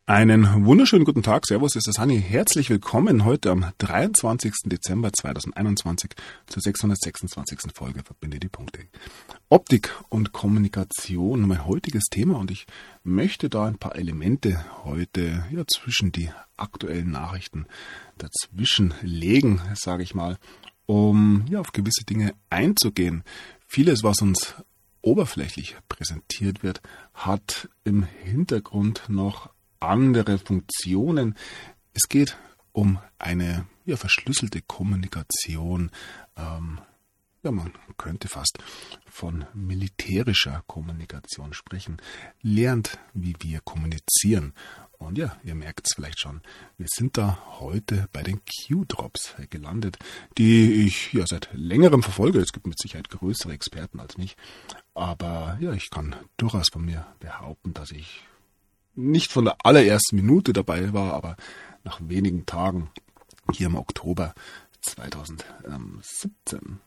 Einen wunderschönen guten Tag, Servus, es ist Hanni. Herzlich willkommen heute am 23. Dezember 2021 zur 626. Folge Verbinde die Punkte. Optik und Kommunikation, mein heutiges Thema, und ich möchte da ein paar Elemente heute zwischen die aktuellen Nachrichten dazwischen legen, sage ich mal, um auf gewisse Dinge einzugehen. Vieles, was uns oberflächlich präsentiert wird, hat im Hintergrund noch andere Funktionen. Es geht um eine verschlüsselte Kommunikation. Man könnte fast von militärischer Kommunikation sprechen. Lernt, wie wir kommunizieren. Und ihr merkt es vielleicht schon, wir sind da heute bei den Q-Drops gelandet, die ich seit längerem verfolge. Es gibt mit Sicherheit größere Experten als mich. Aber ich kann durchaus von mir behaupten, dass ich nicht von der allerersten Minute dabei war, aber nach wenigen Tagen hier im Oktober 2017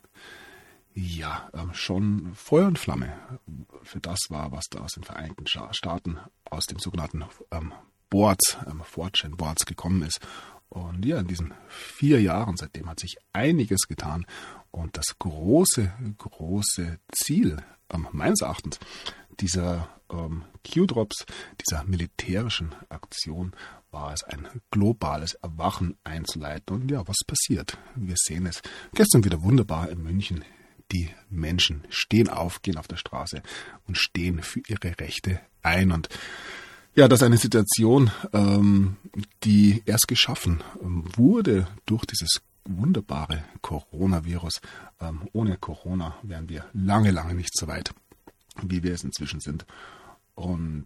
schon Feuer und Flamme für das war, was da aus den Vereinigten Staaten, aus dem sogenannten Boards, 4chan Boards gekommen ist. Und in diesen 4 Jahren seitdem hat sich einiges getan. Und das große Ziel meines Erachtens dieser Q-Drops, dieser militärischen Aktion, war es, ein globales Erwachen einzuleiten. Und was passiert? Wir sehen es gestern wieder wunderbar in München. Die Menschen stehen auf, gehen auf der Straße und stehen für ihre Rechte ein. Und das ist eine Situation, die erst geschaffen wurde durch dieses wunderbare Coronavirus. Ohne Corona wären wir lange nicht so weit, wie wir es inzwischen sind. Und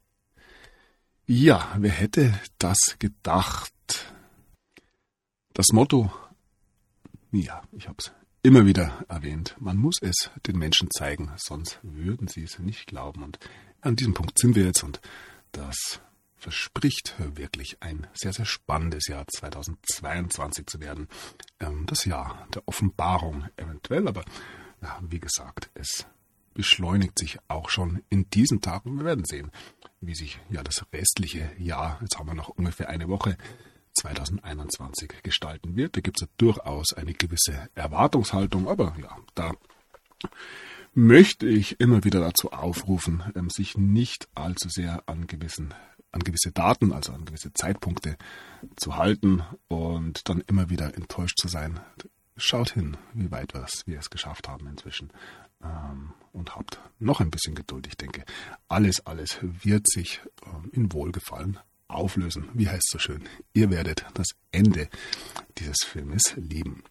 wer hätte das gedacht? Das Motto, ich habe es immer wieder erwähnt, man muss es den Menschen zeigen, sonst würden sie es nicht glauben. Und an diesem Punkt sind wir jetzt, und das verspricht wirklich ein sehr, sehr spannendes Jahr 2022 zu werden. Das Jahr der Offenbarung eventuell, aber wie gesagt, es beschleunigt sich auch schon in diesen Tagen. Wir werden sehen, wie sich das restliche Jahr, jetzt haben wir noch ungefähr eine Woche, 2021 gestalten wird. Da gibt es durchaus eine gewisse Erwartungshaltung, aber da möchte ich immer wieder dazu aufrufen, sich nicht allzu sehr an gewisse Daten, also an gewisse Zeitpunkte zu halten und dann immer wieder enttäuscht zu sein. Schaut hin, wie weit wir es geschafft haben inzwischen, und habt noch ein bisschen Geduld. Ich denke, alles wird sich in Wohlgefallen auflösen. Wie heißt es so schön? Ihr werdet das Ende dieses Filmes lieben.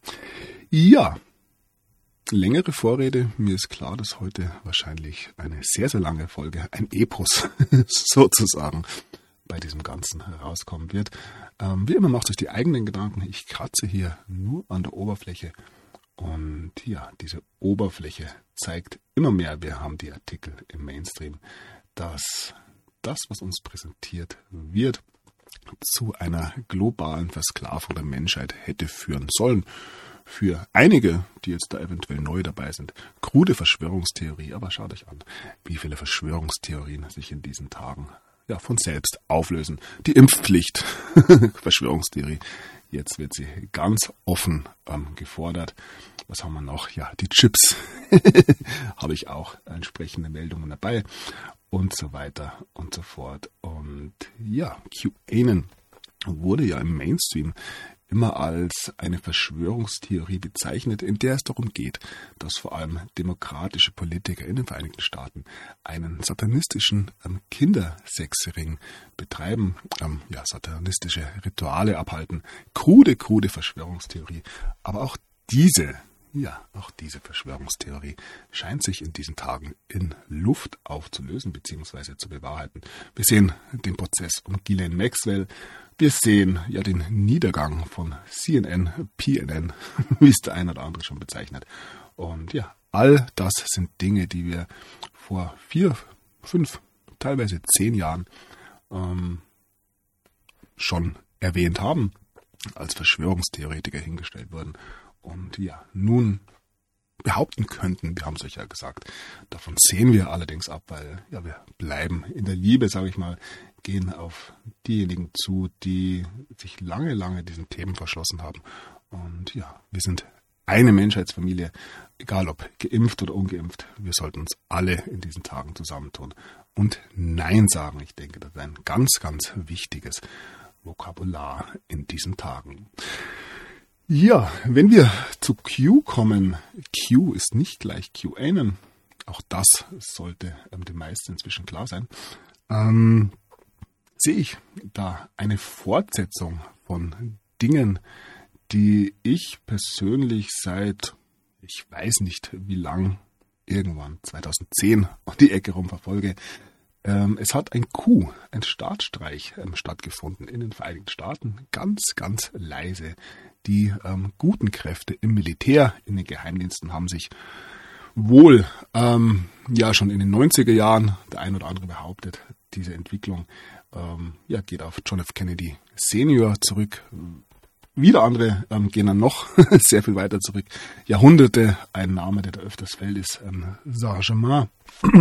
Längere Vorrede. Mir ist klar, dass heute wahrscheinlich eine sehr, sehr lange Folge, ein Epos sozusagen, bei diesem Ganzen herauskommen wird. Wie immer macht euch die eigenen Gedanken. Ich kratze hier nur an der Oberfläche. Und diese Oberfläche zeigt immer mehr, wir haben die Artikel im Mainstream, dass das, was uns präsentiert wird, zu einer globalen Versklavung der Menschheit hätte führen sollen. Für einige, die jetzt da eventuell neu dabei sind, krude Verschwörungstheorie, aber schaut euch an, wie viele Verschwörungstheorien sich in diesen Tagen von selbst auflösen. Die Impfpflicht, Verschwörungstheorie, jetzt wird sie ganz offen gefordert. Was haben wir noch? Die Chips, habe ich auch entsprechende Meldungen dabei und so weiter und so fort. Und QAnon wurde im Mainstream immer als eine Verschwörungstheorie bezeichnet, in der es darum geht, dass vor allem demokratische Politiker in den Vereinigten Staaten einen satanistischen Kindersexring betreiben, satanistische Rituale abhalten, krude Verschwörungstheorie. Aber auch diese Verschwörungstheorie scheint sich in diesen Tagen in Luft aufzulösen bzw. zu bewahrheiten. Wir sehen den Prozess um Ghislaine Maxwell. Wir sehen den Niedergang von CNN, PNN, wie es der eine oder andere schon bezeichnet. Und all das sind Dinge, die wir vor 4, 5, teilweise 10 Jahren schon erwähnt haben, als Verschwörungstheoretiker hingestellt wurden. Und nun behaupten könnten. Wir haben es euch ja gesagt. Davon sehen wir allerdings ab, weil ja, wir bleiben in der Liebe, sage ich mal, gehen auf diejenigen zu, die sich lange diesen Themen verschlossen haben. Und ja, wir sind eine Menschheitsfamilie, egal ob geimpft oder ungeimpft. Wir sollten uns alle in diesen Tagen zusammentun und Nein sagen. Ich denke, das ist ein ganz wichtiges Vokabular in diesen Tagen. Ja, wenn wir zu Q kommen, Q ist nicht gleich QAnon. Auch das sollte den meisten inzwischen klar sein. Sehe ich da eine Fortsetzung von Dingen, die ich persönlich seit, ich weiß nicht wie lang, irgendwann 2010 um die Ecke rum verfolge. Es hat ein Coup, ein Staatsstreich stattgefunden in den Vereinigten Staaten, ganz leise. Die guten Kräfte im Militär, in den Geheimdiensten haben sich wohl schon in den 90er Jahren, der ein oder andere behauptet, diese Entwicklung geht auf John F. Kennedy Senior zurück. Wieder andere gehen dann noch sehr viel weiter zurück. Jahrhunderte, ein Name, der da öfters fällt, ist Saint-Germain.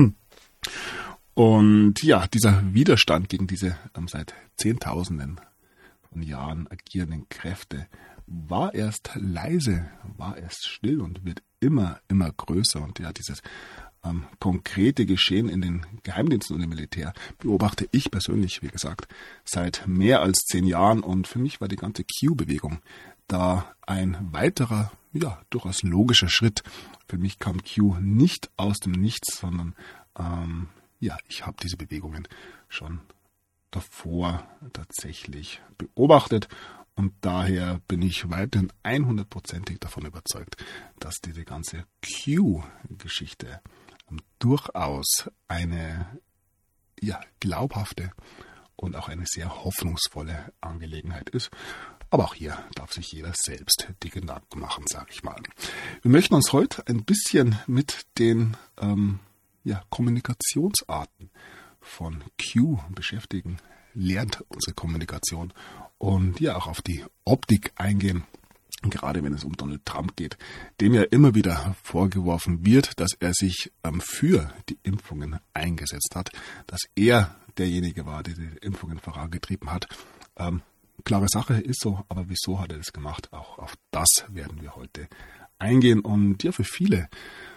Und ja, dieser Widerstand gegen diese seit Zehntausenden von Jahren agierenden Kräfte war erst leise, war erst still und wird immer größer. Und ja, dieses konkrete Geschehen in den Geheimdiensten und im Militär beobachte ich persönlich, wie gesagt, seit mehr als 10 Jahren. Und für mich war die ganze Q-Bewegung da ein weiterer, durchaus logischer Schritt. Für mich kam Q nicht aus dem Nichts, sondern ich habe diese Bewegungen schon davor tatsächlich beobachtet und daher bin ich weiterhin 100%ig davon überzeugt, dass diese ganze Q-Geschichte durchaus eine glaubhafte und auch eine sehr hoffnungsvolle Angelegenheit ist. Aber auch hier darf sich jeder selbst die Gedanken machen, sage ich mal. Wir möchten uns heute ein bisschen mit den Kommunikationsarten von Q beschäftigen, lernt unsere Kommunikation und auch auf die Optik eingehen, gerade wenn es um Donald Trump geht, dem ja immer wieder vorgeworfen wird, dass er sich für die Impfungen eingesetzt hat, dass er derjenige war, der die Impfungen vorangetrieben hat. Klare Sache ist so, aber wieso hat er das gemacht? Auch auf das werden wir heute eingehen und für viele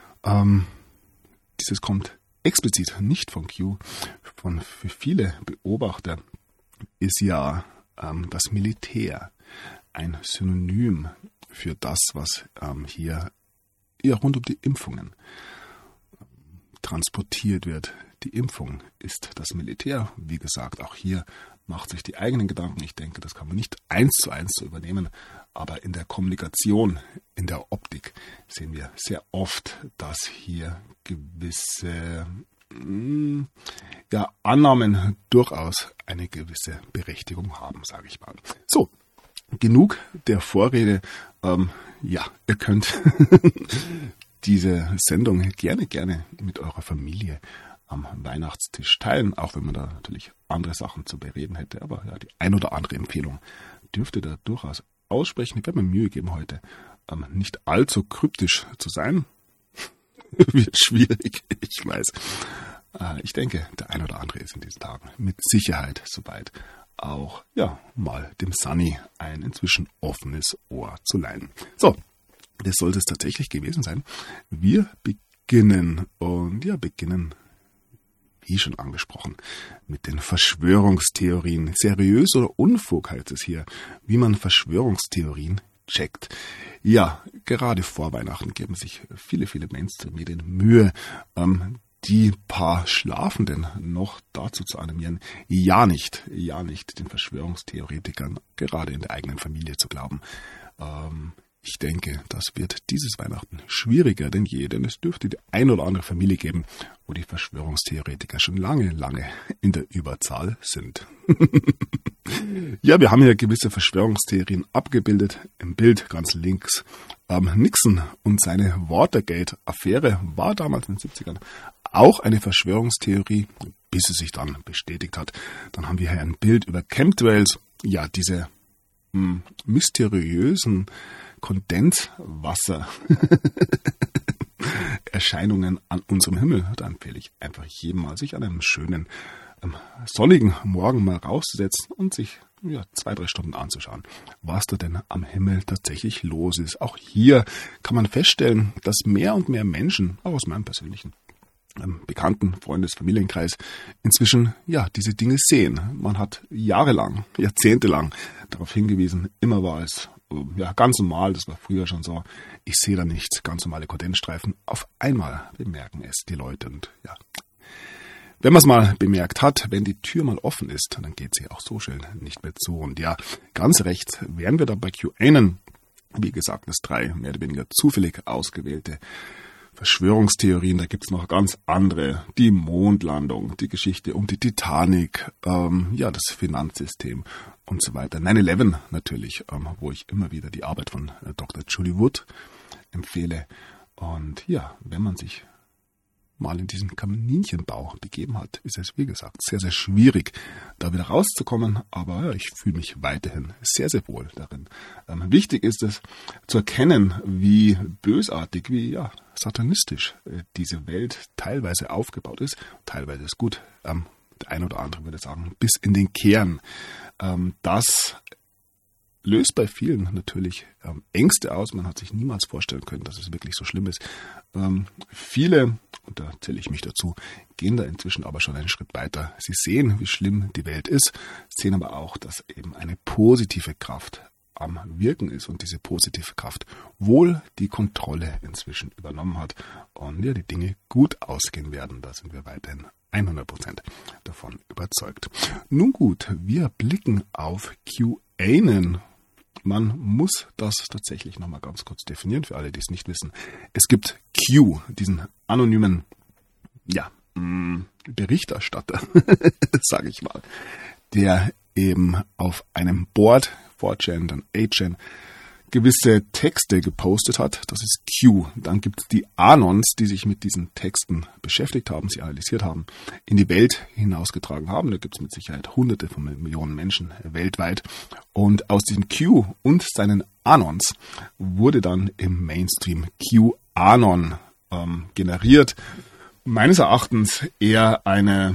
dieses kommt explizit nicht von Q. Für viele Beobachter ist das Militär ein Synonym für das, was hier rund um die Impfungen transportiert wird. Die Impfung ist das Militär. Wie gesagt, auch hier macht sich die eigenen Gedanken. Ich denke, das kann man nicht 1:1 so übernehmen. Aber in der Kommunikation, in der Optik sehen wir sehr oft, dass hier gewisse Annahmen durchaus eine gewisse Berechtigung haben, sage ich mal. So, genug der Vorrede. Ihr könnt diese Sendung gerne mit eurer Familie am Weihnachtstisch teilen, auch wenn man da natürlich andere Sachen zu bereden hätte. Aber die ein oder andere Empfehlung dürfte da durchaus aussprechen. Ich werde mir Mühe geben, heute nicht allzu kryptisch zu sein. Wird schwierig, ich weiß. Ich denke, der ein oder andere ist in diesen Tagen mit Sicherheit soweit, auch mal dem Sunny ein inzwischen offenes Ohr zu leihen. So, das sollte es tatsächlich gewesen sein. Wir beginnen wie schon angesprochen, mit den Verschwörungstheorien. Seriös oder Unfug heißt es hier, wie man Verschwörungstheorien checkt. Ja, gerade vor Weihnachten geben sich viele Mainstream-Medien Mühe, die paar Schlafenden noch dazu zu animieren, ja nicht den Verschwörungstheoretikern gerade in der eigenen Familie zu glauben. Ich denke, das wird dieses Weihnachten schwieriger denn je, denn es dürfte die ein oder andere Familie geben, wo die Verschwörungstheoretiker schon lange in der Überzahl sind. Wir haben hier gewisse Verschwörungstheorien abgebildet. Im Bild ganz links. Nixon und seine Watergate-Affäre war damals in den 70ern auch eine Verschwörungstheorie, bis es sich dann bestätigt hat. Dann haben wir hier ein Bild über Chemtrails. Diese mysteriösen Kondenswasser Erscheinungen an unserem Himmel, da empfehle ich einfach jedem mal, sich an einem schönen, sonnigen Morgen mal rauszusetzen und sich 2-3 Stunden anzuschauen, was da denn am Himmel tatsächlich los ist. Auch hier kann man feststellen, dass mehr und mehr Menschen, auch aus meinem persönlichen Bekannten-, Freundes-, Familienkreis inzwischen diese Dinge sehen. Man hat jahrelang, jahrzehntelang darauf hingewiesen, immer war es ganz normal, das war früher schon so, ich sehe da nichts, ganz normale Kondensstreifen. Auf einmal bemerken es die Leute und wenn man es mal bemerkt hat, wenn die Tür mal offen ist, dann geht sie auch so schnell nicht mehr zu. Und ganz recht wären wir da bei QAnon, wie gesagt, das 3 mehr oder weniger zufällig ausgewählte Verschwörungstheorien, da gibt es noch ganz andere, die Mondlandung, die Geschichte um die Titanic, das Finanzsystem und so weiter. 9/11 natürlich, wo ich immer wieder die Arbeit von Dr. Julie Wood empfehle. Und wenn man sich mal in diesen Kaninchenbau begeben hat, ist es, wie gesagt, sehr, sehr schwierig, da wieder rauszukommen. Aber ich fühle mich weiterhin sehr, sehr wohl darin. Wichtig ist es, zu erkennen, wie bösartig, wie satanistisch diese Welt teilweise aufgebaut ist. Teilweise ist gut. Der ein oder andere würde sagen, bis in den Kern. Das löst bei vielen natürlich Ängste aus. Man hat sich niemals vorstellen können, dass es wirklich so schlimm ist. Viele, und da zähle ich mich dazu, gehen da inzwischen aber schon einen Schritt weiter. Sie sehen, wie schlimm die Welt ist, sehen aber auch, dass eben eine positive Kraft am Wirken ist und diese positive Kraft wohl die Kontrolle inzwischen übernommen hat und die Dinge gut ausgehen werden. Da sind wir weiterhin 100% davon überzeugt. Nun gut, wir blicken auf QAnon. Man muss das tatsächlich nochmal ganz kurz definieren, für alle, die es nicht wissen. Es gibt Q, diesen anonymen Berichterstatter, sage ich mal, der eben auf einem Board, 4chan, dann 8chan, gewisse Texte gepostet hat. Das ist Q. Dann gibt es die Anons, die sich mit diesen Texten beschäftigt haben, sie analysiert haben, in die Welt hinausgetragen haben. Da gibt es mit Sicherheit Hunderte von Millionen Menschen weltweit. Und aus diesem Q und seinen Anons wurde dann im Mainstream QAnon generiert. Meines Erachtens eher eine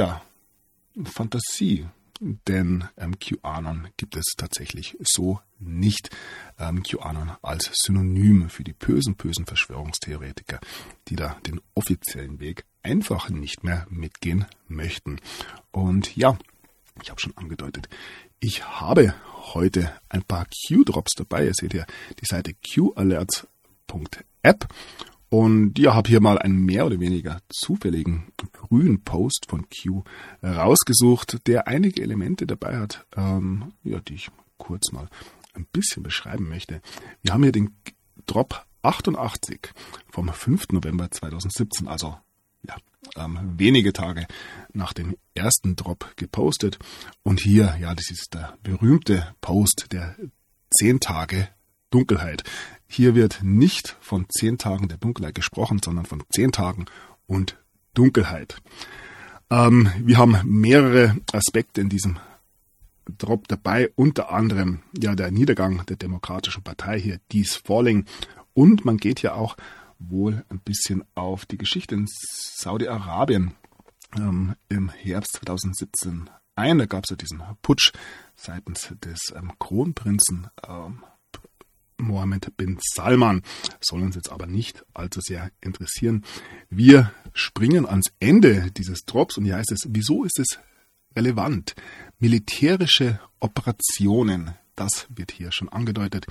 Fantasie. Denn QAnon gibt es tatsächlich so nicht. QAnon als Synonym für die bösen Verschwörungstheoretiker, die da den offiziellen Weg einfach nicht mehr mitgehen möchten. Und ich habe schon angedeutet, ich habe heute ein paar Q-Drops dabei. Ihr seht hier die Seite qalerts.app. Und habe hier mal einen mehr oder weniger zufälligen frühen Post von Q rausgesucht, der einige Elemente dabei hat, die ich kurz mal ein bisschen beschreiben möchte. Wir haben hier den Drop 88 vom 5. November 2017, also wenige Tage nach dem ersten Drop gepostet. Und hier, das ist der berühmte Post der 10 Tage Dunkelheit. Hier wird nicht von 10 Tagen der Dunkelheit gesprochen, sondern von 10 Tagen und Dunkelheit. Wir haben mehrere Aspekte in diesem Drop dabei, unter anderem der Niedergang der Demokratischen Partei hier, Dies Falling. Und man geht ja auch wohl ein bisschen auf die Geschichte in Saudi-Arabien im Herbst 2017 ein. Da gab es diesen Putsch seitens des Kronprinzen Mohammed bin Salman, soll uns jetzt aber nicht allzu sehr interessieren. Wir springen ans Ende dieses Drops und hier heißt es, wieso ist es relevant? Militärische Operationen, das wird hier schon angedeutet.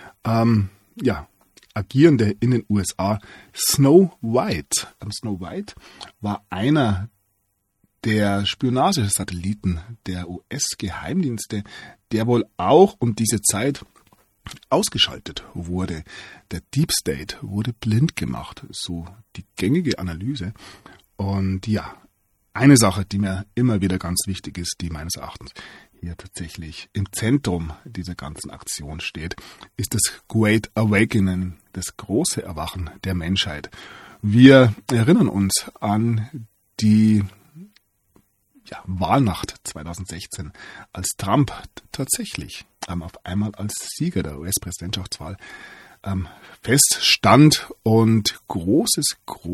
Agierende in den USA. Snow White. Snow White war einer der Spionagesatelliten der US-Geheimdienste, der wohl auch um diese Zeit ausgeschaltet wurde. Der Deep State wurde blind gemacht, so die gängige Analyse. Und eine Sache, die mir immer wieder ganz wichtig ist, die meines Erachtens hier tatsächlich im Zentrum dieser ganzen Aktion steht, ist das Great Awakening, das große Erwachen der Menschheit. Wir erinnern uns an die Wahlnacht 2016, als Trump tatsächlich auf einmal als Sieger der US-Präsidentschaftswahl feststand und großer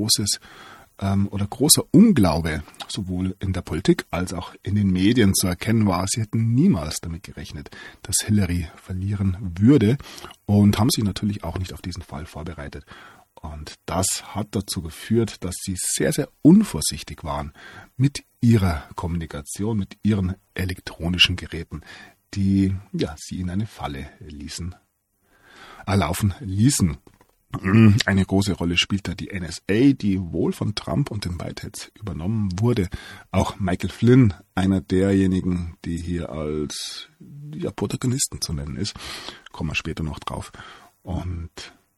Unglaube sowohl in der Politik als auch in den Medien zu erkennen war. Sie hätten niemals damit gerechnet, dass Hillary verlieren würde und haben sich natürlich auch nicht auf diesen Fall vorbereitet. Und das hat dazu geführt, dass sie sehr, sehr unvorsichtig waren mit ihrer Kommunikation, mit ihren elektronischen Geräten, die sie in eine Falle laufen ließen. Eine große Rolle spielt da die NSA, die wohl von Trump und den Whiteheads übernommen wurde. Auch Michael Flynn, einer derjenigen, die hier als Protagonisten zu nennen ist. Kommen wir später noch drauf. Und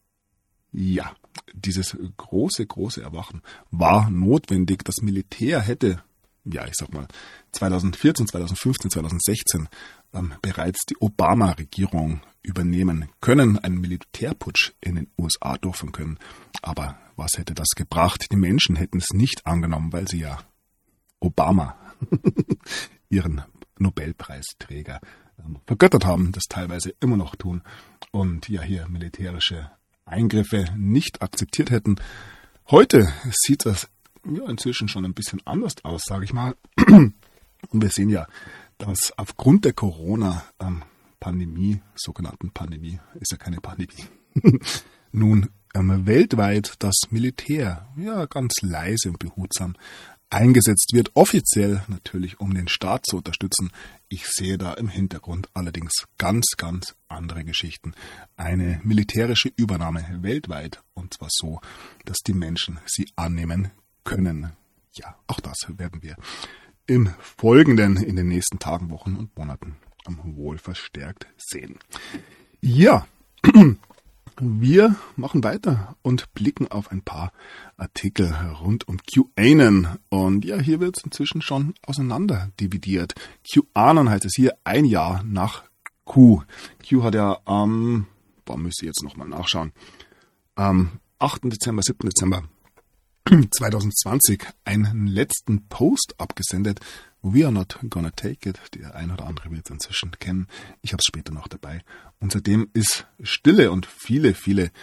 dieses große Erwachen war notwendig. Das Militär hätte, 2014, 2015, 2016 bereits die Obama-Regierung übernehmen können, einen Militärputsch in den USA durchführen können. Aber was hätte das gebracht? Die Menschen hätten es nicht angenommen, weil sie ja Obama, ihren Nobelpreisträger, vergöttert haben, das teilweise immer noch tun und hier militärische Eingriffe nicht akzeptiert hätten. Heute sieht das inzwischen schon ein bisschen anders aus, sage ich mal. Und wir sehen ja, dass aufgrund der Corona-Pandemie, sogenannten Pandemie, ist ja keine Pandemie, nun weltweit das Militär ganz leise und behutsam eingesetzt wird, offiziell natürlich, um den Staat zu unterstützen. Ich sehe da im Hintergrund allerdings ganz, ganz andere Geschichten. Eine militärische Übernahme weltweit, und zwar so, dass die Menschen sie annehmen können. Ja, auch das werden wir im Folgenden in den nächsten Tagen, Wochen und Monaten wohl verstärkt sehen. Ja, wir machen weiter und blicken auf ein paar Artikel rund um QAnon. Und hier wird es inzwischen schon auseinander dividiert. QAnon heißt es hier ein Jahr nach Q. Q hat ja müsste ich jetzt nochmal nachschauen, am 8. Dezember, 7. Dezember 2020 einen letzten Post abgesendet. We are not gonna take it. Der ein oder andere wird es inzwischen kennen. Ich habe es später noch dabei. Und seitdem ist Stille und viele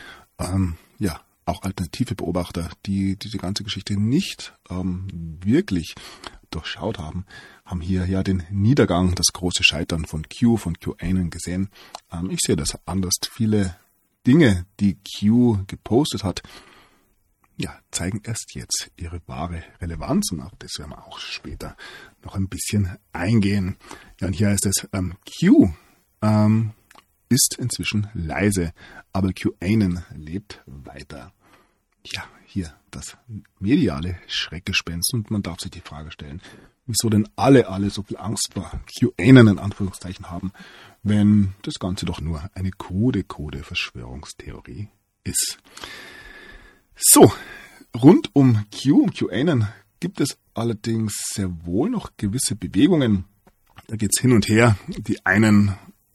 auch alternative Beobachter, die diese ganze Geschichte nicht wirklich durchschaut haben hier den Niedergang, das große Scheitern von QAnon gesehen. Ich sehe das anders. Viele Dinge, die Q gepostet hat, zeigen erst jetzt ihre wahre Relevanz, und auf das werden wir auch später noch ein bisschen eingehen. Ja, und hier heißt es, Q ist inzwischen leise, aber QAnon lebt weiter. Ja, hier das mediale Schreckgespenst, und man darf sich die Frage stellen, wieso denn alle so viel Angst vor QAnon in Anführungszeichen haben, wenn das Ganze doch nur eine krude Verschwörungstheorie ist. So, rund um QAnon gibt es allerdings sehr wohl noch gewisse Bewegungen. Da geht es hin und her. Die einen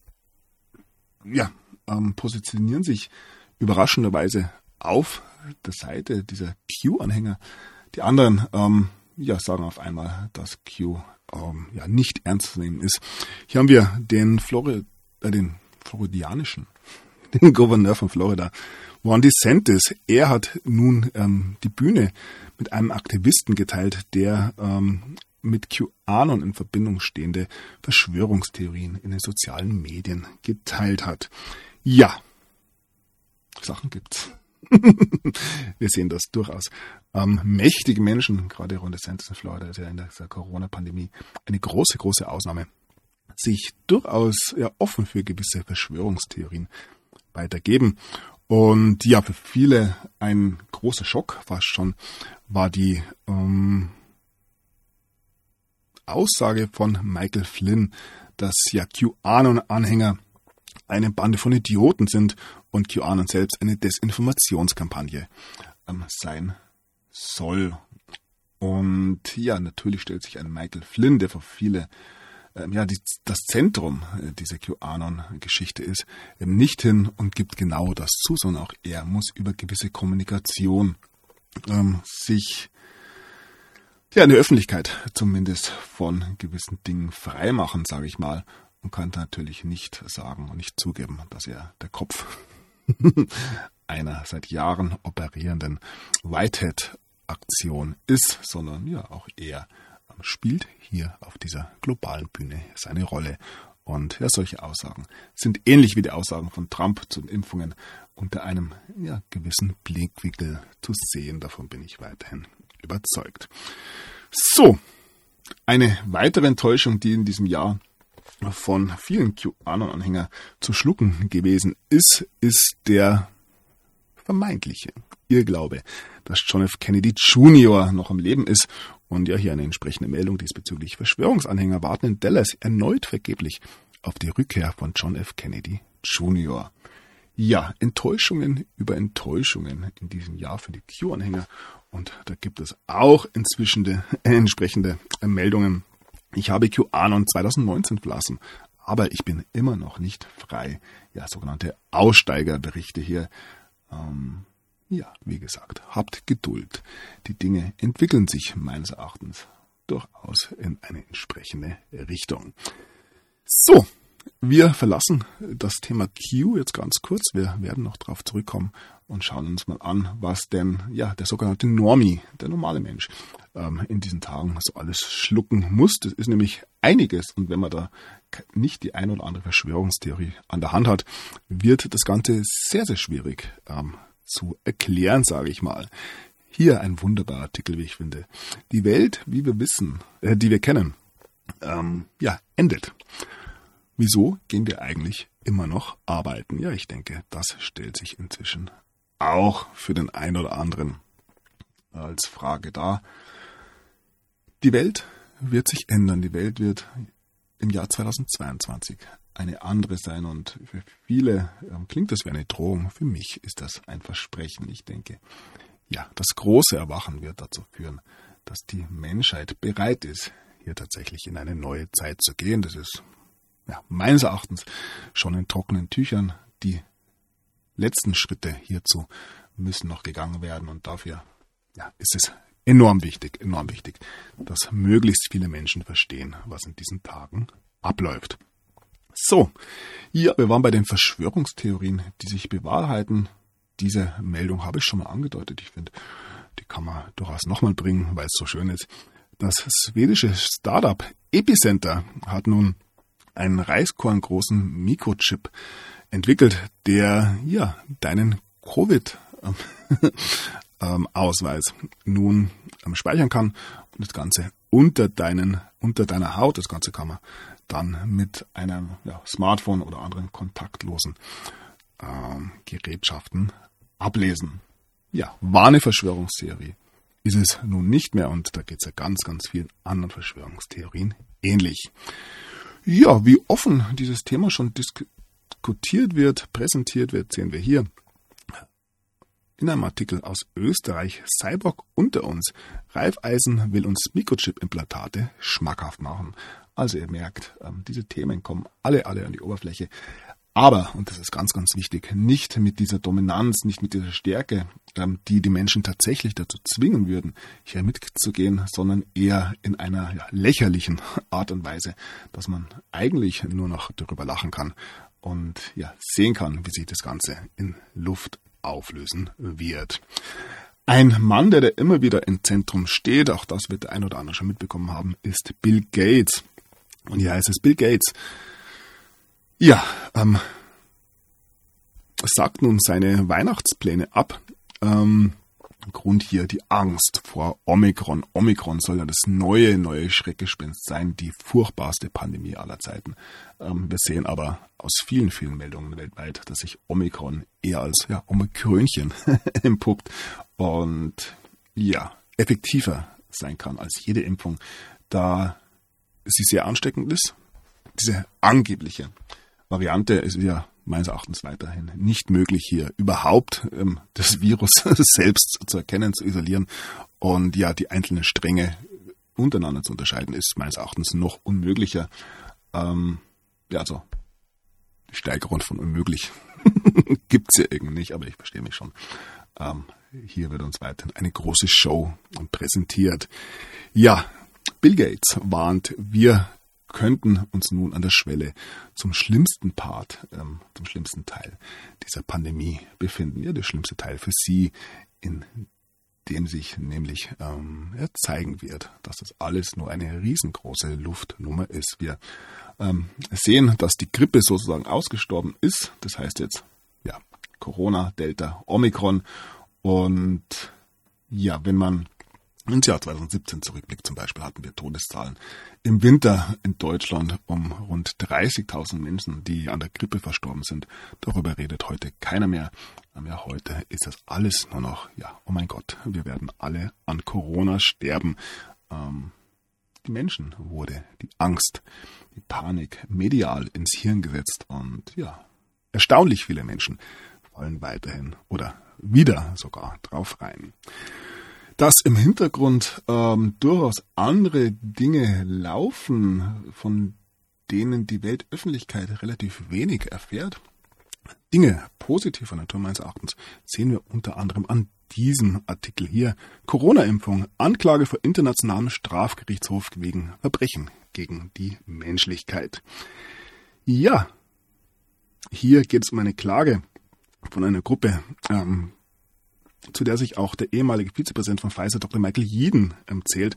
positionieren sich überraschenderweise auf der Seite dieser Q-Anhänger. Die anderen sagen auf einmal, dass Q nicht ernst zu nehmen ist. Hier haben wir den Gouverneur von Florida, Ron DeSantis. Er hat nun die Bühne mit einem Aktivisten geteilt, der mit QAnon in Verbindung stehende Verschwörungstheorien in den sozialen Medien geteilt hat. Ja, Sachen gibt's. Wir sehen das durchaus. Mächtige Menschen, gerade Ron DeSantis in Florida, ist ja in dieser Corona-Pandemie eine große Ausnahme, sich durchaus offen für gewisse Verschwörungstheorien weitergeben. Und für viele ein großer Schock fast schon war die Aussage von Michael Flynn, dass QAnon-Anhänger eine Bande von Idioten sind und QAnon selbst eine Desinformationskampagne sein soll. Und natürlich stellt sich ein Michael Flynn, der für viele das Zentrum dieser QAnon-Geschichte ist, nicht hin und gibt genau das zu, sondern auch er muss über gewisse Kommunikation sich ja, eine Öffentlichkeit zumindest von gewissen Dingen freimachen, sage ich mal, und kann natürlich nicht sagen und nicht zugeben, dass er der Kopf einer seit Jahren operierenden Whitehead-Aktion ist, sondern ja auch er spielt hier auf dieser globalen Bühne seine Rolle. Und ja, solche Aussagen sind ähnlich wie die Aussagen von Trump zu den Impfungen unter einem gewissen Blickwinkel zu sehen. Davon bin ich weiterhin überzeugt. So, eine weitere Enttäuschung, die in diesem Jahr von vielen QAnon-Anhängern zu schlucken gewesen ist, ist der vermeintliche Irrglaube, dass John F. Kennedy Jr. noch am Leben ist. Und ja, hier eine entsprechende Meldung diesbezüglich. Verschwörungsanhänger warten in Dallas erneut vergeblich auf die Rückkehr von John F. Kennedy Jr. Ja, Enttäuschungen über Enttäuschungen in diesem Jahr für die Q-Anhänger. Und da gibt es auch inzwischen entsprechende Meldungen. Ich habe QAnon 2019 verlassen, aber ich bin immer noch nicht frei. Ja, sogenannte Aussteigerberichte hier. Wie gesagt, habt Geduld. Die Dinge entwickeln sich meines Erachtens durchaus in eine entsprechende Richtung. So, wir verlassen das Thema Q jetzt ganz kurz. Wir werden noch darauf zurückkommen und schauen uns mal an, was denn der sogenannte Normie, der normale Mensch, in diesen Tagen so alles schlucken muss. Das ist nämlich einiges, und wenn man da nicht die ein oder andere Verschwörungstheorie an der Hand hat, wird das Ganze sehr, sehr schwierig zu erklären, sage ich mal. Hier ein wunderbarer Artikel, wie ich finde. Die Welt, wie wir wissen, die wir kennen, endet. Wieso gehen wir eigentlich immer noch arbeiten? Ja, ich denke, das stellt sich inzwischen auch für den einen oder anderen als Frage dar. Die Welt wird sich ändern. Die Welt wird im Jahr 2022 eine andere sein, und für viele klingt das wie eine Drohung. Für mich ist das ein Versprechen. Ich denke, das große Erwachen wird dazu führen, dass die Menschheit bereit ist, hier tatsächlich in eine neue Zeit zu gehen. Das ist meines Erachtens schon in trockenen Tüchern. Die letzten Schritte hierzu müssen noch gegangen werden, und dafür ist es enorm wichtig, dass möglichst viele Menschen verstehen, was in diesen Tagen abläuft. So, wir waren bei den Verschwörungstheorien, die sich bewahrheiten. Diese Meldung habe ich schon mal angedeutet. Ich finde, die kann man durchaus nochmal bringen, weil es so schön ist. Das schwedische Startup Epicenter hat nun einen reiskorngroßen Mikrochip entwickelt, der deinen Covid-Ausweis nun speichern kann, und das Ganze unter deiner Haut. Das Ganze kann man dann mit einem Smartphone oder anderen kontaktlosen Gerätschaften ablesen. War eine Verschwörungstheorie. Ist es nun nicht mehr, und da geht es ganz, ganz vielen anderen Verschwörungstheorien ähnlich. Wie offen dieses Thema schon diskutiert wird, präsentiert wird, sehen wir hier in einem Artikel aus Österreich. Cyborg unter uns. Raiffeisen will uns Mikrochip-Implantate schmackhaft machen. Also ihr merkt, diese Themen kommen alle an die Oberfläche. Aber, und das ist ganz, ganz wichtig, nicht mit dieser Dominanz, nicht mit dieser Stärke, die die Menschen tatsächlich dazu zwingen würden, hier mitzugehen, sondern eher in einer lächerlichen Art und Weise, dass man eigentlich nur noch darüber lachen kann und sehen kann, wie sich das Ganze in Luft auflösen wird. Ein Mann, der immer wieder im Zentrum steht, auch das wird der ein oder andere schon mitbekommen haben, ist Bill Gates. Und hier heißt es, Bill Gates sagt nun seine Weihnachtspläne ab. Grund hier die Angst vor Omikron. Omikron soll ja das neue Schreckgespenst sein, die furchtbarste Pandemie aller Zeiten. Wir sehen aber aus vielen, vielen Meldungen weltweit, dass sich Omikron eher als Omikrönchen entpuppt und effektiver sein kann als jede Impfung, da sie sehr ansteckend ist. Diese angebliche Variante ist meines Erachtens weiterhin nicht möglich, hier überhaupt das Virus selbst zu erkennen, zu isolieren, und die einzelnen Stränge untereinander zu unterscheiden, ist meines Erachtens noch unmöglicher. Also die Steigerung von unmöglich gibt es ja irgendwie nicht, aber ich verstehe mich schon. hier wird uns weiterhin eine große Show präsentiert. Ja, Bill Gates warnt, wir könnten uns nun an der Schwelle zum schlimmsten Part, zum schlimmsten Teil dieser Pandemie befinden. Ja, der schlimmste Teil für Sie, in dem sich nämlich zeigen wird, dass das alles nur eine riesengroße Luftnummer ist. Wir sehen, dass die Grippe sozusagen ausgestorben ist. Das heißt jetzt ja Corona, Delta, Omikron. Und ja, wenn man ins Jahr 2017 zurückblickt zum Beispiel, hatten wir Todeszahlen im Winter in Deutschland um rund 30.000 Menschen, die an der Grippe verstorben sind. Darüber redet heute keiner mehr. Ja, heute ist das alles nur noch, ja, oh mein Gott, wir werden alle an Corona sterben. Die Menschen wurde die Angst, die Panik medial ins Hirn gesetzt und ja, erstaunlich viele Menschen fallen weiterhin oder wieder sogar drauf rein. Dass im Hintergrund durchaus andere Dinge laufen, von denen die Weltöffentlichkeit relativ wenig erfährt. Dinge positiver Natur meines Erachtens sehen wir unter anderem an diesem Artikel hier. Corona-Impfung, Anklage vor Internationalem Strafgerichtshof wegen Verbrechen gegen die Menschlichkeit. Ja, hier geht es um eine Klage von einer Gruppe, zu der sich auch der ehemalige Vizepräsident von Pfizer, Dr. Michael Yeadon, zählt.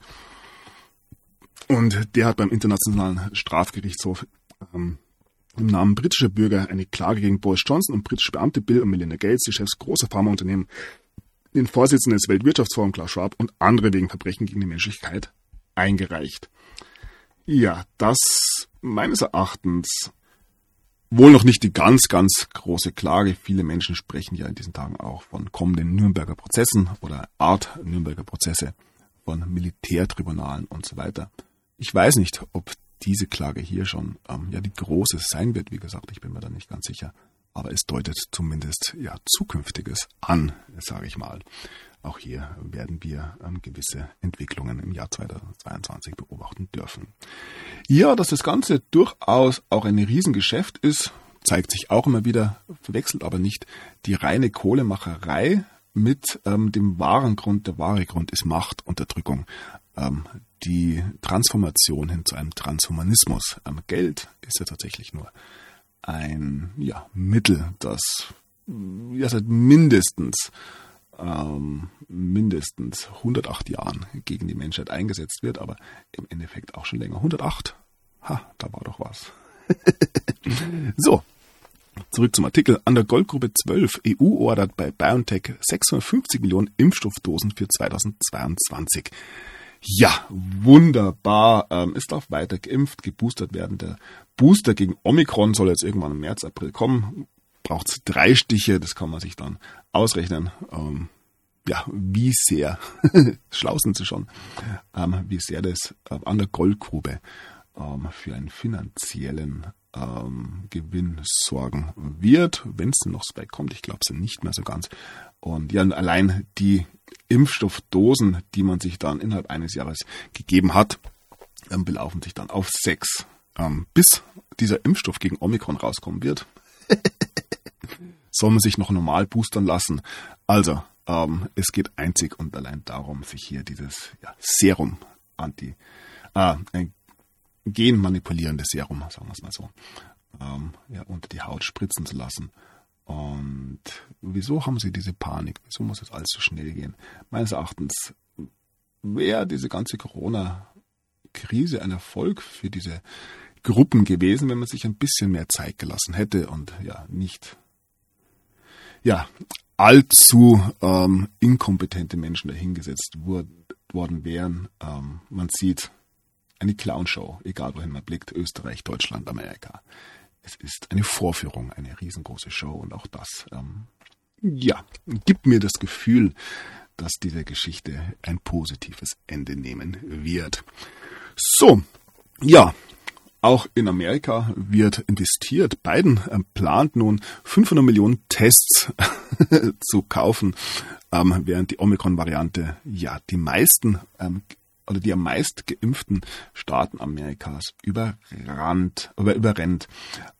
Und der hat beim Internationalen Strafgerichtshof im Namen britischer Bürger eine Klage gegen Boris Johnson und britische Beamte Bill und Melinda Gates, die Chefs großer Pharmaunternehmen, den Vorsitzenden des Weltwirtschaftsforums Klaus Schwab und andere wegen Verbrechen gegen die Menschlichkeit eingereicht. Ja, das meines Erachtens wohl noch nicht die ganz, ganz große Klage. Viele Menschen sprechen ja in diesen Tagen auch von kommenden Nürnberger Prozessen oder Art Nürnberger Prozesse, von Militärtribunalen und so weiter. Ich weiß nicht, ob diese Klage hier schon die große sein wird. Wie gesagt, ich bin mir da nicht ganz sicher. Aber es deutet zumindest ja Zukünftiges an, sage ich mal. Auch hier werden wir gewisse Entwicklungen im Jahr 2022 beobachten dürfen. Ja, dass das Ganze durchaus auch ein Riesengeschäft ist, zeigt sich auch immer wieder, verwechselt aber nicht die reine Kohlemacherei mit dem wahren Grund. Der wahre Grund ist Machtunterdrückung. Die Transformation hin zu einem Transhumanismus. Geld ist ja tatsächlich nur ein Mittel, das seit mindestens 108 Jahren gegen die Menschheit eingesetzt wird, aber im Endeffekt auch schon länger. 108? Da war doch was. So, zurück zum Artikel. An der Goldgrube 12, EU ordert bei BioNTech 650 Millionen Impfstoffdosen für 2022. Ja, wunderbar. Es darf weiter geimpft, geboostert werden. Der Booster gegen Omikron soll jetzt irgendwann im März, April kommen. Braucht es 3 Stiche, das kann man sich dann ausrechnen. Wie sehr, schlau sind sie schon, wie sehr das an der Goldgrube für einen finanziellen Gewinn sorgen wird, wenn es noch so weit kommt. Ich glaube es nicht mehr so ganz. Und ja, allein die Impfstoffdosen, die man sich dann innerhalb eines Jahres gegeben hat, belaufen sich dann auf 6. Bis dieser Impfstoff gegen Omikron rauskommen wird, soll man sich noch normal boostern lassen. Also, es geht einzig und allein darum, sich hier dieses Serum, genmanipulierendes Serum, sagen wir es mal so, unter die Haut spritzen zu lassen. Und wieso haben sie diese Panik? Wieso muss es alles so schnell gehen? Meines Erachtens wäre diese ganze Corona-Krise ein Erfolg für diese Gruppen gewesen, wenn man sich ein bisschen mehr Zeit gelassen hätte und nicht allzu inkompetente Menschen dahingesetzt worden wären. Man sieht eine Clownshow, egal wohin man blickt, Österreich, Deutschland, Amerika. Es ist eine Vorführung, eine riesengroße Show und auch das gibt mir das Gefühl, dass diese Geschichte ein positives Ende nehmen wird. So, auch in Amerika wird investiert. Biden plant nun 500 Millionen Tests zu kaufen, während die Omikron-Variante die meisten die am meist geimpften Staaten Amerikas überrennt.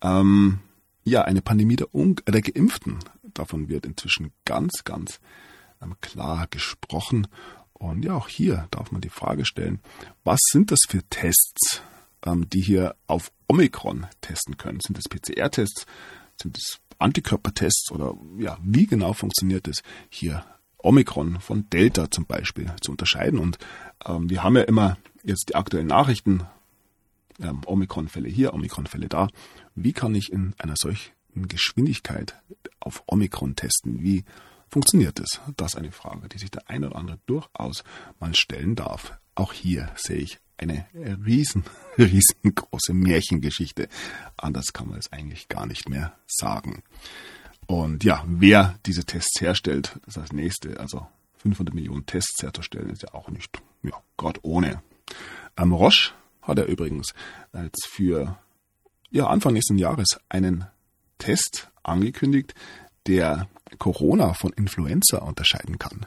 Eine Pandemie der Geimpften, davon wird inzwischen ganz, ganz klar gesprochen. Und ja, auch hier darf man die Frage stellen, was sind das für Tests, die hier auf Omikron testen können? Sind das PCR-Tests? Sind es Antikörpertests? Oder ja, wie genau funktioniert es hier Omikron von Delta zum Beispiel zu unterscheiden? Und wir haben ja immer jetzt die aktuellen Nachrichten, Omikron-Fälle hier, Omikron-Fälle da. Wie kann ich in einer solchen Geschwindigkeit auf Omikron testen? Wie funktioniert es? Das ist eine Frage, die sich der eine oder andere durchaus mal stellen darf. Auch hier sehe ich eine riesengroße Märchengeschichte. Anders kann man es eigentlich gar nicht mehr sagen. Und ja, wer diese Tests herstellt, das ist das nächste. Also 500 Millionen Tests herzustellen, ist ja auch nicht gerade ohne. Roche hat er übrigens jetzt für Anfang nächsten Jahres einen Test angekündigt, der Corona von Influenza unterscheiden kann.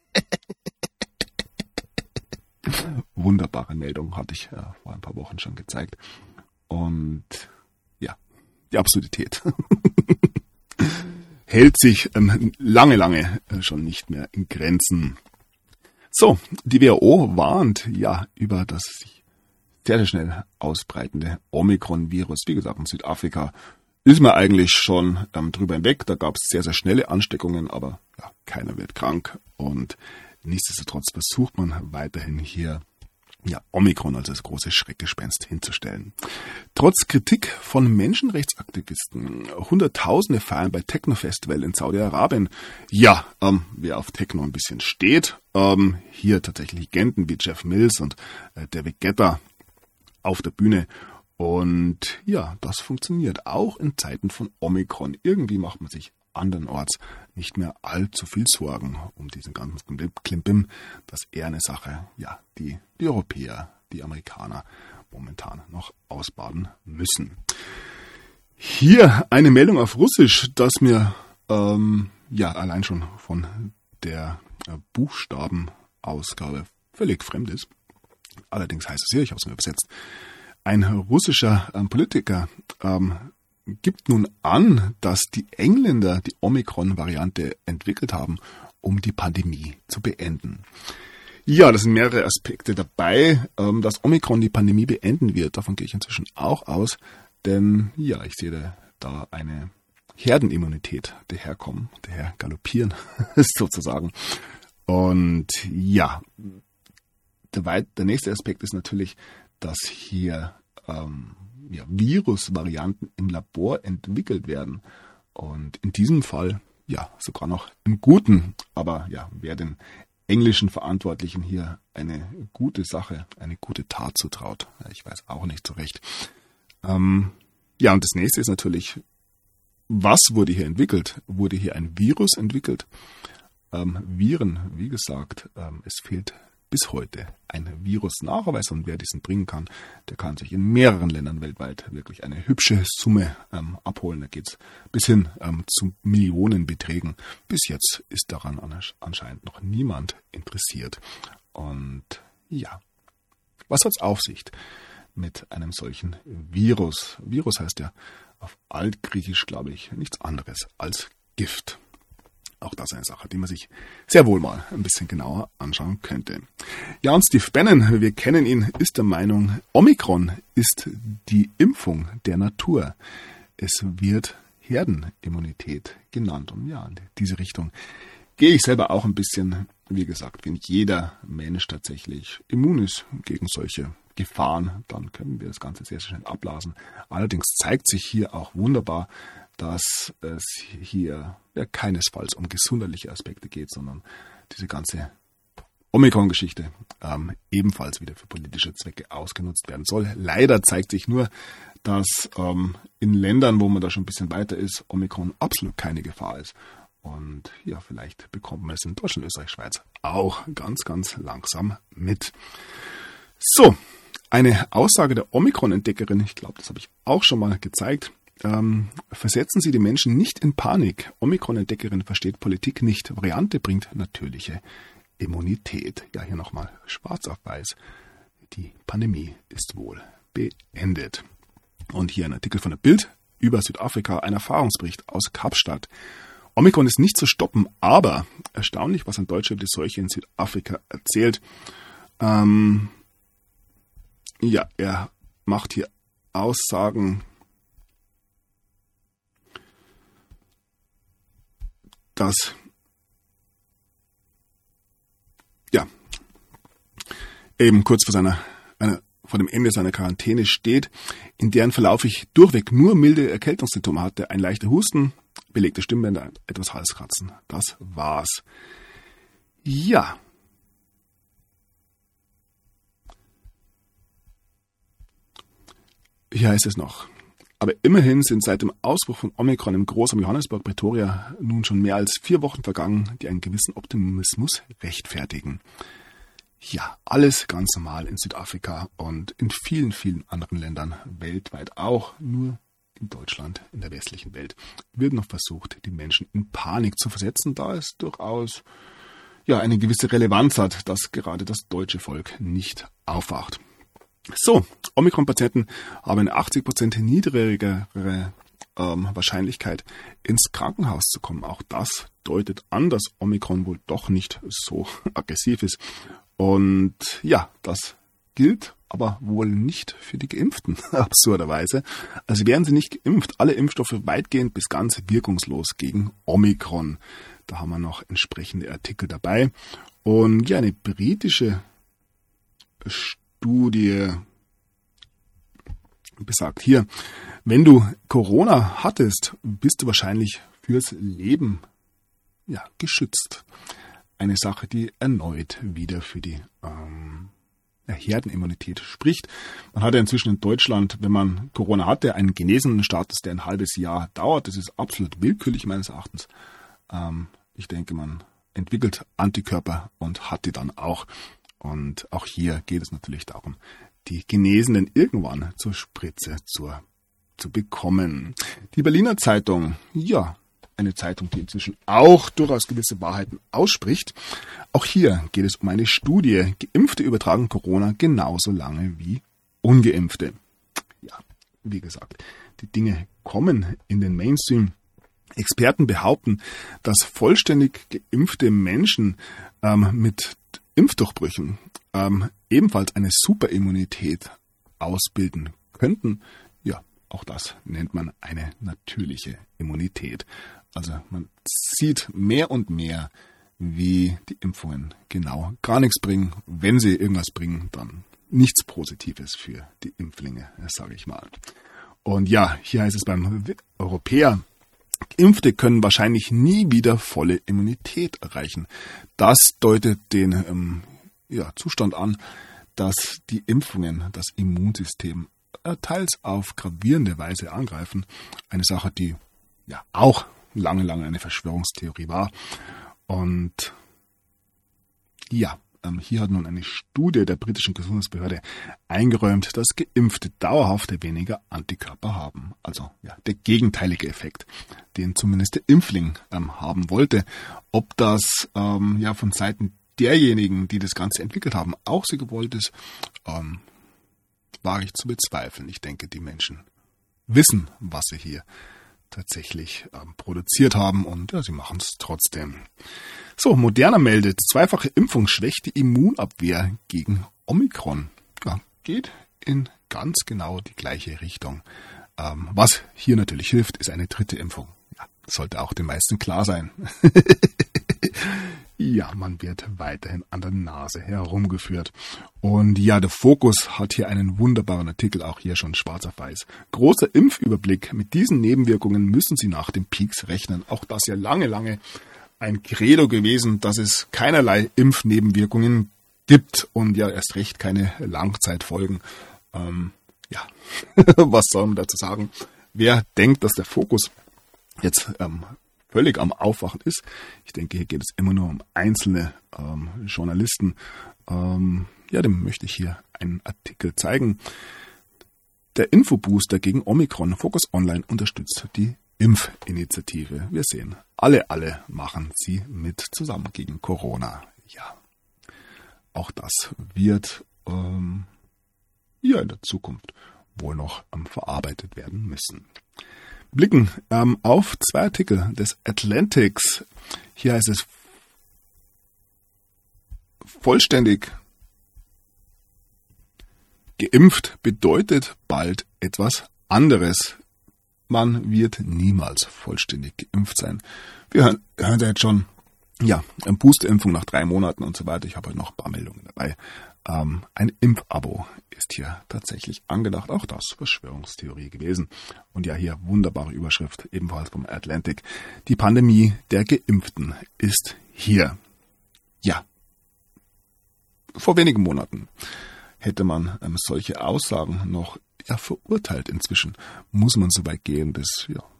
Wunderbare Meldung, hatte ich vor ein paar Wochen schon gezeigt. Und ja, die Absurdität hält sich lange schon nicht mehr in Grenzen. So, die WHO warnt über das sich sehr schnell ausbreitende Omikron-Virus. Wie gesagt, in Südafrika ist man eigentlich schon drüber hinweg. Da gab es sehr schnelle Ansteckungen, aber keiner wird krank. Und nichtsdestotrotz versucht man weiterhin hier Omikron als das große Schreckgespenst hinzustellen. Trotz Kritik von Menschenrechtsaktivisten, Hunderttausende feiern bei Techno-Festival in Saudi-Arabien. Wer auf Techno ein bisschen steht, hier tatsächlich Legenden wie Jeff Mills und David Guetta auf der Bühne. Und das funktioniert auch in Zeiten von Omikron. Irgendwie macht man sich andernorts nicht mehr allzu viel Sorgen um diesen ganzen Klimbim. Das ist eher eine Sache, die Europäer, die Amerikaner momentan noch ausbaden müssen. Hier eine Meldung auf Russisch, das mir allein schon von der Buchstabenausgabe völlig fremd ist. Allerdings heißt es hier, ich habe es mir übersetzt, ein russischer Politiker gibt nun an, dass die Engländer die Omikron-Variante entwickelt haben, um die Pandemie zu beenden. Ja, das sind mehrere Aspekte dabei. Dass Omikron die Pandemie beenden wird, davon gehe ich inzwischen auch aus. Denn ich sehe da eine Herdenimmunität daherkommen, daher galoppieren sozusagen. Und der nächste Aspekt ist natürlich, dass hier Virusvarianten im Labor entwickelt werden. Und in diesem Fall sogar noch im Guten. Aber wer den englischen Verantwortlichen hier eine gute Sache, eine gute Tat zutraut, ich weiß auch nicht so recht. Und das nächste ist natürlich, was wurde hier entwickelt? Wurde hier ein Virus entwickelt? Viren, wie gesagt, es fehlt bis heute ein Virusnachweis, und wer diesen bringen kann, der kann sich in mehreren Ländern weltweit wirklich eine hübsche Summe abholen. Da geht es bis hin zu Millionenbeträgen. Bis jetzt ist daran anscheinend noch niemand interessiert. Und was hat es auf sich mit einem solchen Virus? Virus heißt ja auf Altgriechisch, glaube ich, nichts anderes als Gift. Auch das ist eine Sache, die man sich sehr wohl mal ein bisschen genauer anschauen könnte. Und Steve Bannon, wir kennen ihn, ist der Meinung, Omikron ist die Impfung der Natur. Es wird Herdenimmunität genannt. Und in diese Richtung gehe ich selber auch ein bisschen. Wie gesagt, wenn jeder Mensch tatsächlich immun ist gegen solche Gefahren, dann können wir das Ganze sehr schnell abblasen. Allerdings zeigt sich hier auch wunderbar, dass es hier keinesfalls um gesundheitliche Aspekte geht, sondern diese ganze Omikron-Geschichte ebenfalls wieder für politische Zwecke ausgenutzt werden soll. Leider zeigt sich nur, dass in Ländern, wo man da schon ein bisschen weiter ist, Omikron absolut keine Gefahr ist. Und vielleicht bekommt man es in Deutschland, Österreich, Schweiz auch ganz langsam mit. So, eine Aussage der Omikron-Entdeckerin, ich glaube, das habe ich auch schon mal gezeigt. Versetzen Sie die Menschen nicht in Panik. Omikron-Entdeckerin versteht Politik nicht. Variante bringt natürliche Immunität. Hier nochmal schwarz auf weiß. Die Pandemie ist wohl beendet. Und hier ein Artikel von der Bild über Südafrika, ein Erfahrungsbericht aus Kapstadt. Omikron ist nicht zu stoppen, aber erstaunlich, was ein Deutscher über die Seuche in Südafrika erzählt. Er macht hier Aussagen, dass eben kurz vor dem Ende seiner Quarantäne steht, in deren Verlauf ich durchweg nur milde Erkältungssymptome hatte, ein leichter Husten, belegte Stimmbänder, etwas Halskratzen. Das war's. Ja. Hier heißt es noch. Aber immerhin sind seit dem Ausbruch von Omikron im Großraum Johannesburg, Pretoria nun schon mehr als 4 Wochen vergangen, die einen gewissen Optimismus rechtfertigen. Ja, alles ganz normal in Südafrika und in vielen, vielen anderen Ländern weltweit auch. Nur in Deutschland, in der westlichen Welt, wird noch versucht, die Menschen in Panik zu versetzen, da es durchaus eine gewisse Relevanz hat, dass gerade das deutsche Volk nicht aufwacht. So, Omikron-Patienten haben eine 80% niedrigere Wahrscheinlichkeit, ins Krankenhaus zu kommen. Auch das deutet an, dass Omikron wohl doch nicht so aggressiv ist. Und das gilt aber wohl nicht für die Geimpften, absurderweise. Also wären sie nicht geimpft, alle Impfstoffe weitgehend bis ganz wirkungslos gegen Omikron. Da haben wir noch entsprechende Artikel dabei. Und eine britische Studie besagt hier, wenn du Corona hattest, bist du wahrscheinlich fürs Leben geschützt. Eine Sache, die erneut wieder für die Herdenimmunität spricht. Man hat ja inzwischen in Deutschland, wenn man Corona hatte, einen genesenen Status, der ein halbes Jahr dauert. Das ist absolut willkürlich meines Erachtens. Ich denke, man entwickelt Antikörper und hat die dann auch. Und auch hier geht es natürlich darum, die Genesenen irgendwann zur Spritze zu bekommen. Die Berliner Zeitung, eine Zeitung, die inzwischen auch durchaus gewisse Wahrheiten ausspricht. Auch hier geht es um eine Studie. Geimpfte übertragen Corona genauso lange wie Ungeimpfte. Ja, wie gesagt, die Dinge kommen in den Mainstream. Experten behaupten, dass vollständig geimpfte Menschen mit Impfdurchbrüchen ebenfalls eine Superimmunität ausbilden könnten. Ja, auch das nennt man eine natürliche Immunität. Also man sieht mehr und mehr, wie die Impfungen genau gar nichts bringen. Wenn sie irgendwas bringen, dann nichts Positives für die Impflinge, sage ich mal. Und hier heißt es beim Europäer, Geimpfte können wahrscheinlich nie wieder volle Immunität erreichen. Das deutet den Zustand an, dass die Impfungen das Immunsystem teils auf gravierende Weise angreifen. Eine Sache, die auch lange eine Verschwörungstheorie war. Und hier hat nun eine Studie der britischen Gesundheitsbehörde eingeräumt, dass Geimpfte dauerhaft weniger Antikörper haben. Also der gegenteilige Effekt, den zumindest der Impfling haben wollte. Ob das von Seiten derjenigen, die das Ganze entwickelt haben, auch so gewollt ist, wage ich zu bezweifeln. Ich denke, die Menschen wissen, was sie hier tatsächlich produziert haben und sie machen es trotzdem. So, Moderna meldet, 2-fache Impfung schwächt die Immunabwehr gegen Omikron. Ja, geht in ganz genau die gleiche Richtung. Was hier natürlich hilft, ist eine 3. Impfung. Ja, sollte auch den meisten klar sein. Ja, man wird weiterhin an der Nase herumgeführt. Und der Fokus hat hier einen wunderbaren Artikel, auch hier schon schwarz auf weiß. Großer Impfüberblick. Mit diesen Nebenwirkungen müssen Sie nach den Peaks rechnen. Auch das ja lange ein Credo gewesen, dass es keinerlei Impfnebenwirkungen gibt und erst recht keine Langzeitfolgen. Was soll man dazu sagen? Wer denkt, dass der Fokus jetzt völlig am Aufwachen ist. Ich denke, hier geht es immer nur um einzelne Journalisten. Dem möchte ich hier einen Artikel zeigen. Der Infobooster gegen Omikron, Focus Online unterstützt die Impfinitiative. Wir sehen, alle machen sie mit zusammen gegen Corona. Ja, auch das wird in der Zukunft wohl noch verarbeitet werden müssen. blicken auf 2 Artikel des Atlantics. Hier heißt es vollständig geimpft bedeutet bald etwas anderes. Man wird niemals vollständig geimpft sein. Wir hören ja jetzt schon, ja, eine Boosterimpfung nach 3 Monaten und so weiter. Ich habe heute noch ein paar Meldungen dabei. Ein Impfabo ist hier tatsächlich angedacht. Auch das Verschwörungstheorie gewesen. Und ja, hier wunderbare Überschrift, ebenfalls vom Atlantic. Die Pandemie der Geimpften ist hier. Ja. Vor wenigen Monaten hätte man solche Aussagen noch verurteilt. Inzwischen muss man so weit gehen, das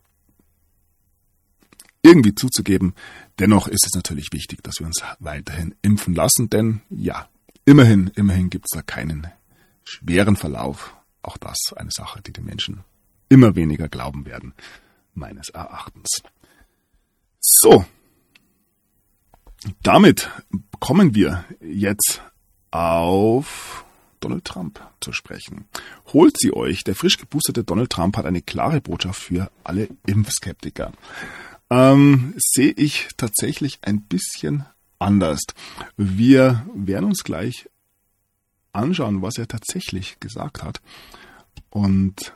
irgendwie zuzugeben. Dennoch ist es natürlich wichtig, dass wir uns weiterhin impfen lassen, denn ja, immerhin gibt es da keinen schweren Verlauf. Auch das eine Sache, die die Menschen immer weniger glauben werden, meines Erachtens. So, damit kommen wir jetzt auf Donald Trump zu sprechen. Holt sie euch, der frisch geboosterte Donald Trump hat eine klare Botschaft für alle Impfskeptiker. Sehe ich tatsächlich ein bisschen anders. Wir werden uns gleich anschauen, was er tatsächlich gesagt hat. Und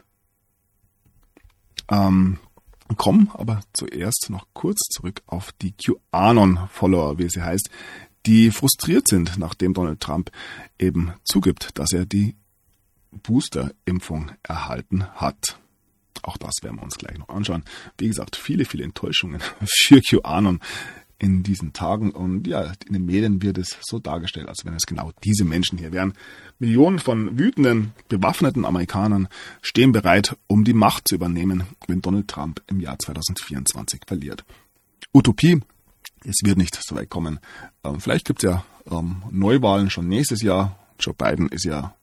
kommen aber zuerst noch kurz zurück auf die QAnon-Follower, wie sie heißt, die frustriert sind, nachdem Donald Trump eben zugibt, dass er die Booster-Impfung erhalten hat. Auch das werden wir uns gleich noch anschauen. Wie gesagt, viele Enttäuschungen für QAnon in diesen Tagen. Und ja, in den Medien wird es so dargestellt, als wenn es genau diese Menschen hier wären. Millionen von wütenden, bewaffneten Amerikanern stehen bereit, um die Macht zu übernehmen, wenn Donald Trump im Jahr 2024 verliert. Utopie. Es wird nicht so weit kommen. Vielleicht gibt es ja Neuwahlen schon nächstes Jahr. Joe Biden ist ja,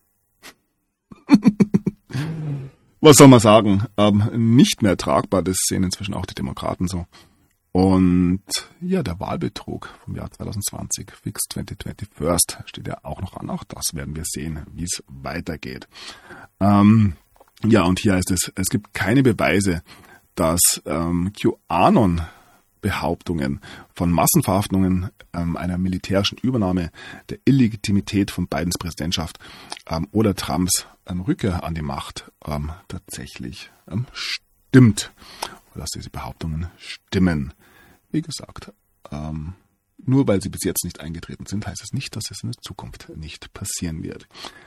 was soll man sagen, nicht mehr tragbar. Das sehen inzwischen auch die Demokraten so. Und ja, der Wahlbetrug vom Jahr 2020, Fix 2021, steht ja auch noch an. Auch das werden wir sehen, wie es weitergeht. Ja, und hier heißt es, es gibt keine Beweise, dass QAnon Behauptungen von Massenverhaftungen, einer militärischen Übernahme, der Illegitimität von Bidens Präsidentschaft oder Trumps Rückkehr an die Macht tatsächlich stimmt. Oder dass diese Behauptungen stimmen. Wie gesagt, nur weil sie bis jetzt nicht eingetreten sind, heißt es nicht, dass es in der Zukunft nicht passieren wird.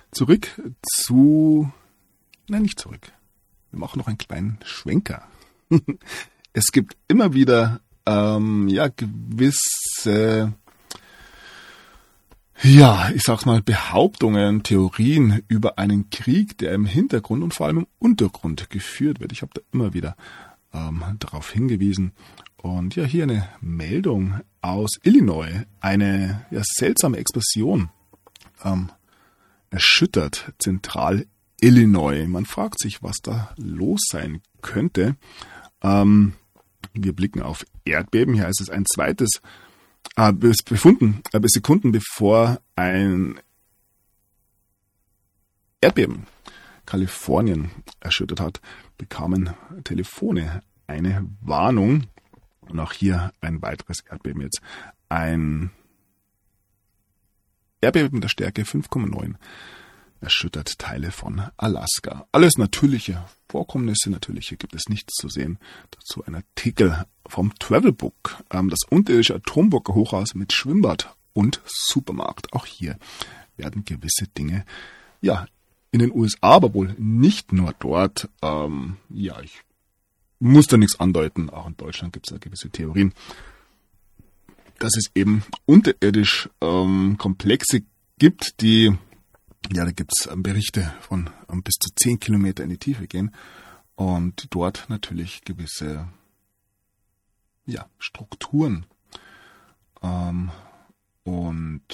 Nicht zurück. Wir machen noch einen kleinen Schwenker. Es gibt immer wieder gewisse, ich sag's mal, Behauptungen, Theorien über einen Krieg, der im Hintergrund und vor allem im Untergrund geführt wird. Ich habe da immer wieder darauf hingewiesen. Und ja, hier eine Meldung aus Illinois. Eine seltsame Explosion erschüttert Zentral-Illinois. Man fragt sich, was da los sein könnte. Wir blicken auf Erdbeben. Hier heißt es ein zweites, bis Sekunden bevor ein Erdbeben Kalifornien erschüttert hat, bekamen Telefone eine Warnung. Und auch hier ein weiteres Erdbeben jetzt. Ein Erdbeben der Stärke 5,9 erschüttert Teile von Alaska. Alles natürliche Vorkommnisse, natürliche gibt es nichts zu sehen. Dazu ein Artikel vom Travelbook, das unterirdische Atomburger Hochhaus mit Schwimmbad und Supermarkt. Auch hier werden gewisse Dinge, in den USA, aber wohl nicht nur dort. Ich muss da nichts andeuten. Auch in Deutschland gibt es da gewisse Theorien, dass es eben unterirdisch Komplexe gibt, die da gibt es Berichte von bis zu 10 Kilometer in die Tiefe gehen und dort natürlich gewisse Strukturen und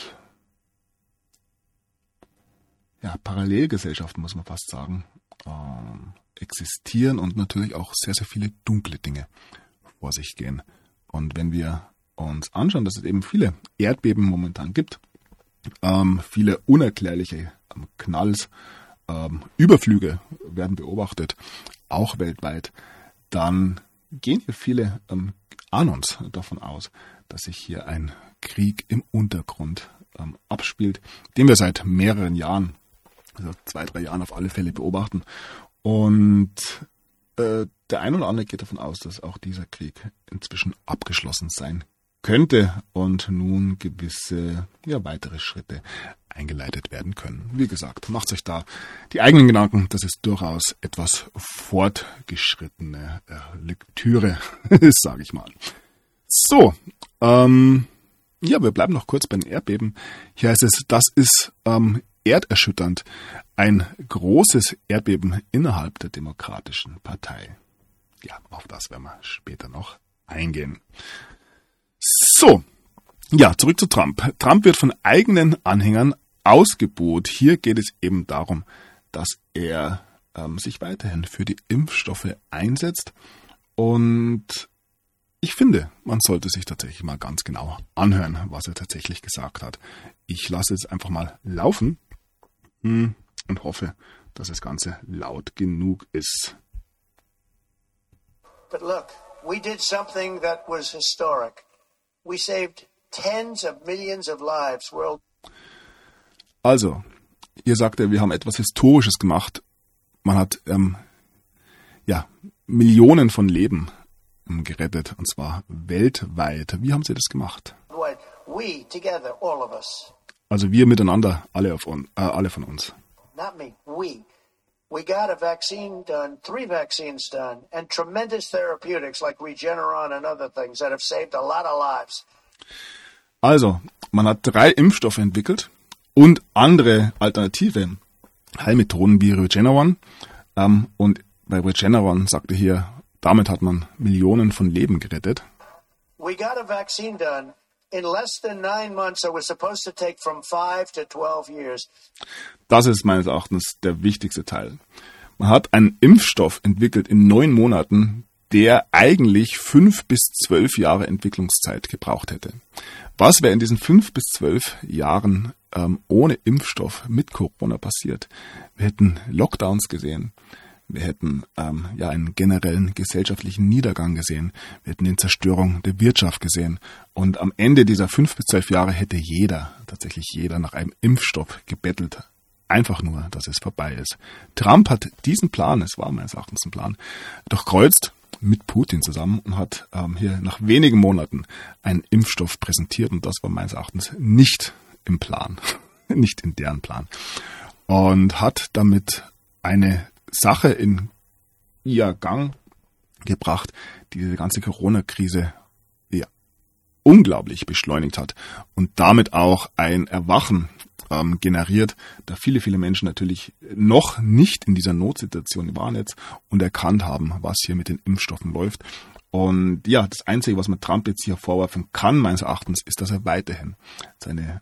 Parallelgesellschaften, muss man fast sagen, existieren und natürlich auch sehr, sehr viele dunkle Dinge vor sich gehen. Und wenn wir uns anschauen, dass es eben viele Erdbeben momentan gibt, viele unerklärliche Knalls, Überflüge werden beobachtet, auch weltweit, dann gehen hier viele ahnen uns davon aus, dass sich hier ein Krieg im Untergrund abspielt, den wir seit mehreren Jahren, also 2-3 Jahren auf alle Fälle beobachten. Und der ein oder andere geht davon aus, dass auch dieser Krieg inzwischen abgeschlossen sein könnte und nun gewisse weitere Schritte eingeleitet werden können. Wie gesagt, macht euch da die eigenen Gedanken. Das ist durchaus etwas fortgeschrittene Lektüre, sage ich mal. So, wir bleiben noch kurz bei den Erdbeben. Hier heißt es, das ist erderschütternd. Ein großes Erdbeben innerhalb der Demokratischen Partei. Ja, auf das werden wir später noch eingehen. So, zurück zu Trump. Trump wird von eigenen Anhängern ausgebuht. Hier geht es eben darum, dass er sich weiterhin für die Impfstoffe einsetzt. Und ich finde, man sollte sich tatsächlich mal ganz genau anhören, was er tatsächlich gesagt hat. Ich lasse es einfach mal laufen und hoffe, dass das Ganze laut genug ist. But look, we did something that was historic. We saved tens of millions of lives worldwide. Also, hier sagt er, wir haben etwas Historisches gemacht. Man hat Millionen von Leben gerettet, und zwar weltweit. Wie haben sie das gemacht? We together, all of us. Also wir miteinander, alle von uns. Not me, we. We got a vaccine done, 3 vaccines done, and tremendous therapeutics like Regeneron and other things that have saved a lot of lives. Also, man hat 3 Impfstoffe entwickelt und andere alternative Heilmethoden wie Regeneron. Und bei Regeneron sagte hier, damit hat man Millionen von Leben gerettet. We got a vaccine done. In less than 9 months, it was supposed to take from 5 to 12 years. Das ist meines Erachtens der wichtigste Teil. Man hat einen Impfstoff entwickelt in 9 Monaten, der eigentlich 5 bis 12 Jahre Entwicklungszeit gebraucht hätte. Was wäre in diesen 5 bis 12 Jahren ohne Impfstoff mit Corona passiert? Wir hätten Lockdowns gesehen. Wir hätten einen generellen gesellschaftlichen Niedergang gesehen. Wir hätten die Zerstörung der Wirtschaft gesehen. Und am Ende dieser 5 bis 12 Jahre hätte tatsächlich jeder nach einem Impfstoff gebettelt. Einfach nur, dass es vorbei ist. Trump hat diesen Plan, es war meines Erachtens ein Plan, durchkreuzt mit Putin zusammen und hat hier nach wenigen Monaten einen Impfstoff präsentiert. Und das war meines Erachtens nicht im Plan, nicht in deren Plan. Und hat damit eine Sache in ihr Gang gebracht, die diese ganze Corona-Krise unglaublich beschleunigt hat und damit auch ein Erwachen generiert, da viele, viele Menschen natürlich noch nicht in dieser Notsituation waren jetzt und erkannt haben, was hier mit den Impfstoffen läuft. Und das Einzige, was man Trump jetzt hier vorwerfen kann, meines Erachtens, ist, dass er weiterhin seine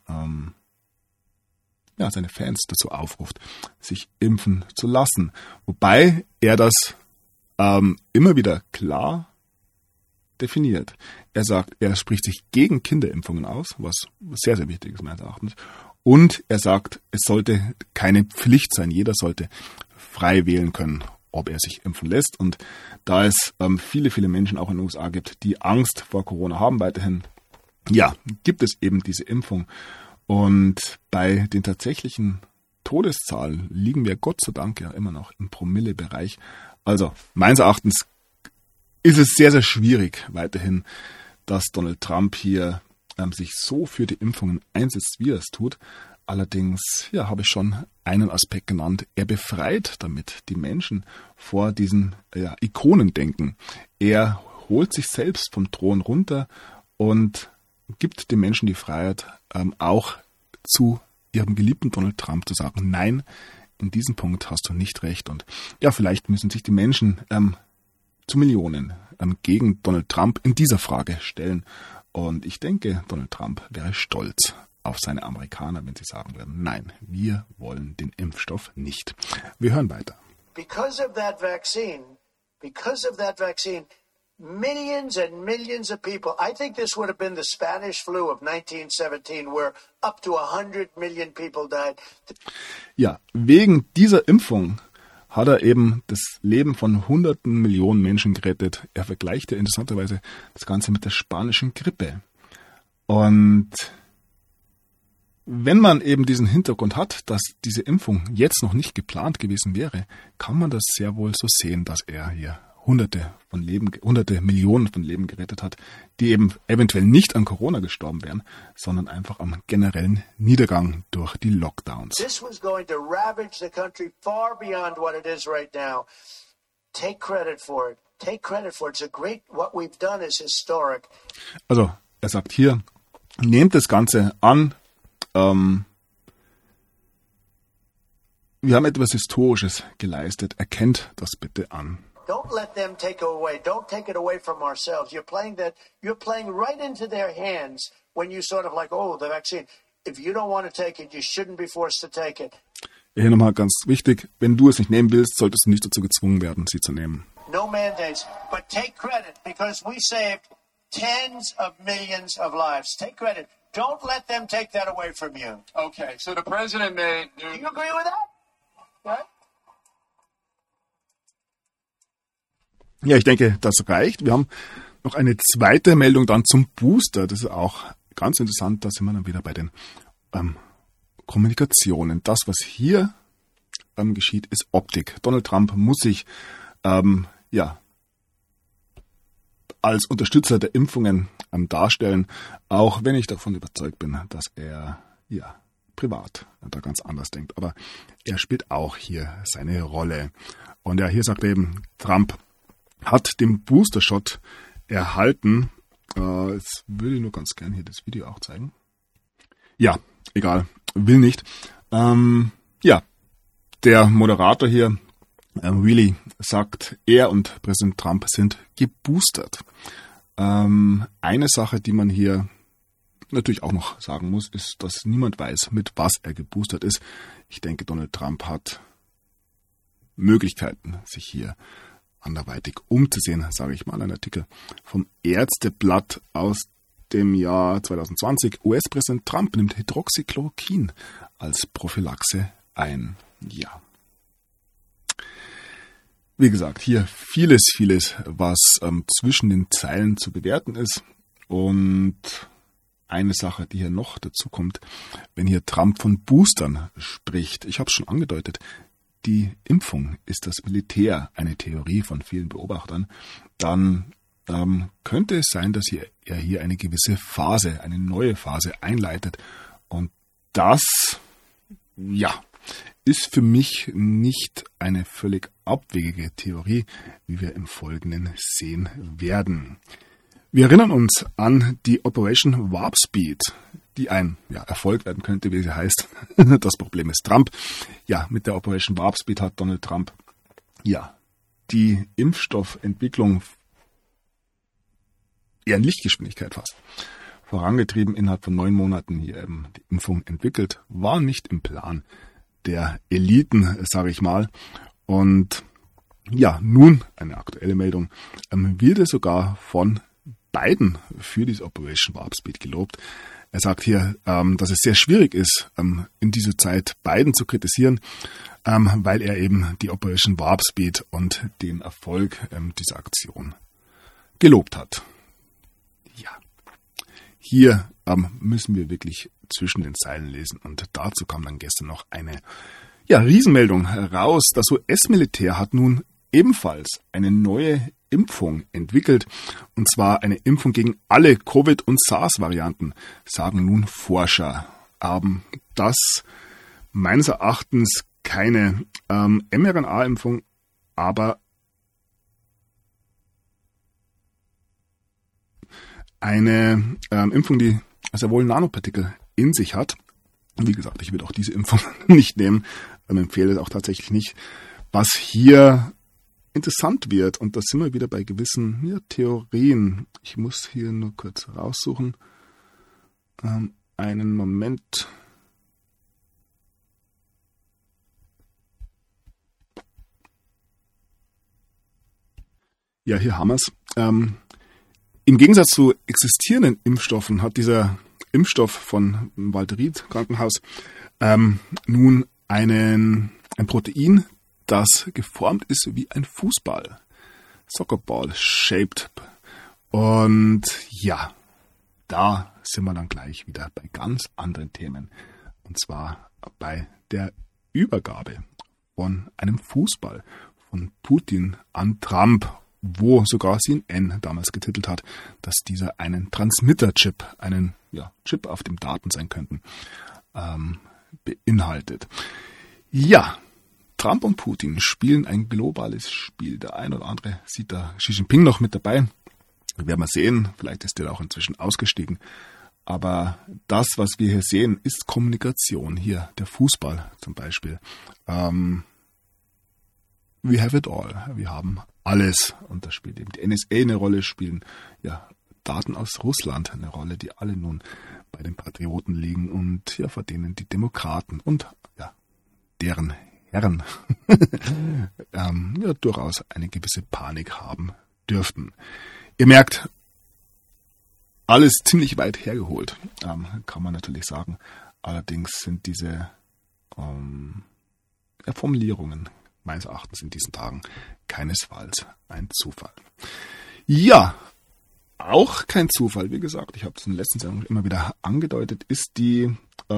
Fans dazu aufruft, sich impfen zu lassen. Wobei er das immer wieder klar definiert. Er sagt, er spricht sich gegen Kinderimpfungen aus, was sehr, sehr wichtig ist meines Erachtens. Und er sagt, es sollte keine Pflicht sein. Jeder sollte frei wählen können, ob er sich impfen lässt. Und da es viele, viele Menschen auch in den USA gibt, die Angst vor Corona haben weiterhin, gibt es eben diese Impfung. Und bei den tatsächlichen Todeszahlen liegen wir Gott sei Dank ja immer noch im Promille-Bereich. Also meines Erachtens ist es sehr, sehr schwierig weiterhin, dass Donald Trump hier sich so für die Impfungen einsetzt, wie er es tut. Allerdings habe ich schon einen Aspekt genannt. Er befreit damit die Menschen vor diesen Ikonendenken. Er holt sich selbst vom Thron runter und gibt den Menschen die Freiheit, auch zu ihrem geliebten Donald Trump zu sagen, nein, in diesem Punkt hast du nicht recht. Und vielleicht müssen sich die Menschen zu Millionen gegen Donald Trump in dieser Frage stellen. Und ich denke, Donald Trump wäre stolz auf seine Amerikaner, wenn sie sagen würden, nein, wir wollen den Impfstoff nicht. Wir hören weiter. Because of that vaccine, millions and millions of people, I think this would have been the Spanish flu of 1917, where up to 100 million people died. Ja, wegen dieser Impfung hat er eben das Leben von hunderten Millionen Menschen gerettet. Er vergleicht ja interessanterweise das Ganze mit der spanischen Grippe. Und wenn man eben diesen Hintergrund hat, dass diese Impfung jetzt noch nicht geplant gewesen wäre, kann man das sehr wohl so sehen, dass er hier hunderte Millionen von Leben gerettet hat, die eben eventuell nicht an Corona gestorben wären, sondern einfach am generellen Niedergang durch die Lockdowns. This was going to ravage the country far beyond what it is right now. Take credit for it. Take credit for it. It's a great, what we've done is historic. Also, er sagt hier, nehmt das Ganze an. Wir haben etwas Historisches geleistet. Erkennt das bitte an. Don't let them take it away. Don't take it away from ourselves. You're playing right into their hands when you sort of like, oh, the vaccine. If you don't want to take it, you shouldn't be forced to take it. Hier nochmal ganz wichtig, wenn du es nicht nehmen willst, solltest du nicht dazu gezwungen werden, sie zu nehmen. No mandates, but take credit because we saved tens of millions of lives. Take credit. Don't let them take that away from you. Okay, so the president made... Do you agree with that? Right? Ja, ich denke, das reicht. Wir haben noch eine zweite Meldung dann zum Booster. Das ist auch ganz interessant. Da sind wir dann wieder bei den Kommunikationen. Das, was hier geschieht, ist Optik. Donald Trump muss sich als Unterstützer der Impfungen darstellen, auch wenn ich davon überzeugt bin, dass er privat da ganz anders denkt. Aber er spielt auch hier seine Rolle. Und ja, hier sagt er eben, Trump hat den Booster-Shot erhalten. Jetzt würde ich nur ganz gern hier das Video auch zeigen. Ja, egal, will nicht. Der Moderator hier, Willie, sagt, er und Präsident Trump sind geboostert. Eine Sache, die man hier natürlich auch noch sagen muss, ist, dass niemand weiß, mit was er geboostert ist. Ich denke, Donald Trump hat Möglichkeiten, sich hier anderweitig umzusehen, sage ich mal. Ein Artikel vom Ärzteblatt aus dem Jahr 2020. US-Präsident Trump nimmt Hydroxychloroquin als Prophylaxe ein. Ja. Wie gesagt, hier vieles, was zwischen den Zeilen zu bewerten ist. Und eine Sache, die hier noch dazu kommt, wenn hier Trump von Boostern spricht, ich habe es schon angedeutet, die Impfung ist das Militär, eine Theorie von vielen Beobachtern, dann könnte es sein, dass er hier eine gewisse Phase, eine neue Phase einleitet. Und das, ist für mich nicht eine völlig abwegige Theorie, wie wir im Folgenden sehen werden. Wir erinnern uns an die Operation Warp Speed, die ein Erfolg werden könnte, wie sie heißt. Das Problem ist Trump. Ja, mit der Operation Warp Speed hat Donald Trump die Impfstoffentwicklung eher in Lichtgeschwindigkeit fast vorangetrieben, innerhalb von 9 Monaten hier eben die Impfung entwickelt, war nicht im Plan der Eliten, sage ich mal. Und nun eine aktuelle Meldung, wird er sogar von Biden für diese Operation Warp Speed gelobt. Er sagt hier, dass es sehr schwierig ist, in dieser Zeit Biden zu kritisieren, weil er eben die Operation Warp Speed und den Erfolg dieser Aktion gelobt hat. Ja, hier müssen wir wirklich zwischen den Zeilen lesen und dazu kam dann gestern noch eine Riesenmeldung heraus. Das US-Militär hat nun ebenfalls eine neue Impfung entwickelt, und zwar eine Impfung gegen alle Covid- und SARS-Varianten, sagen nun Forscher. Das meines Erachtens keine mRNA-Impfung, aber eine Impfung, die sehr wohl Nanopartikel in sich hat. Wie gesagt, ich will auch diese Impfung nicht nehmen, empfehle es auch tatsächlich nicht. Was hier interessant wird, und da sind wir wieder bei gewissen Theorien. Ich muss hier nur kurz raussuchen. Einen Moment. Ja, hier haben wir es. Im Gegensatz zu existierenden Impfstoffen hat dieser Impfstoff von Walter Reed Krankenhaus nun ein Protein das geformt ist wie ein Fußball. Soccerball shaped. Und ja, da sind wir dann gleich wieder bei ganz anderen Themen. Und zwar bei der Übergabe von einem Fußball von Putin an Trump, wo sogar CNN damals getitelt hat, dass dieser einen Transmitter-Chip, einen Chip, auf dem Daten sein könnten, beinhaltet. Ja, Trump und Putin spielen ein globales Spiel. Der ein oder andere sieht da Xi Jinping noch mit dabei. Werden wir sehen, vielleicht ist der auch inzwischen ausgestiegen. Aber das, was wir hier sehen, ist Kommunikation. Hier der Fußball zum Beispiel. We have it all. Wir haben alles. Und da spielt eben die NSA eine Rolle, spielen Daten aus Russland eine Rolle, die alle nun bei den Patrioten liegen und vor denen die Demokraten und deren Herren durchaus eine gewisse Panik haben dürften. Ihr merkt, alles ziemlich weit hergeholt, kann man natürlich sagen. Allerdings sind diese Formulierungen meines Erachtens in diesen Tagen keinesfalls ein Zufall. Ja, auch kein Zufall, wie gesagt, ich habe es in den letzten Sendungen immer wieder angedeutet, ist die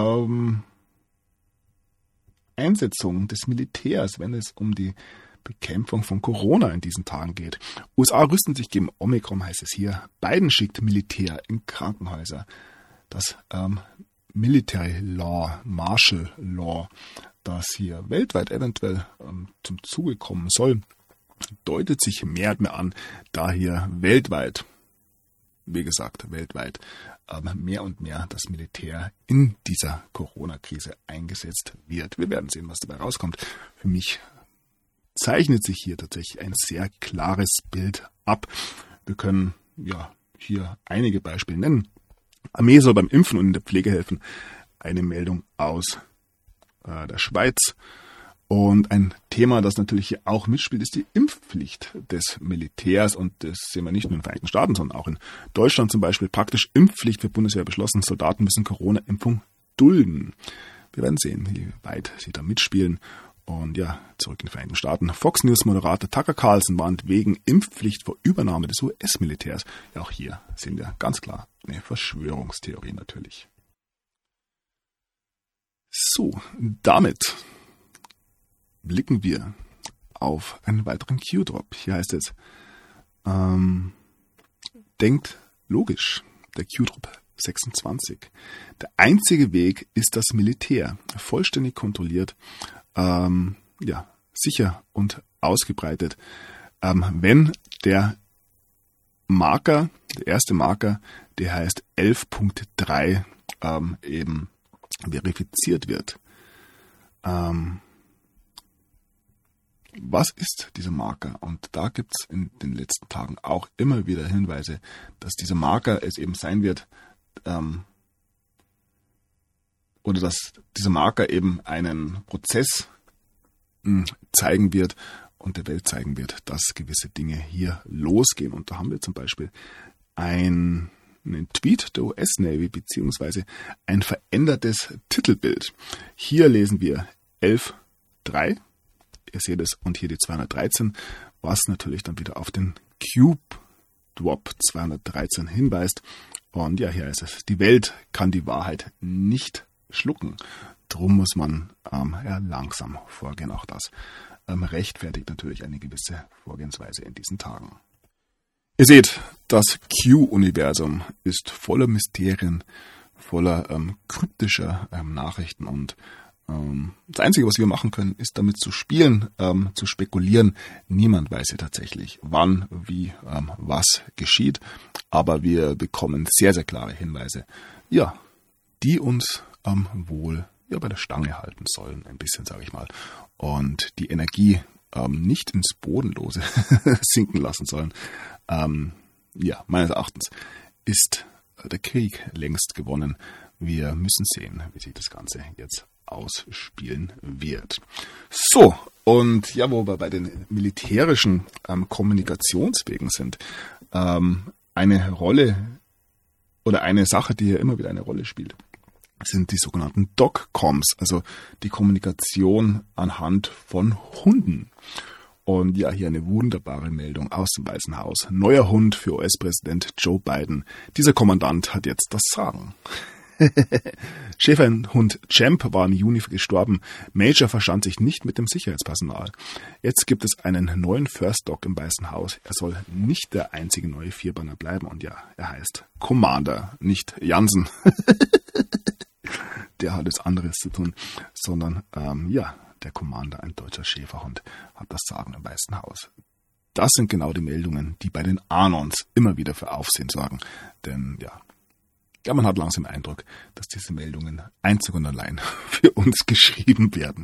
Einsetzung des Militärs, wenn es um die Bekämpfung von Corona in diesen Tagen geht. USA rüsten sich gegen Omikron, heißt es hier. Biden schickt Militär in Krankenhäuser. Das Military Law, Martial Law, das hier weltweit eventuell zum Zuge kommen soll, deutet sich mehr und mehr an, da hier weltweit, wie gesagt, weltweit mehr und mehr das Militär in dieser Corona-Krise eingesetzt wird. Wir werden sehen, was dabei rauskommt. Für mich zeichnet sich hier tatsächlich ein sehr klares Bild ab. Wir können hier einige Beispiele nennen. Armee soll beim Impfen und in der Pflege helfen. Eine Meldung aus der Schweiz. Und ein Thema, das natürlich hier auch mitspielt, ist die Impfpflicht des Militärs. Und das sehen wir nicht nur in den Vereinigten Staaten, sondern auch in Deutschland zum Beispiel. Praktisch Impfpflicht für Bundeswehr beschlossen. Soldaten müssen Corona-Impfung dulden. Wir werden sehen, wie weit sie da mitspielen. Und zurück in die Vereinigten Staaten. Fox News-Moderator Tucker Carlson warnt wegen Impfpflicht vor Übernahme des US-Militärs. Ja, auch hier sehen wir ganz klar eine Verschwörungstheorie natürlich. So, damit blicken wir auf einen weiteren Q-Drop. Hier heißt es, denkt logisch, der Q-Drop 26. Der einzige Weg ist das Militär, vollständig kontrolliert, sicher und ausgebreitet. Wenn der Marker, der erste Marker, der heißt 11.3, eben verifiziert wird. Was ist dieser Marker? Und da gibt es in den letzten Tagen auch immer wieder Hinweise, dass dieser Marker es eben sein wird, oder dass dieser Marker eben einen Prozess zeigen wird und der Welt zeigen wird, dass gewisse Dinge hier losgehen. Und da haben wir zum Beispiel einen Tweet der US-Navy beziehungsweise ein verändertes Titelbild. Hier lesen wir 11.3, ihr seht es, und hier die 213, was natürlich dann wieder auf den Cube Drop 213 hinweist. Und hier ist es. Die Welt kann die Wahrheit nicht schlucken. Drum muss man langsam vorgehen. Auch das rechtfertigt natürlich eine gewisse Vorgehensweise in diesen Tagen. Ihr seht, das Q-Universum ist voller Mysterien, voller kryptischer Nachrichten und das Einzige, was wir machen können, ist damit zu spielen, zu spekulieren. Niemand weiß ja tatsächlich, wann, wie, was geschieht. Aber wir bekommen sehr, sehr klare Hinweise, die uns wohl bei der Stange halten sollen, ein bisschen, sage ich mal. Und die Energie nicht ins Bodenlose sinken lassen sollen. Meines Erachtens ist der Krieg längst gewonnen. Wir müssen sehen, wie sich das Ganze jetzt ausspielen wird. So, und wo wir bei den militärischen Kommunikationswegen sind, eine Rolle oder eine Sache, die hier immer wieder eine Rolle spielt, sind die sogenannten Dog-Coms, also die Kommunikation anhand von Hunden. Und ja, hier eine wunderbare Meldung aus dem Weißen Haus. Neuer Hund für US-Präsident Joe Biden. Dieser Kommandant hat jetzt das Sagen. Schäferhund Champ war im Juni gestorben. Major verstand sich nicht mit dem Sicherheitspersonal. Jetzt gibt es einen neuen First Dog im Weißen Haus. Er soll nicht der einzige neue Vierbeiner bleiben. Und ja, er heißt Commander, nicht Jansen. Der hat es anderes zu tun, sondern der Commander, ein deutscher Schäferhund, hat das Sagen im Weißen Haus. Das sind genau die Meldungen, die bei den Anons immer wieder für Aufsehen sorgen. Denn ja, man hat langsam den Eindruck, dass diese Meldungen einzig und allein für uns geschrieben werden.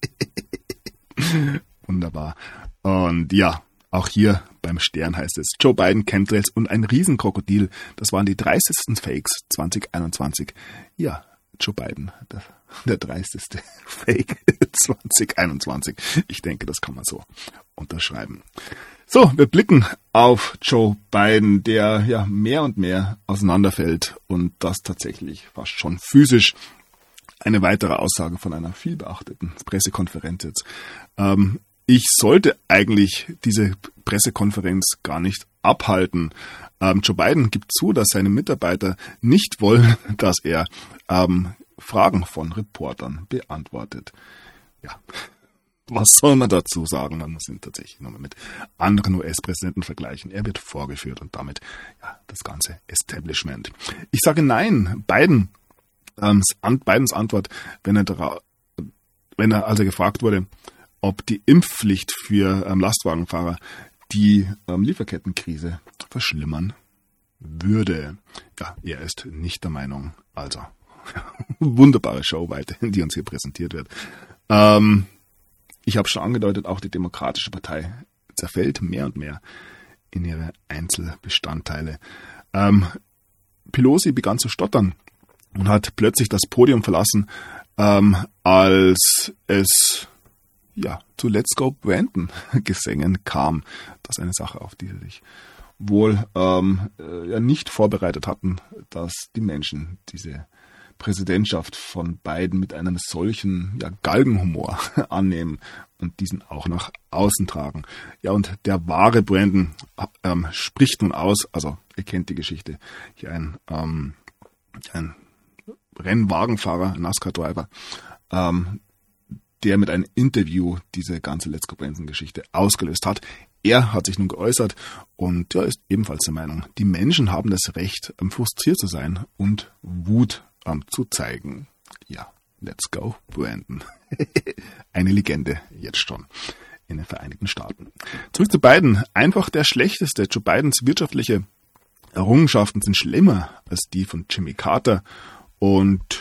Wunderbar. Und ja, auch hier beim Stern heißt es, Joe Biden, Chemtrails und ein Riesenkrokodil. Das waren die dreisten Fakes 2021. Ja, Joe Biden, der dreisteste Fake 2021. Ich denke, das kann man so unterschreiben. So, wir blicken auf Joe Biden, der ja mehr und mehr auseinanderfällt und das tatsächlich fast schon physisch. Eine weitere Aussage von einer vielbeachteten Pressekonferenz jetzt. Ich sollte eigentlich diese Pressekonferenz gar nicht abhalten. Joe Biden gibt zu, dass seine Mitarbeiter nicht wollen, dass er Fragen von Reportern beantwortet. Ja, was soll man dazu sagen? Man muss ihn tatsächlich nochmal mit anderen US-Präsidenten vergleichen. Er wird vorgeführt und damit das ganze Establishment. Ich sage nein. Bidens Antwort, als er gefragt wurde, ob die Impfpflicht für Lastwagenfahrer die Lieferkettenkrise verschlimmern würde. Ja, er ist nicht der Meinung. Also, wunderbare Show weiter, die uns hier präsentiert wird. Ich habe schon angedeutet, auch die Demokratische Partei zerfällt mehr und mehr in ihre Einzelbestandteile. Pelosi begann zu stottern und hat plötzlich das Podium verlassen, als es zu Let's Go Brandon Gesängen kam. Das ist eine Sache, auf die sie sich wohl nicht vorbereitet hatten, dass die Menschen diese Präsidentschaft von Biden mit einem solchen Galgenhumor annehmen und diesen auch nach außen tragen. Ja, und der wahre Brandon spricht nun aus, also ihr kennt die Geschichte, hier ein Rennwagenfahrer, NASCAR-Driver, der mit einem Interview diese ganze Let's Go Brandon-Geschichte ausgelöst hat. Er hat sich nun geäußert und ist ebenfalls der Meinung, die Menschen haben das Recht, frustriert zu sein und Wut zu zeigen. Ja, let's go, Brandon. Eine Legende jetzt schon in den Vereinigten Staaten. Zurück zu Biden. Einfach der schlechteste. Joe Bidens wirtschaftliche Errungenschaften sind schlimmer als die von Jimmy Carter. Und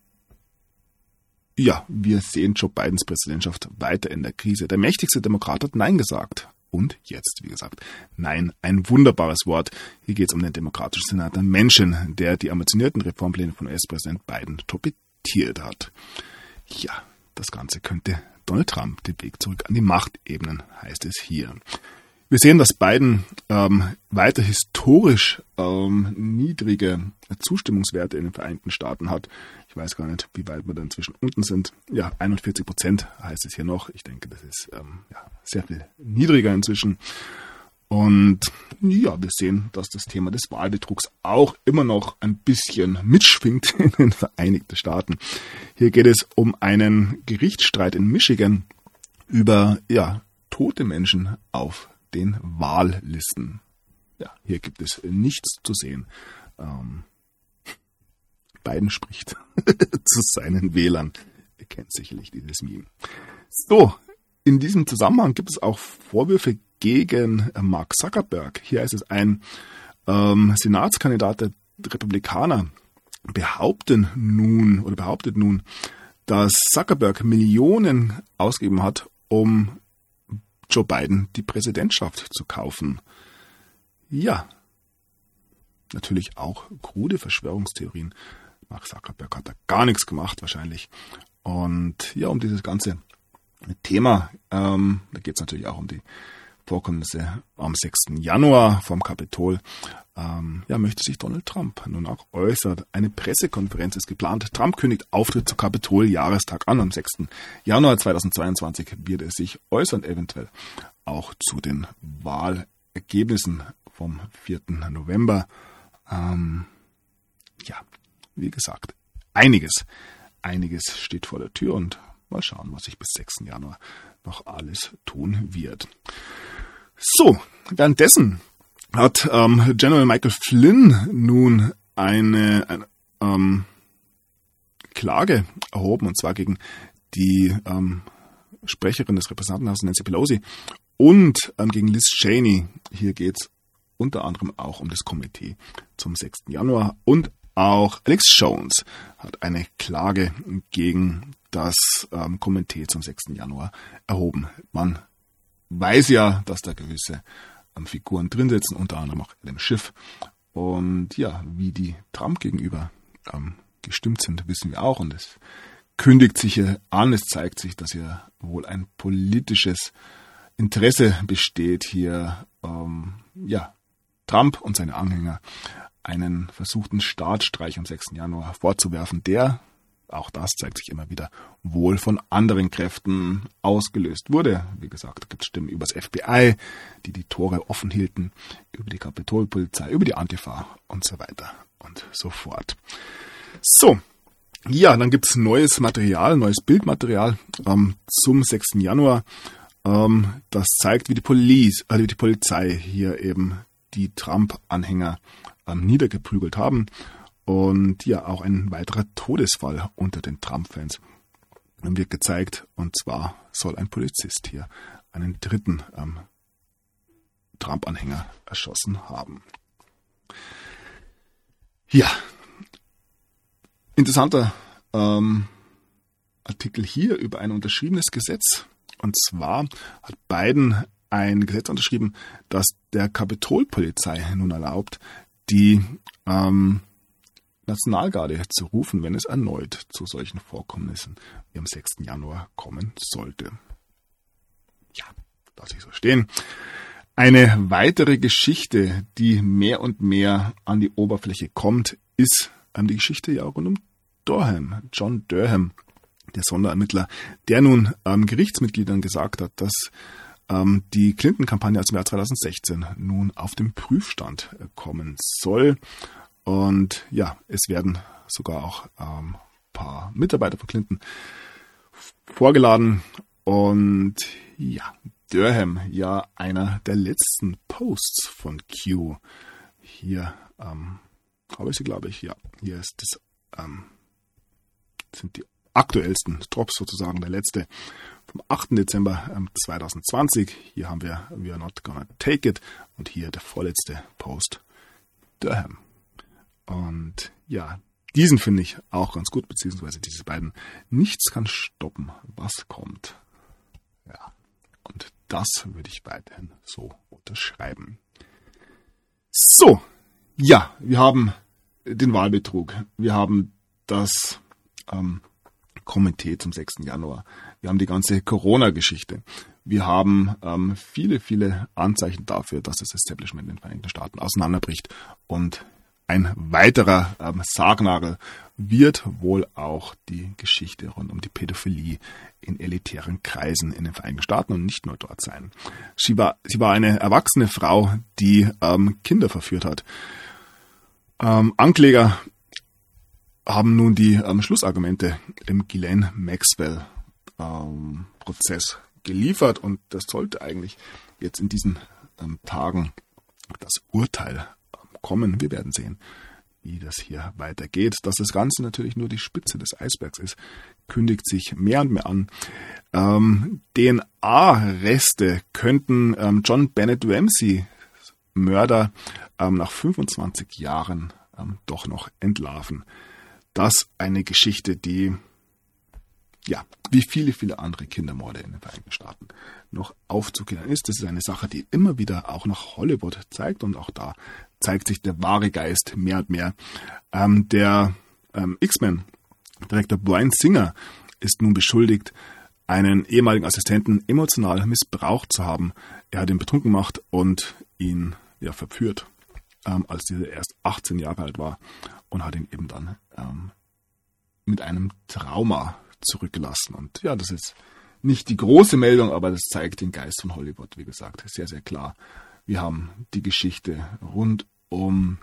ja, wir sehen Joe Bidens Präsidentschaft weiter in der Krise. Der mächtigste Demokrat hat Nein gesagt. Und jetzt, wie gesagt, nein, ein wunderbares Wort. Hier geht es um den demokratischen Senator Manchin, der die ambitionierten Reformpläne von US-Präsident Biden torpediert hat. Ja, das Ganze könnte Donald Trump den Weg zurück an die Macht ebnen, heißt es hier. Wir sehen, dass Biden weiter historisch niedrige Zustimmungswerte in den Vereinigten Staaten hat. Ich weiß gar nicht, wie weit wir da inzwischen unten sind. Ja, 41% heißt es hier noch. Ich denke, das ist sehr viel niedriger inzwischen. Und ja, wir sehen, dass das Thema des Wahlbetrugs auch immer noch ein bisschen mitschwingt in den Vereinigten Staaten. Hier geht es um einen Gerichtsstreit in Michigan über tote Menschen auf den Wahllisten. Ja, hier gibt es nichts zu sehen. Biden spricht zu seinen Wählern. Ihr kennt sicherlich dieses Meme. So, in diesem Zusammenhang gibt es auch Vorwürfe gegen Mark Zuckerberg. Hier ist es ein Senatskandidat der Republikaner behauptet nun, dass Zuckerberg Millionen ausgegeben hat, um Joe Biden die Präsidentschaft zu kaufen. Ja, natürlich auch krude Verschwörungstheorien. Mark Zuckerberg hat da gar nichts gemacht wahrscheinlich. Und ja, um dieses ganze Thema, da geht es natürlich auch um die Vorkommnisse am 6. Januar vom Kapitol, möchte sich Donald Trump nun auch äußern. Eine Pressekonferenz ist geplant. Trump kündigt Auftritt zur Kapitol-Jahrestag an. Am 6. Januar 2022 wird er sich äußern, eventuell auch zu den Wahlergebnissen vom 4. November. Wie gesagt, einiges steht vor der Tür und mal schauen, was sich bis 6. Januar noch alles tun wird. So, währenddessen hat General Michael Flynn nun eine Klage erhoben, und zwar gegen die Sprecherin des Repräsentantenhauses Nancy Pelosi und gegen Liz Cheney. Hier geht es unter anderem auch um das Komitee zum 6. Januar, und auch Alex Jones hat eine Klage gegen das Komitee zum 6. Januar erhoben. Man weiß ja, dass da gewisse Figuren drin sitzen, unter anderem auch Adam Schiff. Und ja, wie die Trump gegenüber gestimmt sind, wissen wir auch. Und es kündigt sich hier an, es zeigt sich, dass hier wohl ein politisches Interesse besteht, hier Trump und seine Anhänger einen versuchten Staatsstreich am 6. Januar vorzuwerfen, der, auch das zeigt sich immer wieder, wohl von anderen Kräften ausgelöst wurde. Wie gesagt, da gibt es Stimmen über das FBI, die Tore offen hielten, über die Kapitolpolizei, über die Antifa und so weiter und so fort. So, ja, dann gibt es neues Bildmaterial zum 6. Januar. Das zeigt, wie die Polizei hier eben die Trump-Anhänger niedergeprügelt haben. Und ja, auch ein weiterer Todesfall unter den Trump-Fans wird gezeigt. Und zwar soll ein Polizist hier einen dritten Trump-Anhänger erschossen haben. Ja, interessanter Artikel hier über ein unterschriebenes Gesetz. Und zwar hat Biden ein Gesetz unterschrieben, das der Kapitolpolizei nun erlaubt, die Nationalgarde zu rufen, wenn es erneut zu solchen Vorkommnissen wie am 6. Januar kommen sollte. Ja, lasse ich so stehen. Eine weitere Geschichte, die mehr und mehr an die Oberfläche kommt, ist die Geschichte ja rund um Durham. John Durham, der Sonderermittler, der nun Gerichtsmitgliedern gesagt hat, dass die Clinton-Kampagne aus dem Jahr 2016 nun auf den Prüfstand kommen soll. Und ja, es werden sogar auch ein paar Mitarbeiter von Clinton vorgeladen. Und ja, Durham, ja, einer der letzten Posts von Q. Hier habe ich sie, glaube ich. Ja, hier ist das, sind die aktuellsten Drops sozusagen, der letzte vom 8. Dezember 2020. Hier haben wir We Are Not Gonna Take It und hier der vorletzte Post, Durham. Und ja, diesen finde ich auch ganz gut, beziehungsweise diese beiden. Nichts kann stoppen, was kommt. Ja, und das würde ich weiterhin so unterschreiben. So, ja, wir haben den Wahlbetrug. Wir haben das Komitee zum 6. Januar. Wir haben die ganze Corona-Geschichte. Wir haben viele, viele Anzeichen dafür, dass das Establishment in den Vereinigten Staaten auseinanderbricht. Und ein weiterer Sargnagel wird wohl auch die Geschichte rund um die Pädophilie in elitären Kreisen in den Vereinigten Staaten und nicht nur dort sein. Sie war eine erwachsene Frau, die Kinder verführt hat. Ankläger haben nun die Schlussargumente im Ghislaine Maxwell-Prozess geliefert und das sollte eigentlich jetzt in diesen Tagen das Urteil kommen. Wir werden sehen, wie das hier weitergeht. Dass das Ganze natürlich nur die Spitze des Eisbergs ist, kündigt sich mehr und mehr an. DNA-Reste könnten John Bennett Ramsey Mörder nach 25 Jahren doch noch entlarven. Das eine Geschichte, die, ja, wie viele, viele andere Kindermorde in den Vereinigten Staaten noch aufzuklären ist. Das ist eine Sache, die immer wieder auch nach Hollywood zeigt und auch da zeigt sich der wahre Geist mehr und mehr. Der X-Men-Direktor Bryan Singer ist nun beschuldigt, einen ehemaligen Assistenten emotional missbraucht zu haben. Er hat ihn betrunken gemacht und ihn verführt, als dieser erst 18 Jahre alt war, und hat ihn eben dann mit einem Trauma zurückgelassen. Und ja, das ist nicht die große Meldung, aber das zeigt den Geist von Hollywood, wie gesagt, sehr, sehr klar. Wir haben die Geschichte rund um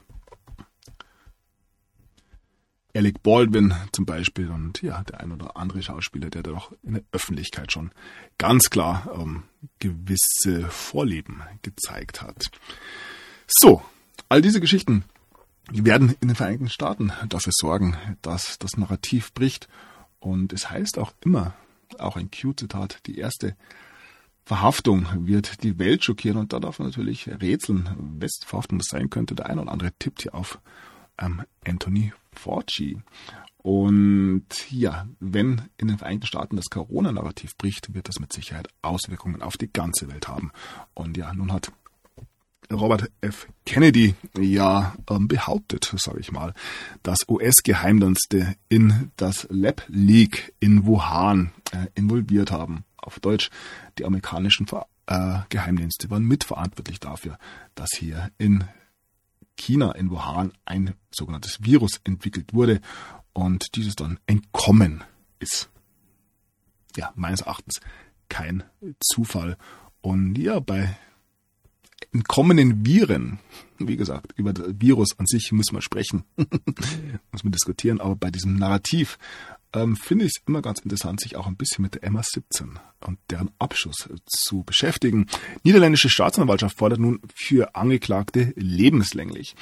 Alec Baldwin zum Beispiel und ja, der ein oder andere Schauspieler, der da doch in der Öffentlichkeit schon ganz klar gewisse Vorlieben gezeigt hat. So, all diese Geschichten, die werden in den Vereinigten Staaten dafür sorgen, dass das Narrativ bricht. Und es heißt auch immer, auch ein Q-Zitat, die erste Verhaftung wird die Welt schockieren. Und da darf man natürlich rätseln, wessen Verhaftung das sein könnte. Der eine oder andere tippt hier auf Anthony Fauci. Und ja, wenn in den Vereinigten Staaten das Corona-Narrativ bricht, wird das mit Sicherheit Auswirkungen auf die ganze Welt haben. Und ja, nun hat Robert F. Kennedy behauptet, sage ich mal, dass US-Geheimdienste in das Lab-Leak in Wuhan involviert haben. Auf Deutsch, die amerikanischen Geheimdienste waren mitverantwortlich dafür, dass hier in China, in Wuhan, ein sogenanntes Virus entwickelt wurde und dieses dann entkommen ist. Ja, meines Erachtens kein Zufall. Und ja, bei entkommenen Viren, wie gesagt, über das Virus an sich müssen wir sprechen, müssen wir diskutieren, aber bei diesem Narrativ finde ich es immer ganz interessant, sich auch ein bisschen mit der MH17 und deren Abschuss zu beschäftigen. Niederländische Staatsanwaltschaft fordert nun für Angeklagte lebenslänglich.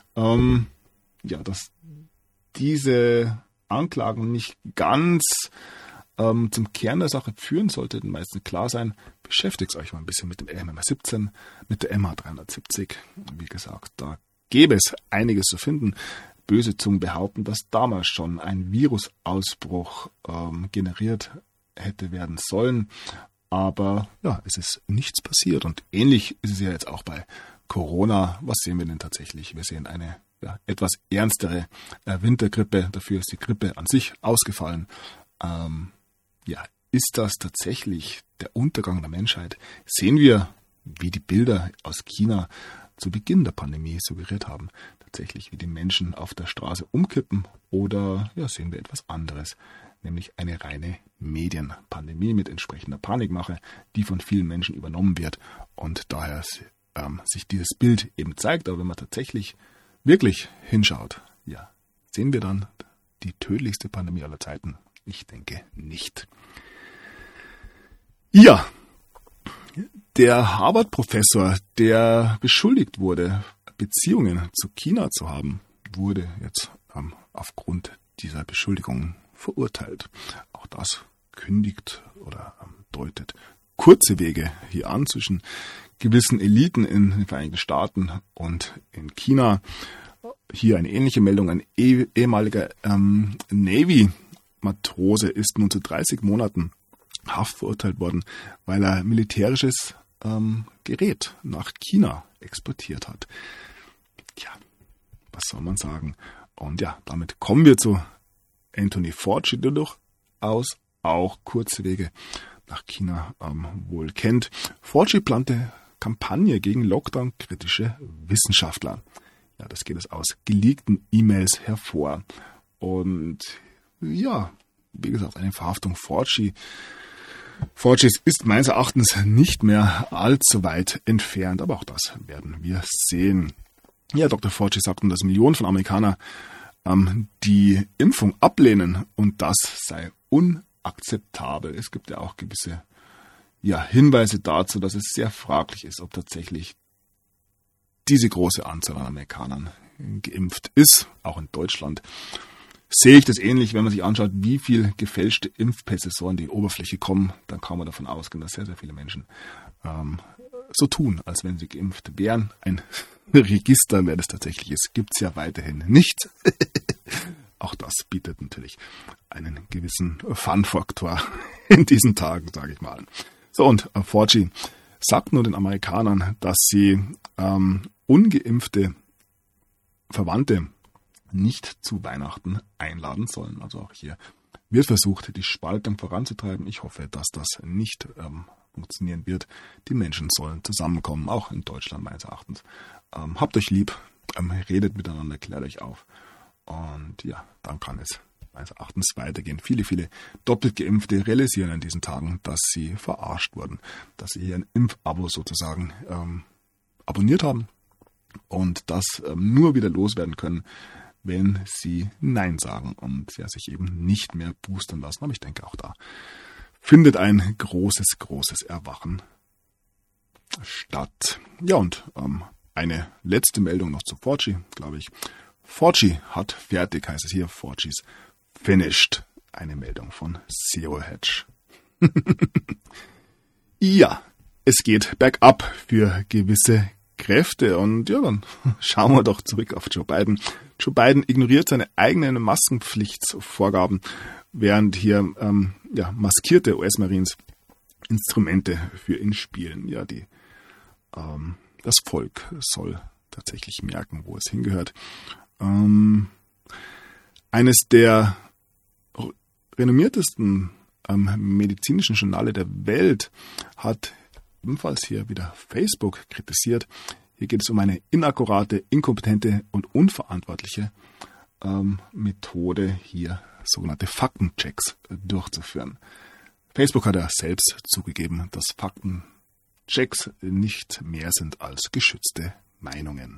Dass diese Anklagen nicht ganz zum Kern der Sache führen sollte, den meisten klar sein, beschäftigt euch mal ein bisschen mit dem MH17, mit der MH370. Wie gesagt, da gäbe es einiges zu finden. Böse Zungen behaupten, dass damals schon ein Virusausbruch generiert hätte werden sollen. Aber ja, es ist nichts passiert. Und ähnlich ist es ja jetzt auch bei Corona. Was sehen wir denn tatsächlich? Wir sehen eine etwas ernstere Wintergrippe. Dafür ist die Grippe an sich ausgefallen. Ist das tatsächlich der Untergang der Menschheit? Sehen wir, wie die Bilder aus China zu Beginn der Pandemie suggeriert haben, tatsächlich wie die Menschen auf der Straße umkippen, oder sehen wir etwas anderes, nämlich eine reine Medienpandemie mit entsprechender Panikmache, die von vielen Menschen übernommen wird und daher sich dieses Bild eben zeigt. Aber wenn man tatsächlich wirklich hinschaut, sehen wir dann die tödlichste Pandemie aller Zeiten? Ich denke nicht. Ja, der Harvard-Professor, der beschuldigt wurde, Beziehungen zu China zu haben, wurde jetzt aufgrund dieser Beschuldigung verurteilt. Auch das kündigt oder deutet kurze Wege hier an zwischen gewissen Eliten in den Vereinigten Staaten und in China. Hier eine ähnliche Meldung. Ein ehemaliger Navy-Matrose ist nun zu 30 Monaten Haft verurteilt worden, weil er militärisches Gerät nach China exportiert hat. Ja, was soll man sagen? Und ja, damit kommen wir zu Anthony Fauci, der durchaus auch kurze Wege nach China wohl kennt. Fauci plante Kampagne gegen Lockdown-kritische Wissenschaftler. Ja, das geht es aus geleakten E-Mails hervor. Und ja, wie gesagt, eine Verhaftung Faucis ist meines Erachtens nicht mehr allzu weit entfernt, aber auch das werden wir sehen. Ja, Dr. Fauci sagt nun, dass Millionen von Amerikanern die Impfung ablehnen und das sei unakzeptabel. Es gibt ja auch gewisse Hinweise dazu, dass es sehr fraglich ist, ob tatsächlich diese große Anzahl an Amerikanern geimpft ist, auch in Deutschland. Sehe ich das ähnlich, wenn man sich anschaut, wie viel gefälschte Impfpässe so an die Oberfläche kommen, dann kann man davon ausgehen, dass sehr, sehr viele Menschen so tun, als wenn sie geimpft wären. Ein Register, wer das tatsächlich ist, gibt es ja weiterhin nicht. Auch das bietet natürlich einen gewissen Fun-Faktor in diesen Tagen, sage ich mal. So, und Fauci sagt nun den Amerikanern, dass sie ungeimpfte Verwandte nicht zu Weihnachten einladen sollen. Also auch hier wird versucht, die Spaltung voranzutreiben. Ich hoffe, dass das nicht funktionieren wird. Die Menschen sollen zusammenkommen, auch in Deutschland meines Erachtens. Habt euch lieb, redet miteinander, klärt euch auf. Und ja, dann kann es meines Erachtens weitergehen. Viele, viele doppelt Geimpfte realisieren in diesen Tagen, dass sie verarscht wurden, dass sie hier ein Impfabo sozusagen abonniert haben und das nur wieder loswerden können, wenn sie Nein sagen und ja, sich eben nicht mehr boostern lassen. Aber ich denke, auch da findet ein großes, großes Erwachen statt. Ja, und eine letzte Meldung noch zu 4G, glaube ich. 4G hat fertig, heißt es hier, 4G's finished. Eine Meldung von Zero Hedge. Ja, es geht bergab für gewisse Kräfte und ja, dann schauen wir doch zurück auf Joe Biden. Joe Biden ignoriert seine eigenen Maskenpflichtvorgaben, während hier maskierte US-Marines Instrumente für ihn spielen. Ja, das Volk soll tatsächlich merken, wo es hingehört. Eines der renommiertesten medizinischen Journale der Welt hat ebenfalls hier wieder Facebook kritisiert. Hier geht es um eine inakkurate, inkompetente und unverantwortliche Methode, hier sogenannte Faktenchecks durchzuführen. Facebook hat ja selbst zugegeben, dass Faktenchecks nicht mehr sind als geschützte Meinungen.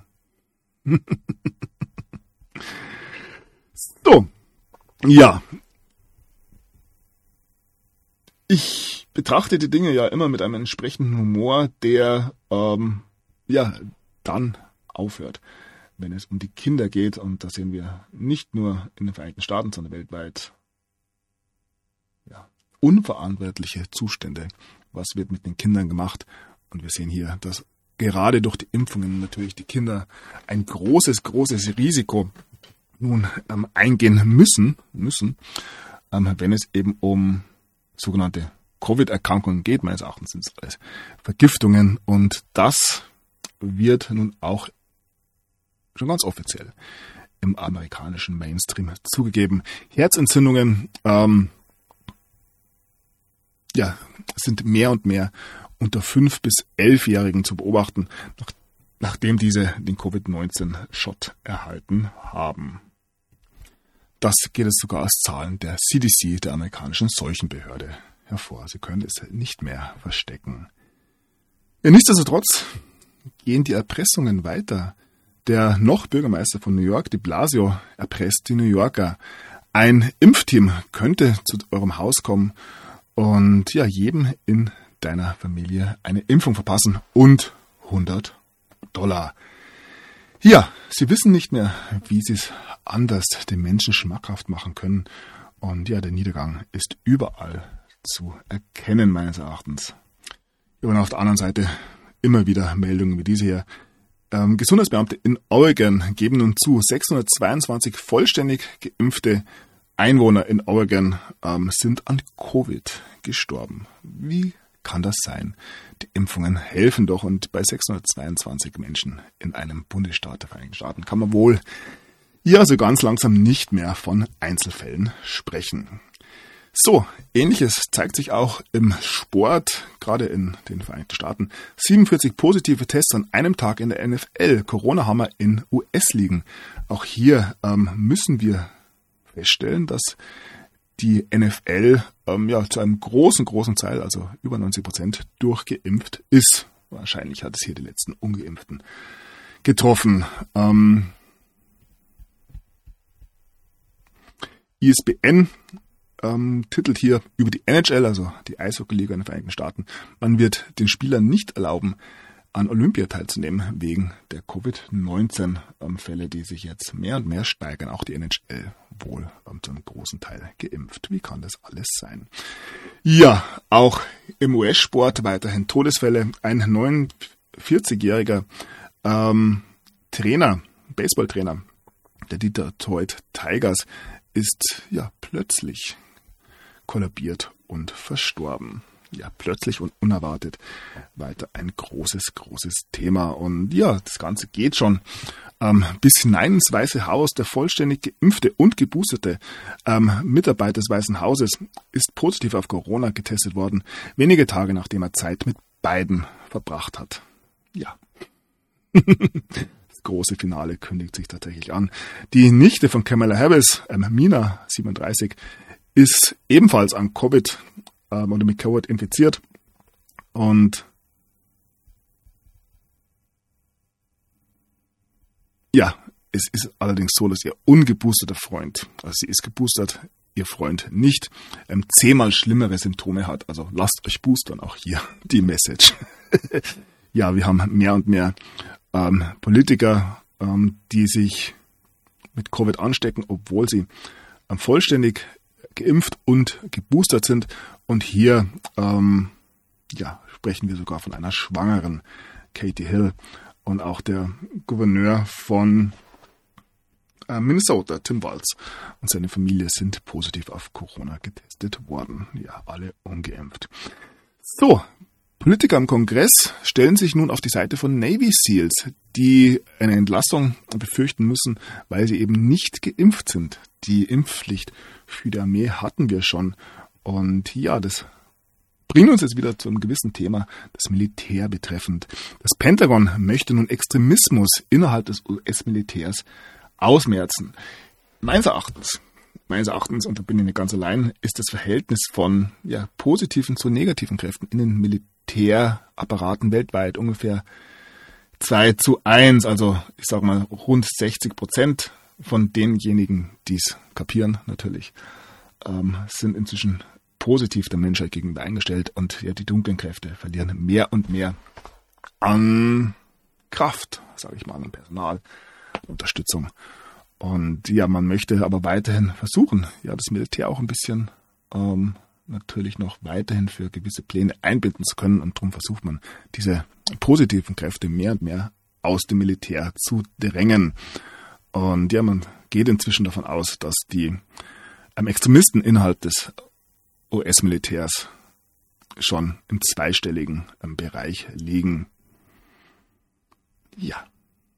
So, ja. Ich betrachte die Dinge ja immer mit einem entsprechenden Humor, der dann aufhört, wenn es um die Kinder geht. Und da sehen wir nicht nur in den Vereinigten Staaten, sondern weltweit unverantwortliche Zustände. Was wird mit den Kindern gemacht? Und wir sehen hier, dass gerade durch die Impfungen natürlich die Kinder ein großes, großes Risiko nun eingehen müssen, wenn es eben um sogenannte Covid-Erkrankungen geht. Meines Erachtens sind es alles Vergiftungen und das wird nun auch schon ganz offiziell im amerikanischen Mainstream zugegeben. Herzentzündungen sind mehr und mehr unter 5- bis 11-Jährigen zu beobachten, nachdem diese den Covid-19-Shot erhalten haben. Das geht es sogar aus Zahlen der CDC, der amerikanischen Seuchenbehörde, hervor. Sie können es nicht mehr verstecken. Ja, nichtsdestotrotz gehen die Erpressungen weiter. Der noch Bürgermeister von New York, de Blasio, erpresst die New Yorker. Ein Impfteam könnte zu eurem Haus kommen und jedem in deiner Familie eine Impfung verpassen und $100. Ja, sie wissen nicht mehr, wie sie es anders den Menschen schmackhaft machen können. Und der Niedergang ist überall zu erkennen, meines Erachtens. Und auf der anderen Seite immer wieder Meldungen wie diese hier. Gesundheitsbeamte in Oregon geben nun zu, 622 vollständig geimpfte Einwohner in Oregon sind an Covid gestorben. Wie kann das sein? Die Impfungen helfen doch und bei 622 Menschen in einem Bundesstaat der Vereinigten Staaten kann man wohl so ganz langsam nicht mehr von Einzelfällen sprechen. So, Ähnliches zeigt sich auch im Sport, gerade in den Vereinigten Staaten. 47 positive Tests an einem Tag in der NFL, Corona-Hammer in US-Ligen. Auch hier müssen wir feststellen, dass die NFL zu einem großen Teil, also über 90%, durchgeimpft ist. Wahrscheinlich hat es hier die letzten Ungeimpften getroffen. ESPN titelt hier über die NHL, also die Eishockey-Liga in den Vereinigten Staaten. Man wird den Spielern nicht erlauben, an Olympia teilzunehmen, wegen der Covid-19-Fälle, die sich jetzt mehr und mehr steigern. Auch die NHL wohl zu einem großen Teil geimpft. Wie kann das alles sein? Ja, auch im US-Sport weiterhin Todesfälle. Ein 49-jähriger Baseballtrainer der Detroit Tigers ist plötzlich kollabiert und verstorben. plötzlich und unerwartet weiter ein großes Thema. Und ja, das Ganze geht schon bis hinein ins Weiße Haus. Der vollständig geimpfte und geboosterte Mitarbeiter des Weißen Hauses ist positiv auf Corona getestet worden, wenige Tage nachdem er Zeit mit Biden verbracht hat. Ja. Das große Finale kündigt sich tatsächlich an. Die Nichte von Kamala Harris, Mina, 37, ist ebenfalls an Covid oder mit Covid infiziert. Und ja, es ist allerdings so, dass ihr ungeboosterter Freund, also sie ist geboostert, ihr Freund nicht, 10-mal schlimmere Symptome hat. Also lasst euch boostern, auch hier die Message. Ja, wir haben mehr und mehr Politiker, die sich mit Covid anstecken, obwohl sie vollständig geimpft und geboostert sind. Und hier sprechen wir sogar von einer schwangeren Katie Hill. Und auch der Gouverneur von Minnesota, Tim Walz, und seine Familie sind positiv auf Corona getestet worden. Ja, alle ungeimpft. So, Politiker im Kongress stellen sich nun auf die Seite von Navy Seals, die eine Entlassung befürchten müssen, weil sie eben nicht geimpft sind. Die Impfpflicht für die Armee hatten wir schon. Und ja, das bringen uns jetzt wieder zu einem gewissen Thema, das Militär betreffend. Das Pentagon möchte nun Extremismus innerhalb des US-Militärs ausmerzen. Meines Erachtens, und da bin ich nicht ganz allein, ist das Verhältnis von positiven zu negativen Kräften in den Militärapparaten weltweit ungefähr 2:1. Also ich sage mal rund 60% von denjenigen, die es kapieren natürlich, sind inzwischen positiv der Menschheit gegenüber eingestellt, und die dunklen Kräfte verlieren mehr und mehr an Kraft, sage ich mal, an Personal, Unterstützung. Und man möchte aber weiterhin versuchen, das Militär auch ein bisschen natürlich noch weiterhin für gewisse Pläne einbinden zu können, und darum versucht man, diese positiven Kräfte mehr und mehr aus dem Militär zu drängen. Und man geht inzwischen davon aus, dass die Extremisten innerhalb des US-Militärs schon im zweistelligen Bereich liegen. Ja.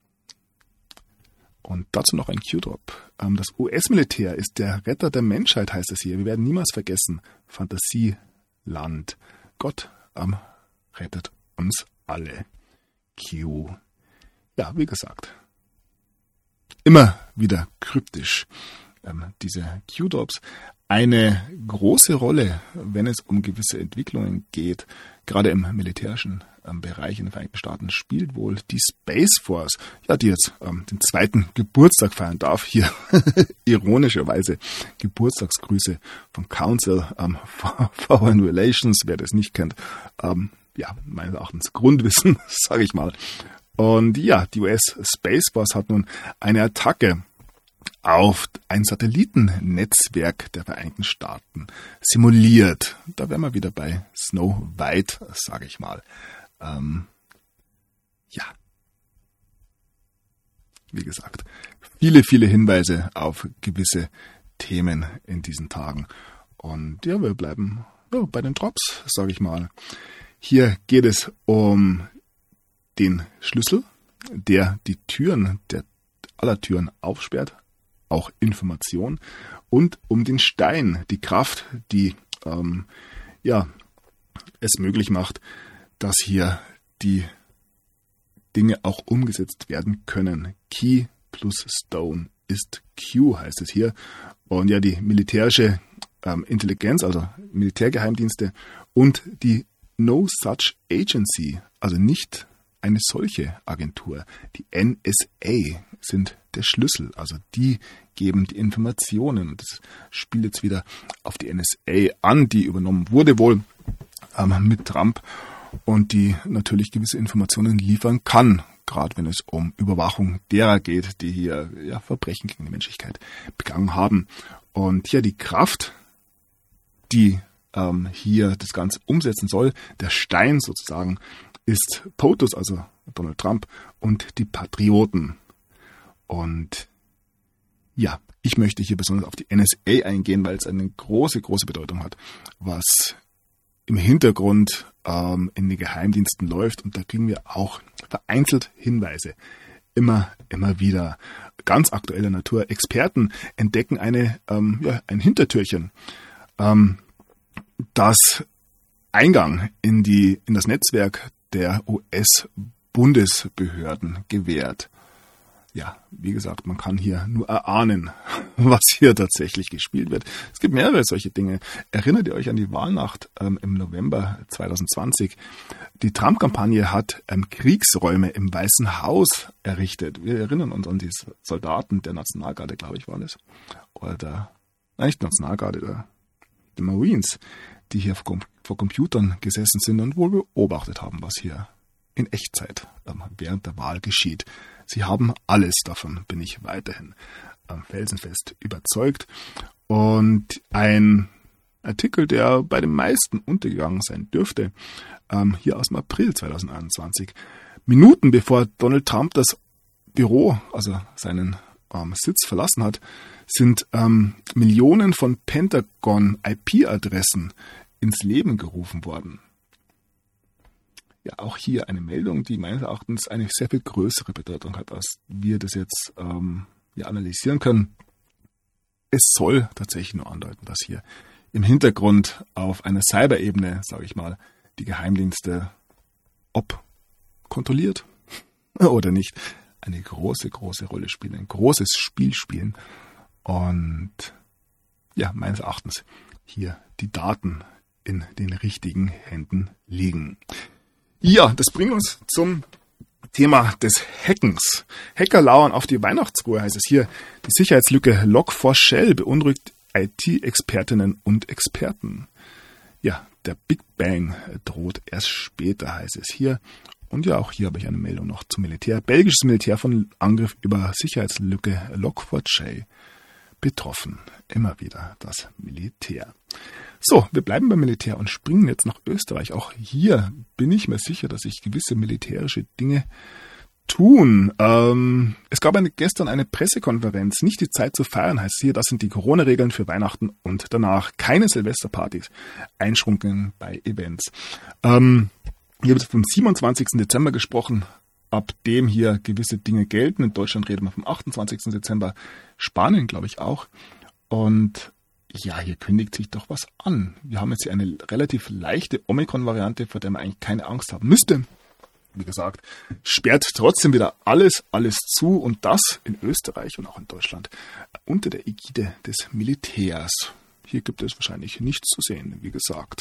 Und dazu noch ein Q-Drop. Das US-Militär ist der Retter der Menschheit, heißt es hier. Wir werden niemals vergessen. Fantasieland. Gott rettet uns alle. Q. Ja, wie gesagt. Immer wieder kryptisch. Diese Q-Drops. Eine große Rolle, wenn es um gewisse Entwicklungen geht, gerade im militärischen Bereich in den Vereinigten Staaten, spielt wohl die Space Force, die jetzt den 2. Geburtstag feiern darf. Hier ironischerweise Geburtstagsgrüße vom Council for Foreign Relations, wer das nicht kennt. Meines Erachtens Grundwissen, sage ich mal. Und die US Space Force hat nun eine Attacke auf ein Satellitennetzwerk der Vereinigten Staaten simuliert. Da wären wir wieder bei Snow White, sage ich mal. Wie gesagt, viele Hinweise auf gewisse Themen in diesen Tagen. Und wir bleiben bei den Drops, sage ich mal. Hier geht es um den Schlüssel, der die Türen aller Türen aufsperrt, auch Information, und um den Stein, die Kraft, die es möglich macht, dass hier die Dinge auch umgesetzt werden können. Key plus Stone ist Q, heißt es hier. Und die militärische Intelligenz, also Militärgeheimdienste, und die No Such Agency, also nicht eine solche Agentur, die NSA, sind der Schlüssel. Also die geben die Informationen. Das spielt jetzt wieder auf die NSA an, die übernommen wurde wohl mit Trump, und die natürlich gewisse Informationen liefern kann, gerade wenn es um Überwachung derer geht, die hier Verbrechen gegen die Menschlichkeit begangen haben. Und die Kraft, die hier das Ganze umsetzen soll, der Stein sozusagen, ist POTUS, also Donald Trump, und die Patrioten. Und ich möchte hier besonders auf die NSA eingehen, weil es eine große Bedeutung hat, was im Hintergrund in den Geheimdiensten läuft. Und da kriegen wir auch vereinzelt Hinweise. Immer wieder. Ganz aktueller Natur. Experten entdecken ein Hintertürchen, das Eingang in das Netzwerk der US-Bundesbehörden gewährt. Ja, wie gesagt, man kann hier nur erahnen, was hier tatsächlich gespielt wird. Es gibt mehrere solche Dinge. Erinnert ihr euch an die Wahlnacht im November 2020? Die Trump-Kampagne hat Kriegsräume im Weißen Haus errichtet. Wir erinnern uns an die Soldaten der Nationalgarde, glaube ich, waren es. Oder nicht Nationalgarde, der Marines, die hier vor Computern gesessen sind und wohl beobachtet haben, was hier in Echtzeit während der Wahl geschieht. Sie haben alles davon, bin ich weiterhin felsenfest überzeugt. Und ein Artikel, der bei den meisten untergegangen sein dürfte, hier aus dem April 2021, Minuten bevor Donald Trump das Büro, also seinen Sitz verlassen hat, sind Millionen von Pentagon-IP-Adressen ins Leben gerufen worden. Ja, auch hier eine Meldung, die meines Erachtens eine sehr viel größere Bedeutung hat, als wir das jetzt analysieren können. Es soll tatsächlich nur andeuten, dass hier im Hintergrund auf einer Cyber-Ebene, sage ich mal, die Geheimdienste, ob kontrolliert oder nicht, eine große Rolle spielen, ein großes Spiel spielen und ja, meines Erachtens hier die Daten in den richtigen Händen liegen. Ja, das bringt uns zum Thema des Hackens. Hacker lauern auf die Weihnachtsruhe, heißt es hier. Die Sicherheitslücke Log4Shell beunruhigt IT-Expertinnen und Experten. Ja, der Big Bang droht erst später, heißt es hier. Und ja, auch hier habe ich eine Meldung noch zum Militär. Belgisches Militär von Angriff über Sicherheitslücke Log4Shell betroffen. Immer wieder das Militär. So, wir bleiben beim Militär und springen jetzt nach Österreich. Auch hier bin ich mir sicher, dass sich gewisse militärische Dinge tun. Es gab gestern eine Pressekonferenz. Nicht die Zeit zu feiern, heißt es hier. Das sind die Corona-Regeln für Weihnachten und danach. Keine Silvesterpartys. Einschränkungen bei Events. Hier wird vom 27. Dezember gesprochen, ab dem hier gewisse Dinge gelten. In Deutschland reden wir vom 28. Dezember. Spanien, glaube ich, auch. Und ja, hier kündigt sich doch was an. Wir haben jetzt hier eine relativ leichte Omikron-Variante, vor der man eigentlich keine Angst haben müsste. Wie gesagt, sperrt trotzdem wieder alles zu und das in Österreich und auch in Deutschland unter der Ägide des Militärs. Hier gibt es wahrscheinlich nichts zu sehen, wie gesagt.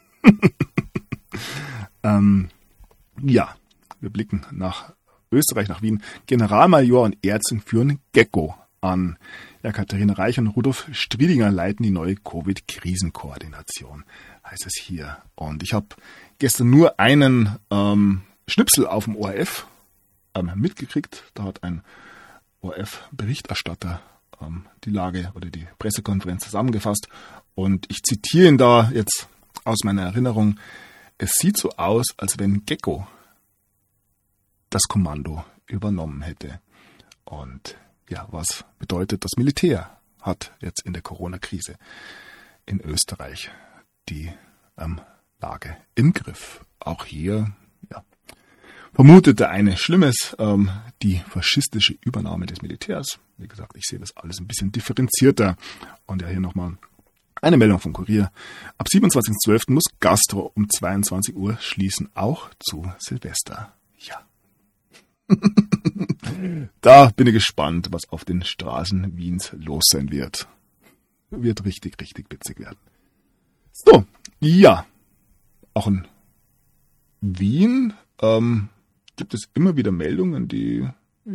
Ja, wir blicken nach Österreich, nach Wien. Generalmajor und Ärztin führen Gecko an. Ja, Katharina Reich und Rudolf Striedinger leiten die neue Covid-Krisenkoordination, heißt es hier. Und ich habe gestern nur einen Schnipsel auf dem ORF mitgekriegt. Da hat ein ORF-Berichterstatter die Lage oder die Pressekonferenz zusammengefasst. Und ich zitiere ihn da jetzt aus meiner Erinnerung. Es sieht so aus, als wenn Gecko das Kommando übernommen hätte. Und ja, was bedeutet, das Militär hat jetzt in der Corona-Krise in Österreich die Lage im Griff. Auch hier vermutete eine Schlimmes, die faschistische Übernahme des Militärs. Wie gesagt, ich sehe das alles ein bisschen differenzierter. Und ja, hier nochmal eine Meldung vom Kurier. Ab 27.12. muss Gastro um 22 Uhr schließen, auch zu Silvester. Ja. Da bin ich gespannt, was auf den Straßen Wiens los sein wird. Wird richtig witzig werden. So, ja. Auch in Wien gibt es immer wieder Meldungen, die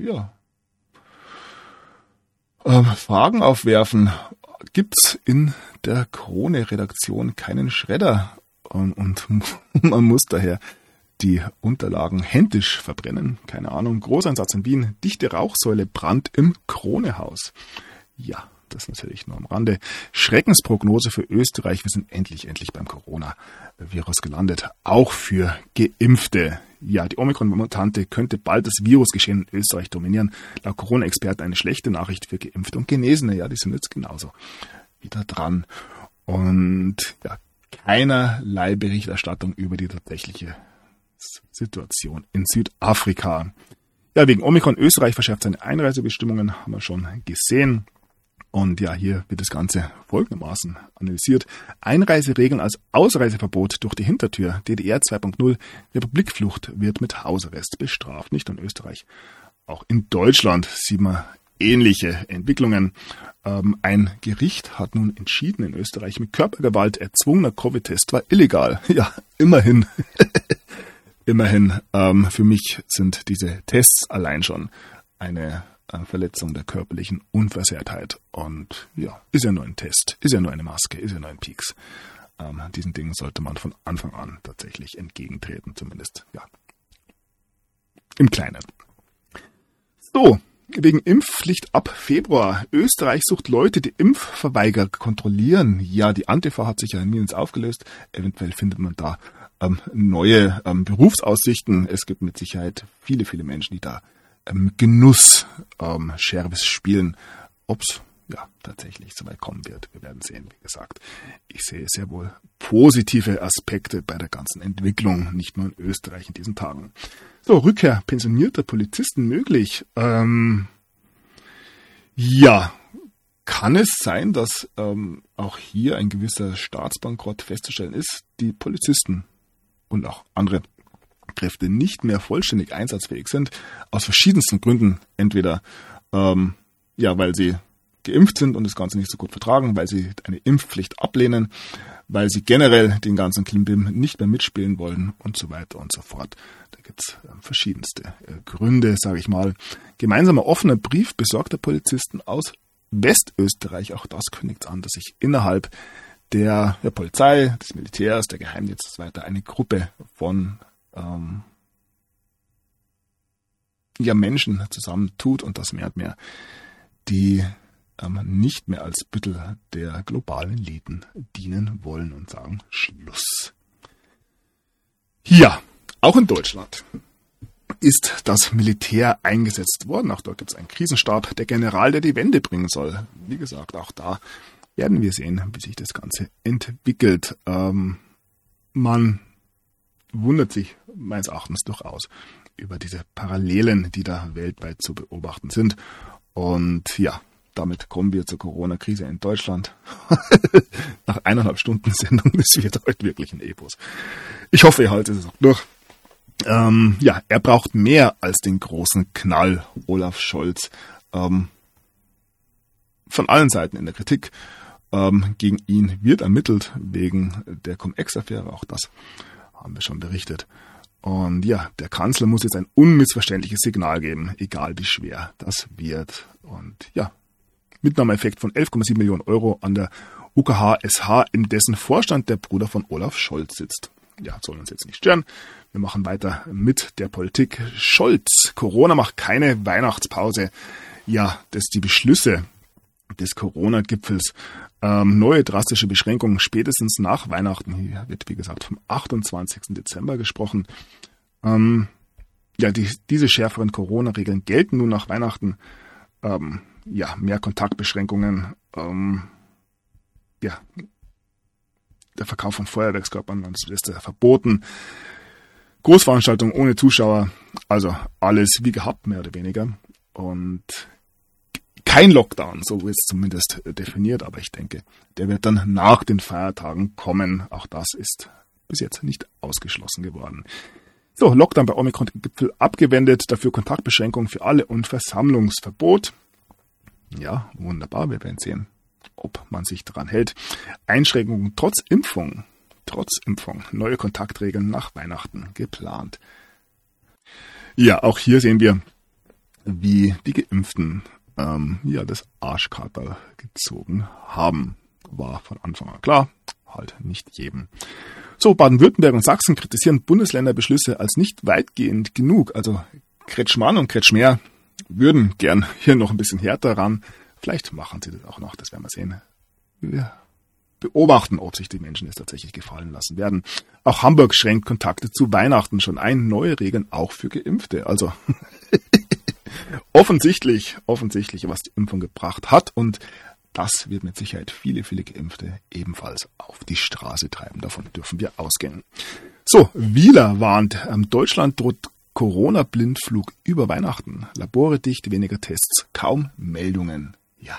Fragen aufwerfen. Gibt's in der Krone-Redaktion keinen Schredder? Und man muss daher die Unterlagen händisch verbrennen. Keine Ahnung. Großeinsatz in Wien. Dichte Rauchsäule, Brand im Krone-Haus. Ja, das natürlich nur am Rande. Schreckensprognose für Österreich. Wir sind endlich beim Corona-Virus gelandet. Auch für Geimpfte. Ja, die Omikron-Mutante könnte bald das Virusgeschehen in Österreich dominieren. Laut Corona-Experten eine schlechte Nachricht für Geimpfte und Genesene. Ja, die sind jetzt genauso wieder dran. Und ja, keinerlei Berichterstattung über die tatsächliche Situation in Südafrika. Ja, wegen Omikron Österreich verschärft seine Einreisebestimmungen, haben wir schon gesehen. Und ja, hier wird das Ganze folgendermaßen analysiert. Einreiseregeln als Ausreiseverbot durch die Hintertür. DDR 2.0. Republikflucht wird mit Hausarrest bestraft. Nicht nur in Österreich. Auch in Deutschland sieht man ähnliche Entwicklungen. Ein Gericht hat nun entschieden in Österreich, mit Körpergewalt erzwungener Covid-Test war illegal. Ja, immerhin. Immerhin. Für mich sind diese Tests allein schon eine Verletzung der körperlichen Unversehrtheit. Und ja, ist ja nur ein Test, ist ja nur eine Maske, ist ja nur ein Pieks. Diesen Dingen sollte man von Anfang an tatsächlich entgegentreten, zumindest ja im Kleinen. So, wegen Impfpflicht ab Februar. Österreich sucht Leute, die Impfverweigerer kontrollieren. Ja, die Antifa hat sich ja in Minsk aufgelöst. Eventuell findet man da neue Berufsaussichten. Es gibt mit Sicherheit viele, viele Menschen, die da Genuss Scherves spielen. Ob es ja tatsächlich so weit kommen wird, wir werden sehen. Wie gesagt, ich sehe sehr wohl positive Aspekte bei der ganzen Entwicklung, nicht nur in Österreich in diesen Tagen. So, Rückkehr pensionierter Polizisten möglich. Ja, kann es sein, dass auch hier ein gewisser Staatsbankrott festzustellen ist? Die Polizisten und auch andere Kräfte nicht mehr vollständig einsatzfähig sind, aus verschiedensten Gründen. Entweder weil sie geimpft sind und das Ganze nicht so gut vertragen, weil sie eine Impfpflicht ablehnen, weil sie generell den ganzen Klimbim nicht mehr mitspielen wollen und so weiter und so fort. Da gibt es verschiedenste Gründe, sage ich mal. Gemeinsamer offener Brief besorgter Polizisten aus Westösterreich, auch das kündigt an, dass sich innerhalb der Polizei, des Militärs, der Geheimdienste und so weiter eine Gruppe von Menschen zusammentut und das mehr und mehr, die nicht mehr als Büttel der globalen Eliten dienen wollen und sagen Schluss. Ja, auch in Deutschland ist das Militär eingesetzt worden. Auch dort gibt es einen Krisenstab, der General, der die Wende bringen soll. Wie gesagt, auch da werden wir sehen, wie sich das Ganze entwickelt. Man wundert sich meines Erachtens durchaus über diese Parallelen, die da weltweit zu beobachten sind. Und ja, damit kommen wir zur Corona-Krise in Deutschland. Nach 1,5 Stunden Sendung, das wird heute wirklich ein Epos. Ich hoffe, ihr haltet es auch durch. Er braucht mehr als den großen Knall, Olaf Scholz. Von allen Seiten in der Kritik. Gegen ihn wird ermittelt wegen der Cum-Ex-Affäre, auch das haben wir schon berichtet. Und ja, der Kanzler muss jetzt ein unmissverständliches Signal geben, egal wie schwer das wird. Und ja, Mitnahmeeffekt von 11,7 Millionen Euro an der UKH-SH, in dessen Vorstand der Bruder von Olaf Scholz sitzt. Ja, soll uns jetzt nicht stören. Wir machen weiter mit der Politik. Scholz, Corona macht keine Weihnachtspause. Ja, die Beschlüsse des Corona-Gipfels, neue drastische Beschränkungen spätestens nach Weihnachten. Hier wird, wie gesagt, vom 28. Dezember gesprochen. Diese schärferen Corona-Regeln gelten nun nach Weihnachten. Mehr Kontaktbeschränkungen. Der Verkauf von Feuerwerkskörpern ist verboten. Großveranstaltungen ohne Zuschauer. Also alles wie gehabt, mehr oder weniger. Und kein Lockdown, so wird es zumindest definiert, aber ich denke, der wird dann nach den Feiertagen kommen. Auch das ist bis jetzt nicht ausgeschlossen geworden. So, Lockdown bei Omikron-Gipfel abgewendet, dafür Kontaktbeschränkungen für alle und Versammlungsverbot. Ja, wunderbar, wir werden sehen, ob man sich daran hält. Einschränkungen trotz Impfung, neue Kontaktregeln nach Weihnachten geplant. Ja, auch hier sehen wir, wie die Geimpften das Arschkaterl gezogen haben. War von Anfang an klar, halt nicht jedem. So, Baden-Württemberg und Sachsen kritisieren Bundesländerbeschlüsse als nicht weitgehend genug. Also Kretschmann und Kretschmer würden gern hier noch ein bisschen härter ran. Vielleicht machen sie das auch noch, das werden wir sehen. Wir beobachten, ob sich die Menschen es tatsächlich gefallen lassen werden. Auch Hamburg schränkt Kontakte zu Weihnachten schon ein. Neue Regeln auch für Geimpfte. Also offensichtlich, was die Impfung gebracht hat. Und das wird mit Sicherheit viele, viele Geimpfte ebenfalls auf die Straße treiben. Davon dürfen wir ausgehen. So, Wieler warnt, Deutschland droht Corona-Blindflug über Weihnachten. Labore dicht, weniger Tests, kaum Meldungen. Ja,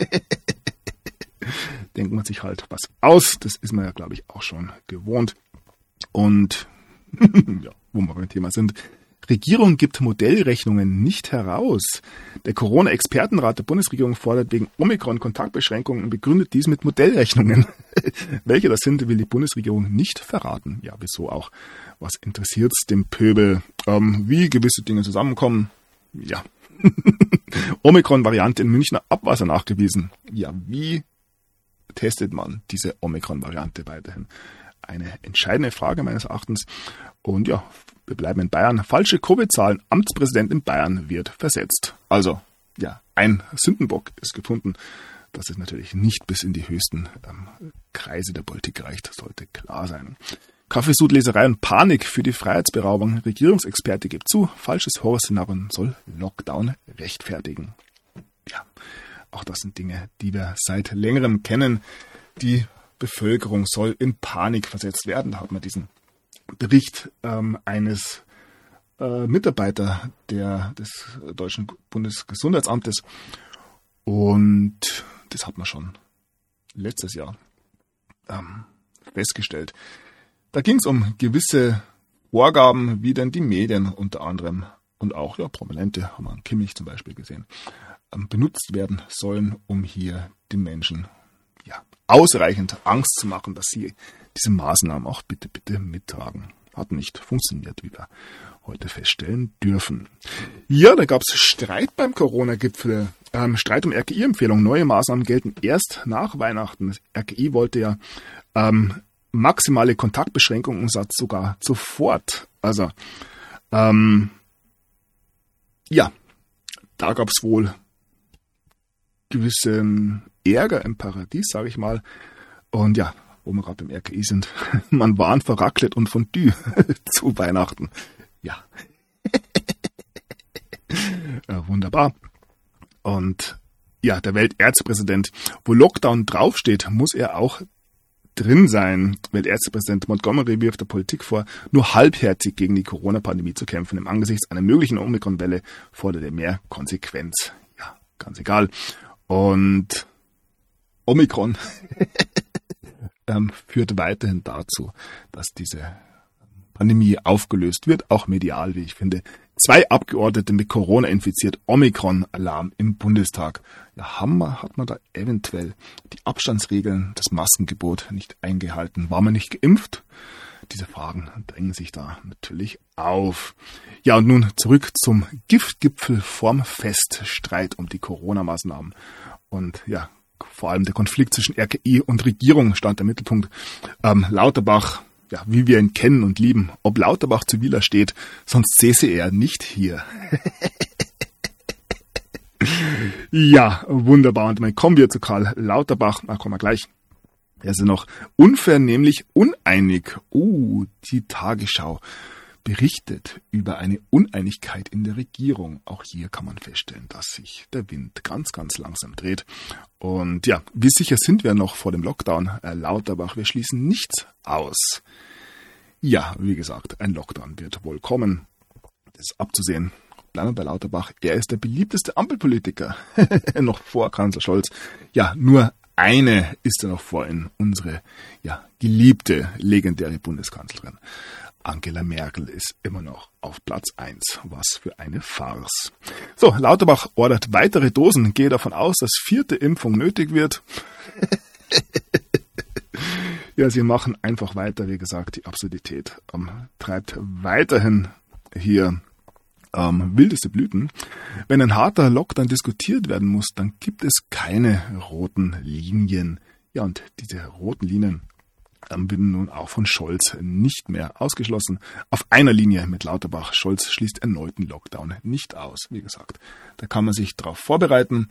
denkt man sich halt was aus. Das ist man ja, glaube ich, auch schon gewohnt. Und ja, wo wir beim Thema sind. Regierung gibt Modellrechnungen nicht heraus. Der Corona-Expertenrat der Bundesregierung fordert wegen Omikron Kontaktbeschränkungen und begründet dies mit Modellrechnungen. Welche das sind, will die Bundesregierung nicht verraten. Ja, wieso auch? Was interessiert's dem Pöbel? Wie gewisse Dinge zusammenkommen? Ja. Omikron-Variante in Münchner Abwasser nachgewiesen. Ja, wie testet man diese Omikron-Variante weiterhin? Eine entscheidende Frage meines Erachtens. Und ja, wir bleiben in Bayern. Falsche Covid-Zahlen. Amtspräsident in Bayern wird versetzt. Also, ja, ein Sündenbock ist gefunden. Das ist natürlich nicht bis in die höchsten Kreise der Politik reicht. Das sollte klar sein. Kaffeesudleserei und Panik für die Freiheitsberaubung. Regierungsexperte gibt zu, falsches Horrorszenario soll Lockdown rechtfertigen. Ja, auch das sind Dinge, die wir seit längerem kennen. Die Bevölkerung soll in Panik versetzt werden. Da hat man diesen Bericht eines Mitarbeiter des Deutschen Bundesgesundheitsamtes. Und das hat man schon letztes Jahr festgestellt. Da ging es um gewisse Vorgaben, wie denn die Medien unter anderem und auch ja, Prominente, haben wir an Kimmich zum Beispiel gesehen, benutzt werden sollen, um hier den Menschen ja, ausreichend Angst zu machen, dass sie diese Maßnahmen auch bitte mittragen. Hat nicht funktioniert, wie wir heute feststellen dürfen. Ja, da gab es Streit beim Corona-Gipfel. Streit um RKI-Empfehlung. Neue Maßnahmen gelten erst nach Weihnachten. Das RKI wollte ja maximale Kontaktbeschränkungen und sagt sogar sofort. Also, ja, da gab es wohl gewissen Ärger im Paradies, sage ich mal. Und ja, wo wir gerade beim RKI sind, man warnt vor Raclette und Fondue zu Weihnachten. Ja. Ja, wunderbar. Und ja, der Weltärztepräsident, wo Lockdown draufsteht, muss er auch drin sein. Weltärztepräsident Montgomery wirft der Politik vor, nur halbherzig gegen die Corona-Pandemie zu kämpfen. Im Angesichts einer möglichen Omikron-Welle fordert er mehr Konsequenz. Ja, ganz egal. Und Omikron führt weiterhin dazu, dass diese Pandemie aufgelöst wird, auch medial, wie ich finde. 2 Abgeordnete mit Corona infiziert, Omikron-Alarm im Bundestag. Ja, hat man da eventuell die Abstandsregeln, das Maskengebot nicht eingehalten? War man nicht geimpft? Diese Fragen drängen sich da natürlich auf. Ja, und nun zurück zum Giftgipfel vorm Fest. Streit um die Corona-Maßnahmen. Und ja, vor allem der Konflikt zwischen RKI und Regierung stand im Mittelpunkt. Lauterbach, ja, wie wir ihn kennen und lieben, ob Lauterbach zu Wieler steht, sonst säße er nicht hier. Ja, wunderbar. Und dann kommen wir zu Karl Lauterbach. Na, kommen wir gleich. Er ist ja noch unvernehmlich uneinig. Die Tagesschau berichtet über eine Uneinigkeit in der Regierung. Auch hier kann man feststellen, dass sich der Wind ganz, ganz langsam dreht. Und ja, wie sicher sind wir noch vor dem Lockdown? Lauterbach, wir schließen nichts aus. Ja, wie gesagt, ein Lockdown wird wohl kommen. Das ist abzusehen. Bleiben wir bei Lauterbach. Er ist der beliebteste Ampelpolitiker. Noch vor Kanzler Scholz. Ja, nur eine ist er noch vor Ihnen. Unsere ja, geliebte, legendäre Bundeskanzlerin. Angela Merkel ist immer noch auf Platz 1. Was für eine Farce. So, Lauterbach ordert weitere Dosen. Gehe davon aus, dass 4. Impfung nötig wird. Ja, sie machen einfach weiter. Wie gesagt, die Absurdität treibt weiterhin hier wildeste Blüten. Wenn ein harter Lockdown diskutiert werden muss, dann gibt es keine roten Linien. Ja, und diese roten Linien werden nun auch von Scholz nicht mehr ausgeschlossen. Auf einer Linie mit Lauterbach. Scholz schließt erneuten Lockdown nicht aus. Wie gesagt, da kann man sich darauf vorbereiten.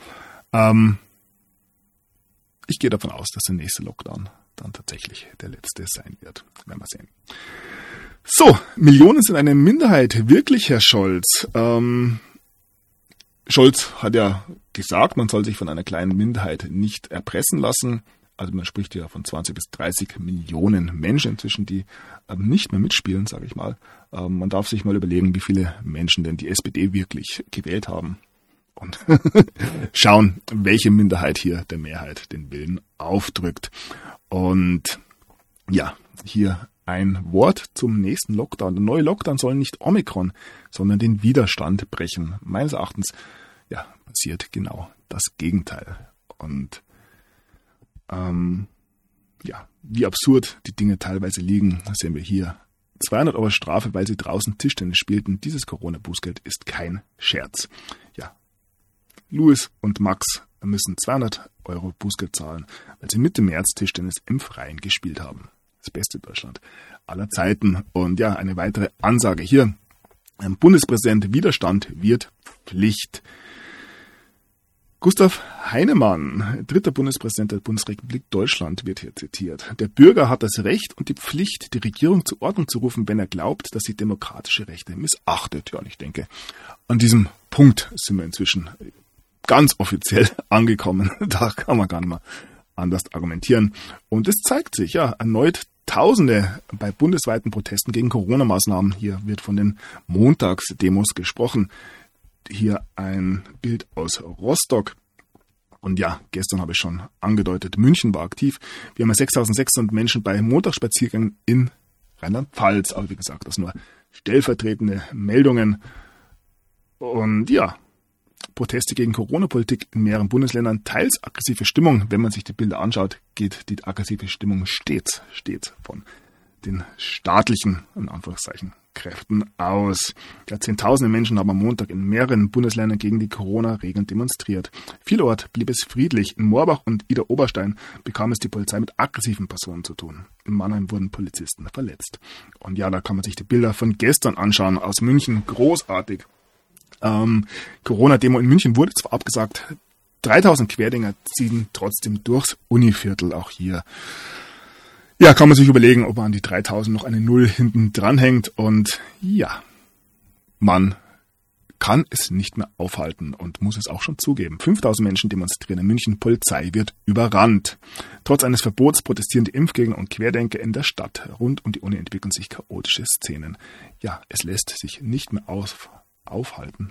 Ich gehe davon aus, dass der nächste Lockdown dann tatsächlich der letzte sein wird. Werden wir sehen. So, Millionen sind eine Minderheit. Wirklich, Herr Scholz. Scholz hat ja gesagt, man soll sich von einer kleinen Minderheit nicht erpressen lassen. Also man spricht ja von 20 bis 30 Millionen Menschen inzwischen, die nicht mehr mitspielen, sage ich mal. Man darf sich mal überlegen, wie viele Menschen denn die SPD wirklich gewählt haben. Und schauen, welche Minderheit hier der Mehrheit den Willen aufdrückt. Und ja, hier ein Wort zum nächsten Lockdown. Der neue Lockdown soll nicht Omikron, sondern den Widerstand brechen. Meines Erachtens ja, passiert genau das Gegenteil. Und ja, wie absurd die Dinge teilweise liegen, sehen wir hier. 200 € Strafe, weil sie draußen Tischtennis spielten. Dieses Corona-Bußgeld ist kein Scherz. Ja, Louis und Max müssen 200 € Bußgeld zahlen, weil sie Mitte März Tischtennis im Freien gespielt haben. Das beste Deutschland aller Zeiten. Und ja, eine weitere Ansage hier. Bundespräsident, Widerstand wird Pflicht. Gustav Heinemann, 3. Bundespräsident der Bundesrepublik Deutschland, wird hier zitiert. Der Bürger hat das Recht und die Pflicht, die Regierung zur Ordnung zu rufen, wenn er glaubt, dass sie demokratische Rechte missachtet. Ja, und ich denke, an diesem Punkt sind wir inzwischen ganz offiziell angekommen. Da kann man gar nicht mehr anders argumentieren. Und es zeigt sich, ja, erneut Tausende bei bundesweiten Protesten gegen Corona-Maßnahmen. Hier wird von den Montagsdemos gesprochen. Hier ein Bild aus Rostock. Und ja, gestern habe ich schon angedeutet, München war aktiv. Wir haben 6.600 Menschen bei Montagsspaziergängen in Rheinland-Pfalz. Aber wie gesagt, das nur stellvertretende Meldungen. Und ja, Proteste gegen Corona-Politik in mehreren Bundesländern, teils aggressive Stimmung. Wenn man sich die Bilder anschaut, geht die aggressive Stimmung stets von den staatlichen, in Anführungszeichen, Kräften aus. Ja, Zehntausende Menschen haben am Montag in mehreren Bundesländern gegen die Corona-Regeln demonstriert. Vielerorts blieb es friedlich. In Moorbach und Idar-Oberstein bekam es die Polizei mit aggressiven Personen zu tun. In Mannheim wurden Polizisten verletzt. Und ja, da kann man sich die Bilder von gestern anschauen aus München. Großartig. Corona-Demo in München wurde zwar abgesagt, 3000 Querdenker ziehen trotzdem durchs Univiertel auch hier. Ja, kann man sich überlegen, ob man an die 3000 noch eine Null hinten dranhängt. Und ja, man kann es nicht mehr aufhalten und muss es auch schon zugeben. 5000 Menschen demonstrieren in München, Polizei wird überrannt. Trotz eines Verbots protestieren die Impfgegner und Querdenker in der Stadt. Rund um die Uni entwickeln sich chaotische Szenen. Ja, es lässt sich nicht mehr aushalten.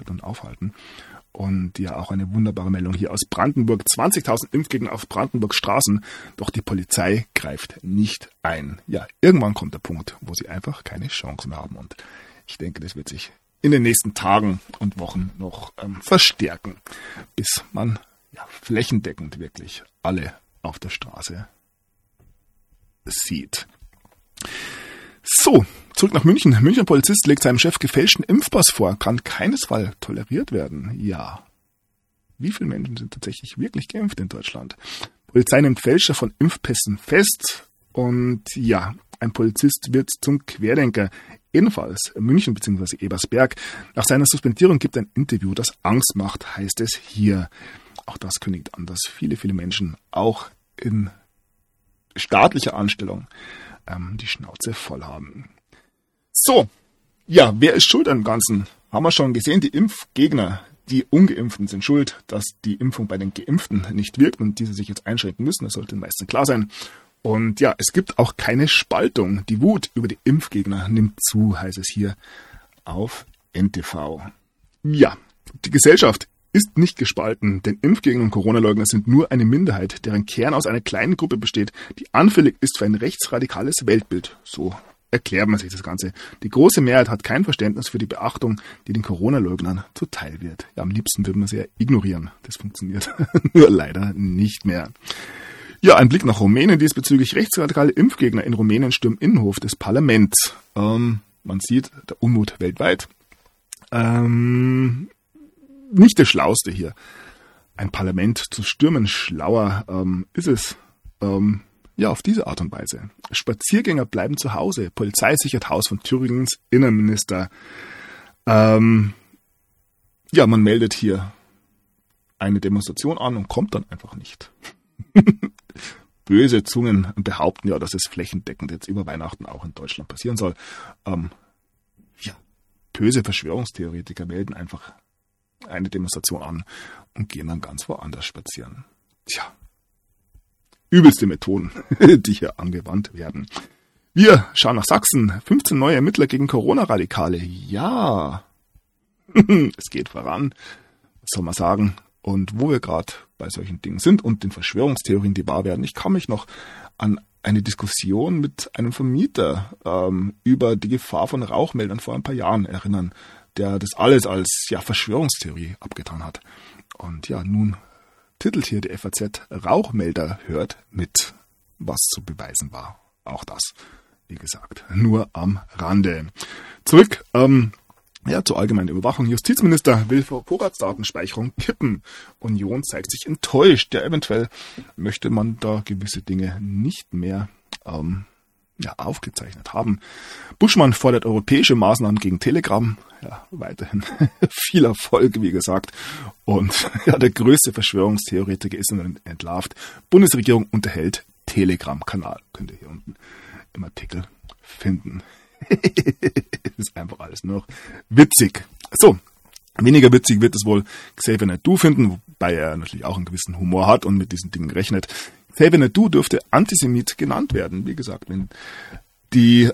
Und ja, auch eine wunderbare Meldung hier aus Brandenburg. 20.000 Impfgegner auf Brandenburgs Straßen, doch die Polizei greift nicht ein. Ja, irgendwann kommt der Punkt, wo sie einfach keine Chance mehr haben. Und ich denke, das wird sich in den nächsten Tagen und Wochen noch verstärken, bis man ja, flächendeckend wirklich alle auf der Straße sieht. So, zurück nach München. Münchner Polizist legt seinem Chef gefälschten Impfpass vor. Kann keinesfalls toleriert werden. Ja. Wie viele Menschen sind tatsächlich wirklich geimpft in Deutschland? Polizei nimmt Fälscher von Impfpässen fest. Und ja, ein Polizist wird zum Querdenker. Ebenfalls München bzw. Ebersberg. Nach seiner Suspendierung gibt ein Interview, das Angst macht, heißt es hier. Auch das kündigt an, dass viele Menschen auch in staatlicher Anstellung die Schnauze voll haben. So, ja, wer ist schuld an dem Ganzen? Haben wir schon gesehen, die Impfgegner, die Ungeimpften sind schuld, dass die Impfung bei den Geimpften nicht wirkt und diese sich jetzt einschränken müssen. Das sollte den meisten klar sein. Und ja, es gibt auch keine Spaltung. Die Wut über die Impfgegner nimmt zu, heißt es hier auf NTV. Ja, die Gesellschaft ist nicht gespalten, denn Impfgegner und Corona-Leugner sind nur eine Minderheit, deren Kern aus einer kleinen Gruppe besteht, die anfällig ist für ein rechtsradikales Weltbild. So erklärt man sich das Ganze. Die große Mehrheit hat kein Verständnis für die Beachtung, die den Corona-Leugnern zuteil wird. Ja, am liebsten würde man sie ja ignorieren. Das funktioniert nur leider nicht mehr. Ja, ein Blick nach Rumänien diesbezüglich. Rechtsradikale Impfgegner in Rumänien stürmen Innenhof des Parlaments. Man sieht, der Unmut weltweit. Nicht das Schlauste hier, ein Parlament zu stürmen. Schlauer ist es, ja, auf diese Art und Weise. Spaziergänger bleiben zu Hause. Polizei sichert Haus von Thüringens Innenminister. Ja, man meldet hier eine Demonstration an und kommt dann einfach nicht. Böse Zungen behaupten ja, dass es flächendeckend jetzt über Weihnachten auch in Deutschland passieren soll. Ja, böse Verschwörungstheoretiker melden einfach eine Demonstration an und gehen dann ganz woanders spazieren. Tja, übelste Methoden, die hier angewandt werden. Wir schauen nach Sachsen. 15 neue Ermittler gegen Corona-Radikale. Ja, es geht voran. Was soll man sagen? Und wo wir gerade bei solchen Dingen sind und den Verschwörungstheorien, die wahr werden. Ich kann mich noch an eine Diskussion mit einem Vermieter über die Gefahr von Rauchmeldern vor ein paar Jahren erinnern, der das alles als Verschwörungstheorie abgetan hat. Und ja, nun titelt hier die FAZ, Rauchmelder hört mit, was zu beweisen war. Auch das, wie gesagt, nur am Rande. Zurück zur allgemeinen Überwachung. Justizminister will Vorratsdatenspeicherung kippen. Union zeigt sich enttäuscht. Ja, eventuell möchte man da gewisse Dinge nicht mehr aufgezeichnet haben. Buschmann fordert europäische Maßnahmen gegen Telegram. Ja, weiterhin viel Erfolg, wie gesagt. Und ja, der größte Verschwörungstheoretiker ist entlarvt. Bundesregierung unterhält Telegram-Kanal. Könnt ihr hier unten im Artikel finden. Ist einfach alles nur noch witzig. So, weniger witzig wird es wohl Xavier Naidoo finden, wobei er natürlich auch einen gewissen Humor hat und mit diesen Dingen rechnet. Xavier Naidoo dürfte Antisemit genannt werden. Wie gesagt, wenn der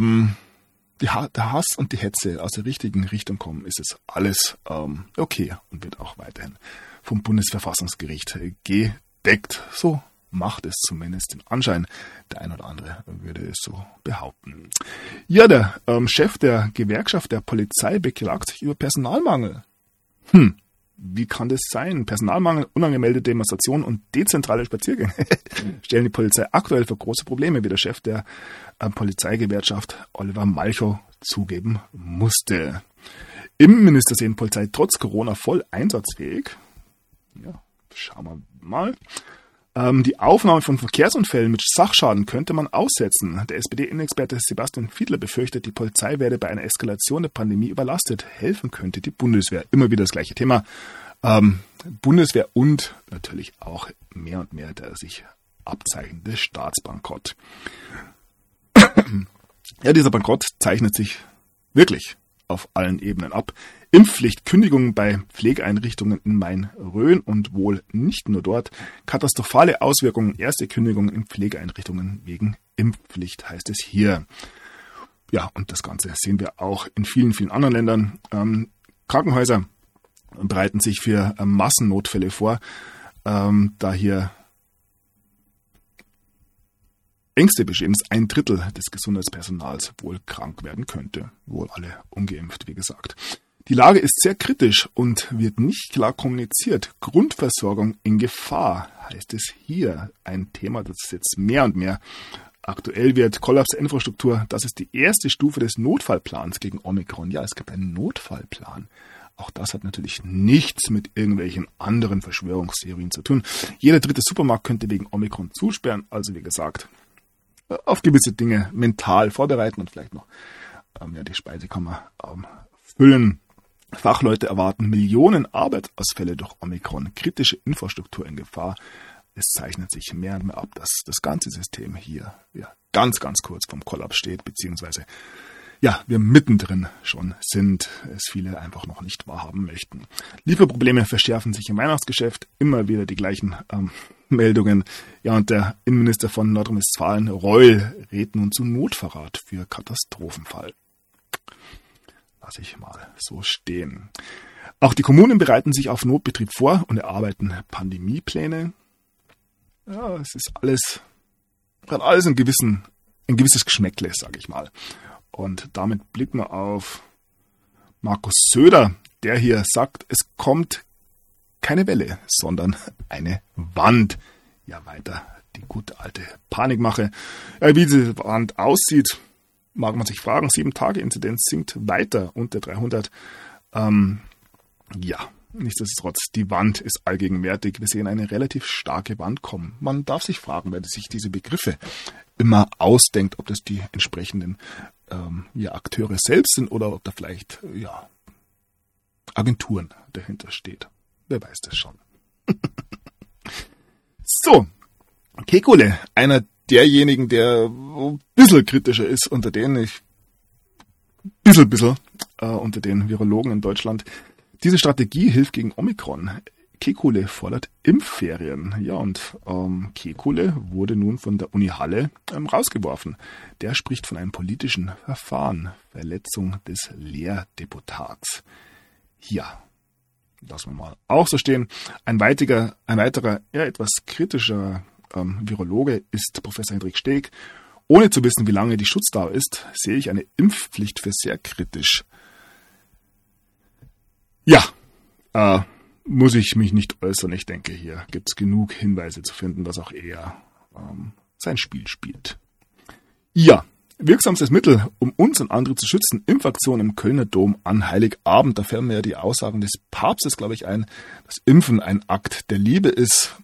Hass und die Hetze aus der richtigen Richtung kommen, ist es alles okay und wird auch weiterhin vom Bundesverfassungsgericht gedeckt. So macht es zumindest den Anschein. Der ein oder andere würde es so behaupten. Ja, der Chef der Gewerkschaft der Polizei beklagt sich über Personalmangel. Wie kann das sein? Personalmangel, unangemeldete Demonstrationen und dezentrale Spaziergänge stellen die Polizei aktuell vor große Probleme, wie der Chef der Polizeigewerkschaft Oliver Malchow zugeben musste. Innenminister sehen Polizei trotz Corona voll einsatzfähig. Ja, schauen wir mal. Die Aufnahme von Verkehrsunfällen mit Sachschaden könnte man aussetzen. Der SPD-Innenexperte Sebastian Fiedler befürchtet, die Polizei werde bei einer Eskalation der Pandemie überlastet. Helfen könnte die Bundeswehr. Immer wieder das gleiche Thema. Bundeswehr und natürlich auch mehr und mehr der sich abzeichnende Staatsbankrott. Ja, dieser Bankrott zeichnet sich wirklich auf allen Ebenen ab. Impfpflicht, Kündigungen bei Pflegeeinrichtungen in Main-Rhön und wohl nicht nur dort. Katastrophale Auswirkungen, erste Kündigungen in Pflegeeinrichtungen wegen Impfpflicht, heißt es hier. Ja, und das Ganze sehen wir auch in vielen, vielen anderen Ländern. Krankenhäuser bereiten sich für Massennotfälle vor, da hier Ängste bestehen, dass 1/3 des Gesundheitspersonals wohl krank werden könnte. Wohl alle ungeimpft, wie gesagt. Die Lage ist sehr kritisch und wird nicht klar kommuniziert. Grundversorgung in Gefahr, heißt es hier. Ein Thema, das jetzt mehr und mehr aktuell wird. Kollaps der Infrastruktur, das ist die erste Stufe des Notfallplans gegen Omikron. Ja, es gibt einen Notfallplan. Auch das hat natürlich nichts mit irgendwelchen anderen Verschwörungstheorien zu tun. Jeder dritte Supermarkt könnte wegen Omikron zusperren. Also wie gesagt, auf gewisse Dinge mental vorbereiten und vielleicht noch die Speisekammer füllen. Fachleute erwarten Millionen Arbeitsausfälle durch Omikron, kritische Infrastruktur in Gefahr. Es zeichnet sich mehr und mehr ab, dass das ganze System hier ganz, ganz kurz vom Kollaps steht, beziehungsweise wir mittendrin schon sind, es viele einfach noch nicht wahrhaben möchten. Lieferprobleme verschärfen sich im Weihnachtsgeschäft, immer wieder die gleichen Meldungen. Ja, und der Innenminister von Nordrhein-Westfalen, Reul, rät nun zu Notverrat für Katastrophenfall. Lass ich mal so stehen. Auch die Kommunen bereiten sich auf Notbetrieb vor und erarbeiten Pandemiepläne. Ja, es ist hat alles ein gewisses Geschmäckle, sage ich mal. Und damit blicken wir auf Markus Söder, der hier sagt, es kommt keine Welle, sondern eine Wand. Ja, weiter die gute alte Panikmache. Ja, wie diese Wand aussieht, mag man sich fragen. 7-Tage-Inzidenz sinkt weiter unter 300. Nichtsdestotrotz, die Wand ist allgegenwärtig. Wir sehen eine relativ starke Wand kommen. Man darf sich fragen, wer sich diese Begriffe immer ausdenkt, ob das die entsprechenden Akteure selbst sind oder ob da vielleicht Agenturen dahinter steht. Wer weiß das schon. So, Kekulé, einer derjenigen, der ein bisschen kritischer ist unter den Virologen in Deutschland. Diese Strategie hilft gegen Omikron. Kekulé fordert Impfferien. Ja, und Kekulé wurde nun von der Uni Halle rausgeworfen. Der spricht von einem politischen Verfahren, Verletzung des Lehrdeputats. Ja, lassen wir mal auch so stehen. Ein weiterer, etwas kritischer Virologe ist Professor Hendrik Steg. Ohne zu wissen, wie lange die Schutzdauer ist, sehe ich eine Impfpflicht für sehr kritisch. Ja, muss ich mich nicht äußern. Ich denke, hier gibt es genug Hinweise zu finden, dass auch er sein Spiel spielt. Ja, wirksamstes Mittel, um uns und andere zu schützen, Impfaktion im Kölner Dom an Heiligabend. Da fällen mir ja die Aussagen des Papstes, glaube ich, ein, dass Impfen ein Akt der Liebe ist.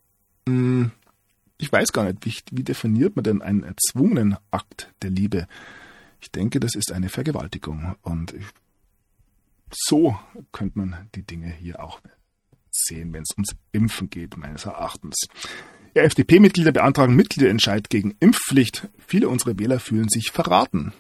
Ich weiß gar nicht, wie definiert man denn einen erzwungenen Akt der Liebe? Ich denke, das ist eine Vergewaltigung. Und so könnte man die Dinge hier auch sehen, wenn es ums Impfen geht, meines Erachtens. Ja, FDP-Mitglieder beantragen Mitgliederentscheid gegen Impfpflicht. Viele unserer Wähler fühlen sich verraten.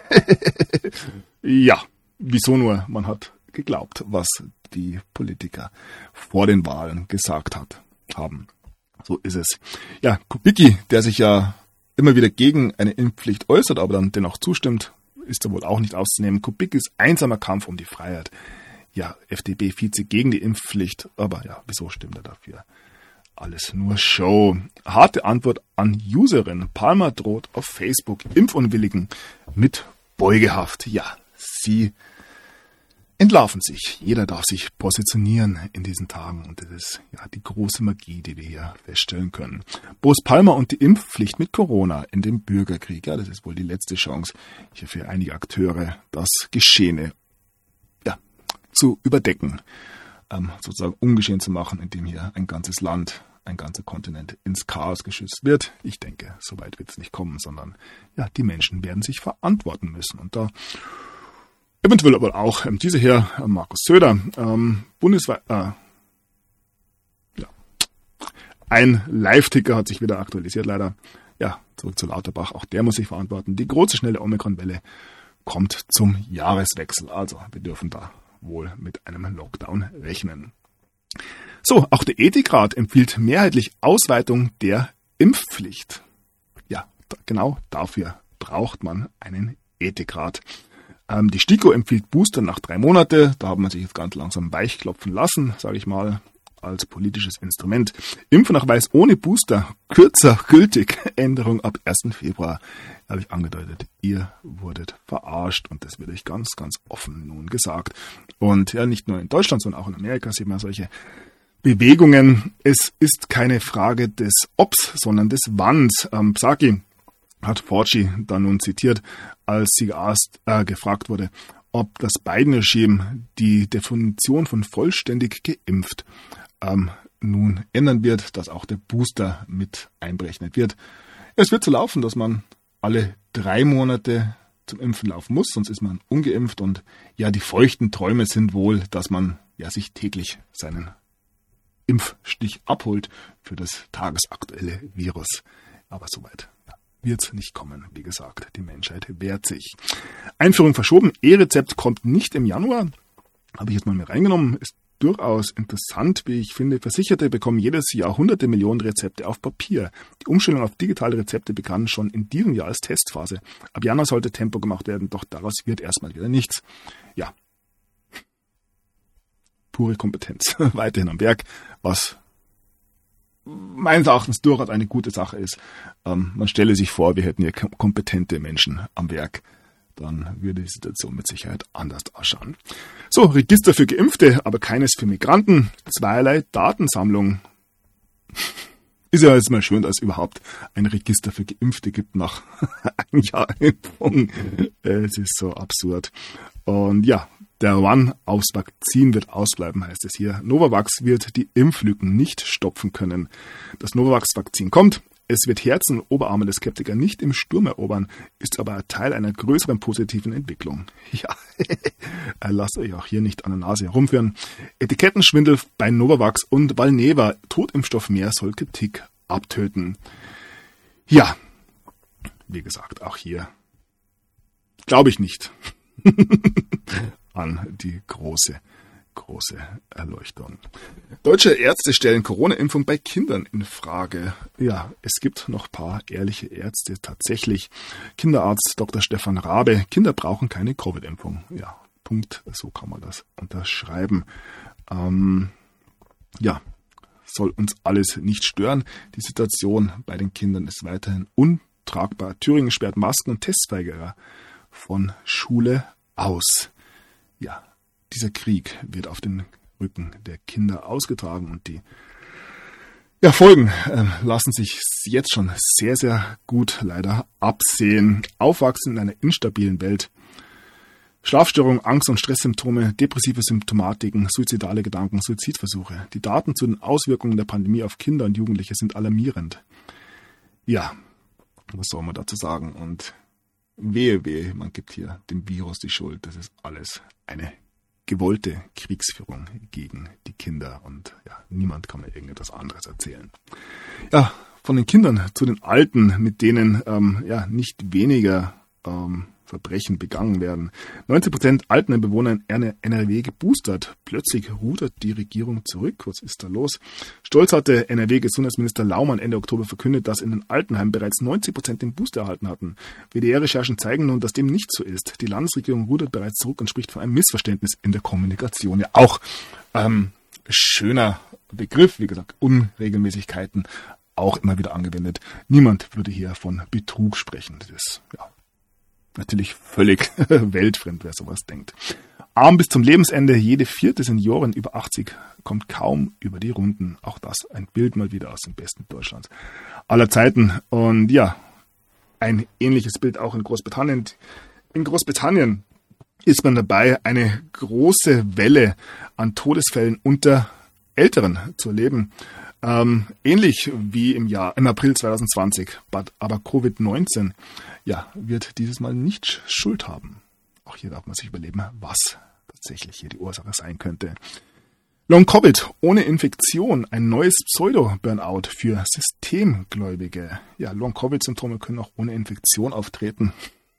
Ja, wieso nur? Man hat geglaubt, was die Politiker vor den Wahlen gesagt haben. So ist es. Ja, Kubicki, der sich ja immer wieder gegen eine Impfpflicht äußert, aber dann dennoch zustimmt, ist da wohl auch nicht auszunehmen. Kubickis einsamer Kampf um die Freiheit. Ja, FDP-Vize gegen die Impfpflicht, aber ja, wieso stimmt er dafür? Alles nur Show. Harte Antwort an Userin. Palmer droht auf Facebook Impfunwilligen mit Beugehaft. Ja, sie entlarven sich. Jeder darf sich positionieren in diesen Tagen und das ist ja die große Magie, die wir hier feststellen können. Boris Palmer und die Impfpflicht mit Corona in dem Bürgerkrieg. Ja, das ist wohl die letzte Chance hier für einige Akteure, das Geschehene zu überdecken, sozusagen ungeschehen zu machen, indem hier ein ganzes Land, ein ganzer Kontinent ins Chaos geschützt wird. Ich denke, so weit wird es nicht kommen, sondern ja, die Menschen werden sich verantworten müssen. Und da eventuell aber auch diese hier, Markus Söder, bundesweit, ein Live-Ticker hat sich wieder aktualisiert leider. Ja, zurück zu Lauterbach, auch der muss sich verantworten. Die große, schnelle Omikron-Welle kommt zum Jahreswechsel. Also wir dürfen da wohl mit einem Lockdown rechnen. So, auch der Ethikrat empfiehlt mehrheitlich Ausweitung der Impfpflicht. Ja, genau dafür braucht man einen Ethikrat. Die STIKO empfiehlt Booster nach 3 Monate. Da hat man sich jetzt ganz langsam weichklopfen lassen, sage ich mal, als politisches Instrument. Impfnachweis ohne Booster, kürzer gültig. Änderung ab 1. Februar. Habe ich angedeutet, ihr wurdet verarscht und das wird euch ganz, ganz offen nun gesagt. Und ja, nicht nur in Deutschland, sondern auch in Amerika sieht man solche Bewegungen. Es ist keine Frage des Obs, sondern des Wanns. Psaki hat Fauci dann nun zitiert, als sie gefragt wurde, ob das Biden-Regime die Definition von vollständig geimpft nun ändern wird, dass auch der Booster mit einberechnet wird. Es wird so laufen, dass man alle 3 Monate zum Impfen laufen muss, sonst ist man ungeimpft und ja, die feuchten Träume sind wohl, dass man ja sich täglich seinen Impfstich abholt für das tagesaktuelle Virus. Aber soweit wird es nicht kommen. Wie gesagt, die Menschheit wehrt sich. Einführung verschoben. E-Rezept kommt nicht im Januar. Habe ich jetzt mal mit reingenommen. Ist durchaus interessant, wie ich finde. Versicherte bekommen jedes Jahr hunderte Millionen Rezepte auf Papier. Die Umstellung auf digitale Rezepte begann schon in diesem Jahr als Testphase. Ab Januar sollte Tempo gemacht werden, doch daraus wird erstmal wieder nichts. Ja. Pure Kompetenz. Weiterhin am Werk, was meines Erachtens durchaus eine gute Sache ist. Man stelle sich vor, wir hätten hier kompetente Menschen am Werk. Dann würde die Situation mit Sicherheit anders ausschauen. So, Register für Geimpfte, aber keines für Migranten. Zweierlei Datensammlung. Ist ja jetzt mal schön, dass es überhaupt ein Register für Geimpfte gibt nach einem Jahr Impfung. Es ist so absurd. Und ja, der Run aufs Vakzin wird ausbleiben, heißt es hier. Novavax wird die Impflücken nicht stopfen können. Das Novavax-Vakzin kommt. Es wird Herzen und Oberarme der Skeptiker nicht im Sturm erobern, ist aber Teil einer größeren positiven Entwicklung. Ja, lasst euch auch hier nicht an der Nase herumführen. Etikettenschwindel bei Novavax und Valneva. Totimpfstoff mehr soll Kritik abtöten. Ja, wie gesagt, auch hier glaube ich nicht an die große große Erleuchtung. Deutsche Ärzte stellen Corona-Impfung bei Kindern in Frage. Ja, es gibt noch ein paar ehrliche Ärzte tatsächlich. Kinderarzt Dr. Stefan Rabe, Kinder brauchen keine Covid-Impfung. Ja, Punkt, so kann man das unterschreiben. Soll uns alles nicht stören. Die Situation bei den Kindern ist weiterhin untragbar. Thüringen sperrt Masken- und Testweigerer von Schule aus. Ja, dieser Krieg wird auf den Rücken der Kinder ausgetragen und die Folgen lassen sich jetzt schon sehr, sehr gut leider absehen. Aufwachsen in einer instabilen Welt. Schlafstörungen, Angst- und Stresssymptome, depressive Symptomatiken, suizidale Gedanken, Suizidversuche. Die Daten zu den Auswirkungen der Pandemie auf Kinder und Jugendliche sind alarmierend. Ja, was soll man dazu sagen? Und wehe, man gibt hier dem Virus die Schuld. Das ist alles eine gewollte Kriegsführung gegen die Kinder und niemand kann mir irgendetwas anderes erzählen. Ja, von den Kindern zu den Alten, mit denen nicht weniger Verbrechen begangen werden. 90% alten Bewohner in NRW geboostert. Plötzlich rudert die Regierung zurück. Was ist da los? Stolz hatte NRW-Gesundheitsminister Laumann Ende Oktober verkündet, dass in den Altenheimen bereits 90% den Booster erhalten hatten. WDR-Recherchen zeigen nun, dass dem nicht so ist. Die Landesregierung rudert bereits zurück und spricht von einem Missverständnis in der Kommunikation. Ja, auch schöner Begriff, wie gesagt, Unregelmäßigkeiten auch immer wieder angewendet. Niemand würde hier von Betrug sprechen. Das ist natürlich völlig weltfremd, wer sowas denkt. Arm bis zum Lebensende, jede 4. Seniorin über 80 kommt kaum über die Runden. Auch das ein Bild mal wieder aus dem besten Deutschlands aller Zeiten. Und ein ähnliches Bild auch in Großbritannien. In Großbritannien ist man dabei, eine große Welle an Todesfällen unter Älteren zu erleben. Ähnlich wie im April 2020. Aber Covid-19 wird dieses Mal nicht Schuld haben. Auch hier darf man sich überlegen, was tatsächlich hier die Ursache sein könnte. Long-Covid ohne Infektion, ein neues Pseudo-Burnout für Systemgläubige. Ja, Long-Covid-Symptome können auch ohne Infektion auftreten.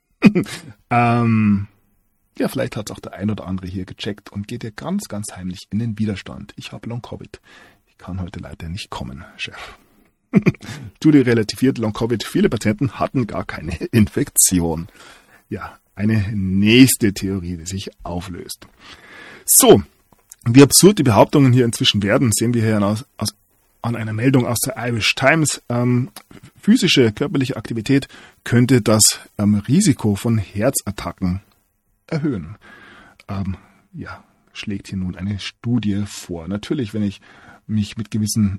Vielleicht hat es auch der ein oder andere hier gecheckt und geht hier ganz, ganz heimlich in den Widerstand. Ich habe Long-Covid. Ich kann heute leider nicht kommen, Chef. Studie relativiert Long-Covid. Viele Patienten hatten gar keine Infektion. Ja, eine nächste Theorie, die sich auflöst. So, wie absurd die Behauptungen hier inzwischen werden, sehen wir hier an einer Meldung aus der Irish Times. Physische, körperliche Aktivität könnte das Risiko von Herzattacken erhöhen. Schlägt hier nun eine Studie vor. Natürlich, wenn ich mich mit gewissen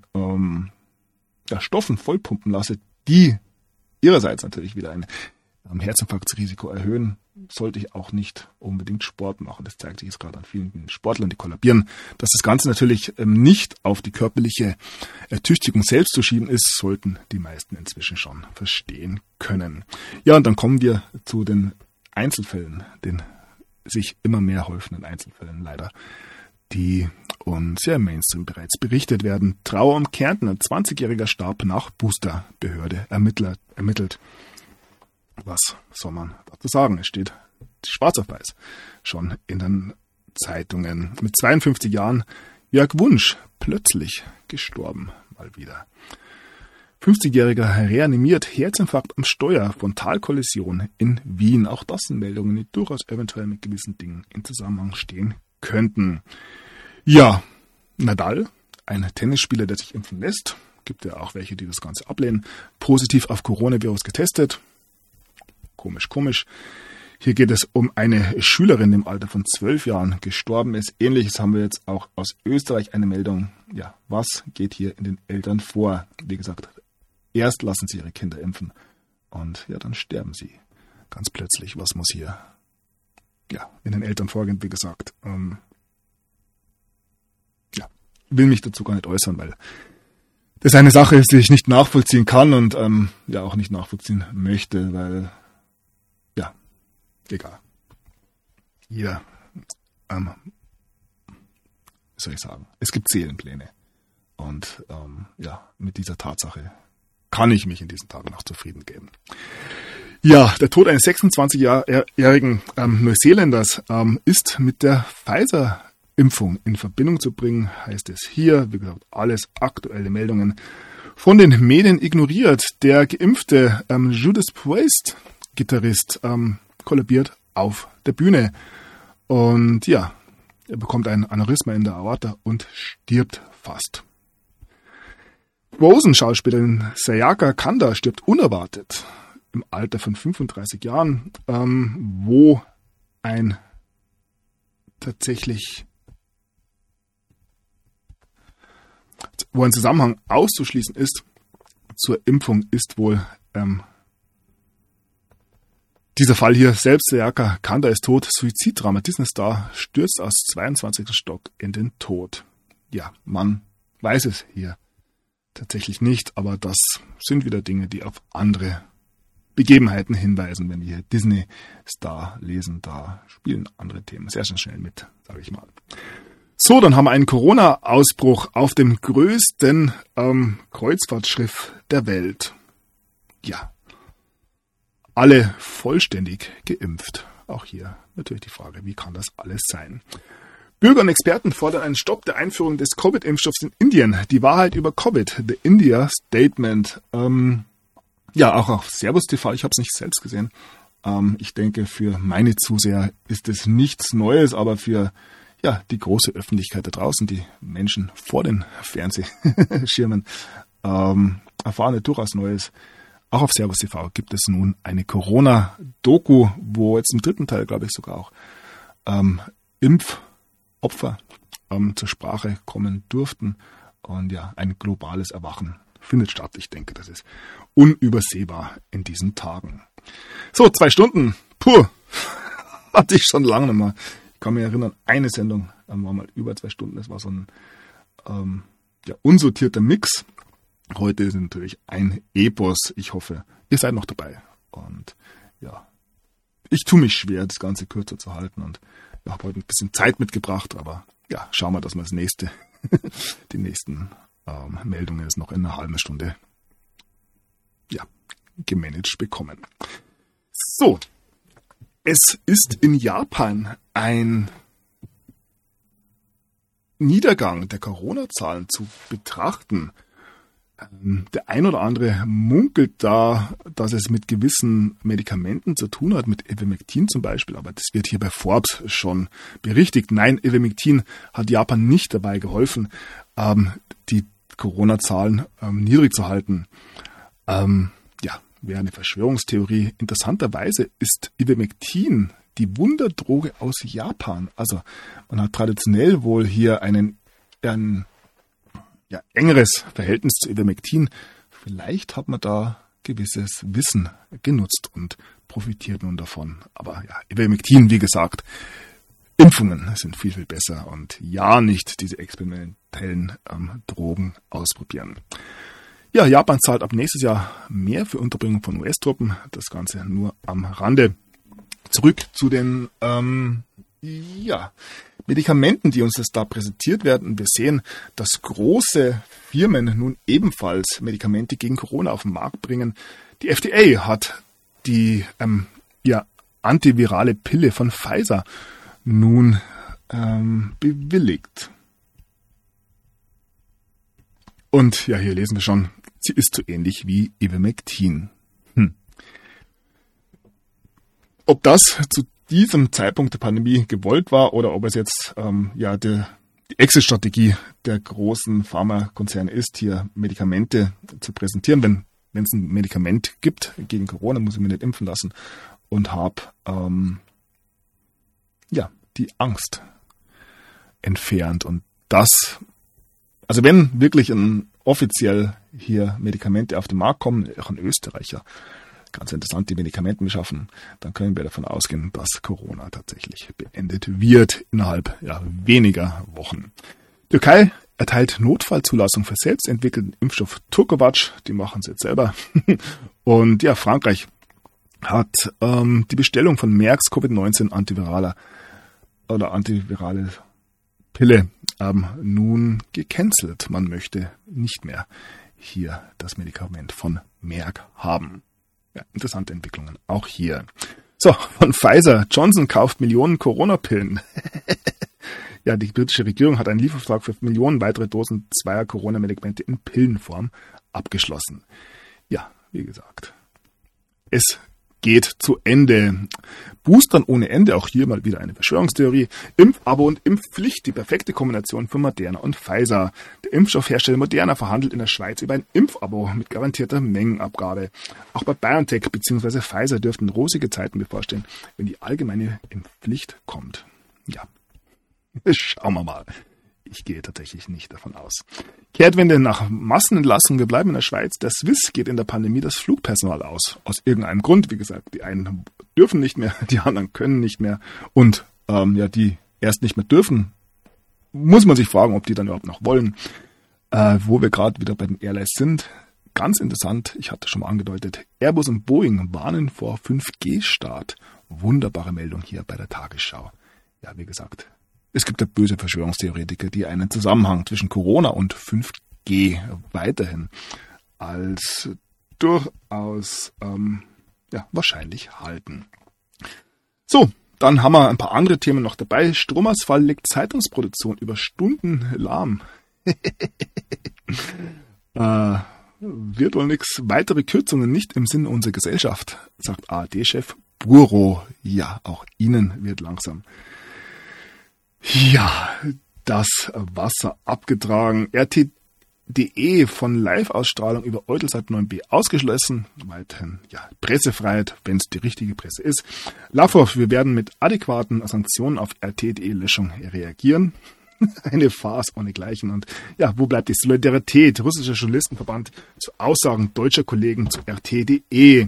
Stoffen vollpumpen lasse, die ihrerseits natürlich wieder ein Herzinfarktrisiko erhöhen, sollte ich auch nicht unbedingt Sport machen. Das zeigt sich jetzt gerade an vielen Sportlern, die kollabieren. Dass das Ganze natürlich nicht auf die körperliche Ertüchtigung selbst zu schieben ist, sollten die meisten inzwischen schon verstehen können. Ja, und dann kommen wir zu den Einzelfällen, den sich immer mehr häufenden Einzelfällen leider, die uns im Mainstream bereits berichtet werden. Trauer um Kärnten, ein 20-Jähriger starb nach Boosterbehörde ermittelt. Was soll man dazu sagen? Es steht schwarz auf weiß schon in den Zeitungen. Mit 52 Jahren Jörg Wunsch plötzlich gestorben, mal wieder. 50-Jähriger reanimiert, Herzinfarkt am Steuer, Frontalkollision in Wien. Auch das sind Meldungen, die durchaus eventuell mit gewissen Dingen in Zusammenhang stehen könnten. Ja, Nadal, ein Tennisspieler, der sich impfen lässt. Gibt ja auch welche, die das Ganze ablehnen. Positiv auf Coronavirus getestet. Komisch. Hier geht es um eine Schülerin, die im Alter von 12 Jahren gestorben ist. Ähnliches haben wir jetzt auch aus Österreich, eine Meldung. Ja, was geht hier in den Eltern vor? Wie gesagt, erst lassen sie ihre Kinder impfen und dann sterben sie ganz plötzlich. Was muss hier in den Eltern vorgehen? Wie gesagt, will mich dazu gar nicht äußern, weil das eine Sache ist, die ich nicht nachvollziehen kann und auch nicht nachvollziehen möchte, weil egal. Hier, wie soll ich sagen, es gibt Seelenpläne und mit dieser Tatsache kann ich mich in diesen Tagen noch zufrieden geben. Ja, der Tod eines 26-jährigen Neuseeländers ist mit der Impfung in Verbindung zu bringen, heißt es hier. Wie gesagt, alles aktuelle Meldungen von den Medien ignoriert. Der geimpfte Judas Priest, Gitarrist, kollabiert auf der Bühne. Und ja, er bekommt ein Aneurysma in der Aorta und stirbt fast. Frozen-Schauspielerin Sayaka Kanda stirbt unerwartet im Alter von 35 Jahren, wo ein Zusammenhang auszuschließen ist zur Impfung, ist wohl dieser Fall hier selbst. Sayaka Kanda ist tot. Suiziddrama. Disney-Star stürzt aus 22. Stock in den Tod. Ja, man weiß es hier tatsächlich nicht, aber das sind wieder Dinge, die auf andere Begebenheiten hinweisen. Wenn wir hier Disney-Star lesen, da spielen andere Themen sehr, sehr schnell mit, sage ich mal. So, dann haben wir einen Corona-Ausbruch auf dem größten Kreuzfahrtschiff der Welt. Ja, alle vollständig geimpft. Auch hier natürlich die Frage, wie kann das alles sein? Bürger und Experten fordern einen Stopp der Einführung des Covid-Impfstoffs in Indien. Die Wahrheit über Covid, the India Statement. Ja, auch auf Servus TV, ich habe es nicht selbst gesehen. Ich denke, für meine Zuseher ist es nichts Neues, aber für die große Öffentlichkeit da draußen, die Menschen vor den Fernsehschirmen, erfahren durchaus Neues. Auch auf Servus TV gibt es nun eine Corona-Doku, wo jetzt im 3. Teil, glaube ich, sogar auch Impfopfer zur Sprache kommen durften. Und ja, ein globales Erwachen findet statt. Ich denke, das ist unübersehbar in diesen Tagen. So, 2 Stunden. Puh, hatte ich schon lange nicht mehr. Ich kann mich erinnern, eine Sendung war mal über 2 Stunden. Das war so ein unsortierter Mix. Heute ist natürlich ein Epos. Ich hoffe, ihr seid noch dabei. Und ja, ich tue mich schwer, das Ganze kürzer zu halten. Und habe heute ein bisschen Zeit mitgebracht. Aber ja, schauen wir, dass wir die nächsten Meldungen jetzt noch in einer halben Stunde gemanagt bekommen. So, es ist in Japan ein Niedergang der Corona-Zahlen zu betrachten. Der ein oder andere munkelt da, dass es mit gewissen Medikamenten zu tun hat, mit Ivermectin zum Beispiel, aber das wird hier bei Forbes schon berichtigt. Nein, Ivermectin hat Japan nicht dabei geholfen, die Corona-Zahlen niedrig zu halten. Wäre eine Verschwörungstheorie. Interessanterweise ist Ivermectin die Wunderdroge aus Japan. Also man hat traditionell wohl hier ein engeres Verhältnis zu Ivermectin. Vielleicht hat man da gewisses Wissen genutzt und profitiert nun davon. Aber ja, Ivermectin, wie gesagt, Impfungen sind viel, viel besser und ja, nicht diese experimentellen Drogen ausprobieren. Ja, Japan zahlt ab nächstes Jahr mehr für Unterbringung von US-Truppen. Das Ganze nur am Rande. Zurück zu den Medikamenten, die uns da präsentiert werden. Wir sehen, dass große Firmen nun ebenfalls Medikamente gegen Corona auf den Markt bringen. Die FDA hat die antivirale Pille von Pfizer nun bewilligt. Und ja, hier lesen wir schon, sie ist so ähnlich wie Ivermectin. Ob das zu diesem Zeitpunkt der Pandemie gewollt war oder ob es jetzt die Exit-Strategie der großen Pharmakonzerne ist, hier Medikamente zu präsentieren. Wenn es ein Medikament gibt gegen Corona, muss ich mich nicht impfen lassen und habe die Angst entfernt. Und das, also wenn wirklich offiziell hier Medikamente auf den Markt kommen, auch ein Österreicher, ganz interessant, die Medikamente beschaffen, dann können wir davon ausgehen, dass Corona tatsächlich beendet wird innerhalb weniger Wochen. Türkei erteilt Notfallzulassung für selbstentwickelten Impfstoff Turkovac, die machen es jetzt selber. Und ja, Frankreich hat die Bestellung von Mercks Covid-19 antivirale Pille nun gecancelt. Man möchte nicht mehr hier das Medikament von Merck haben. Ja, interessante Entwicklungen auch hier. So, von Pfizer. Johnson kauft Millionen Corona-Pillen. Ja, die britische Regierung hat einen Liefervertrag für Millionen weitere Dosen zweier Corona-Medikamente in Pillenform abgeschlossen. Ja, wie gesagt, es geht zu Ende. Boostern ohne Ende, auch hier mal wieder eine Verschwörungstheorie. Impfabo und Impfpflicht, die perfekte Kombination für Moderna und Pfizer. Der Impfstoffhersteller Moderna verhandelt in der Schweiz über ein Impfabo mit garantierter Mengenabgabe. Auch bei BioNTech bzw. Pfizer dürften rosige Zeiten bevorstehen, wenn die allgemeine Impfpflicht kommt. Ja, schauen wir mal. Ich gehe tatsächlich nicht davon aus. Kehrtwende nach Massenentlassung. Wir bleiben in der Schweiz. Der Swiss geht in der Pandemie das Flugpersonal aus. Aus irgendeinem Grund. Wie gesagt, die einen dürfen nicht mehr, die anderen können nicht mehr. Und die erst nicht mehr dürfen, muss man sich fragen, ob die dann überhaupt noch wollen. Wo wir gerade wieder bei den Airlines sind. Ganz interessant, ich hatte schon mal angedeutet, Airbus und Boeing warnen vor 5G-Start. Wunderbare Meldung hier bei der Tagesschau. Ja, wie gesagt, es gibt ja böse Verschwörungstheoretiker, die einen Zusammenhang zwischen Corona und 5G weiterhin als durchaus wahrscheinlich halten. So, dann haben wir ein paar andere Themen noch dabei. Stromausfall legt Zeitungsproduktion über Stunden lahm. Wird wohl nix. Weitere Kürzungen nicht im Sinne unserer Gesellschaft, sagt ARD-Chef Buro. Ja, auch Ihnen wird langsam das Wasser abgetragen. RT.de von Live-Ausstrahlung über Eutelsat 9b ausgeschlossen. Weiterhin, Pressefreiheit, wenn es die richtige Presse ist. Lavrov, wir werden mit adäquaten Sanktionen auf RT.de-Löschung reagieren. Eine Farce ohnegleichen. Und wo bleibt die Solidarität? Russischer Journalistenverband zu Aussagen deutscher Kollegen zu RT.de.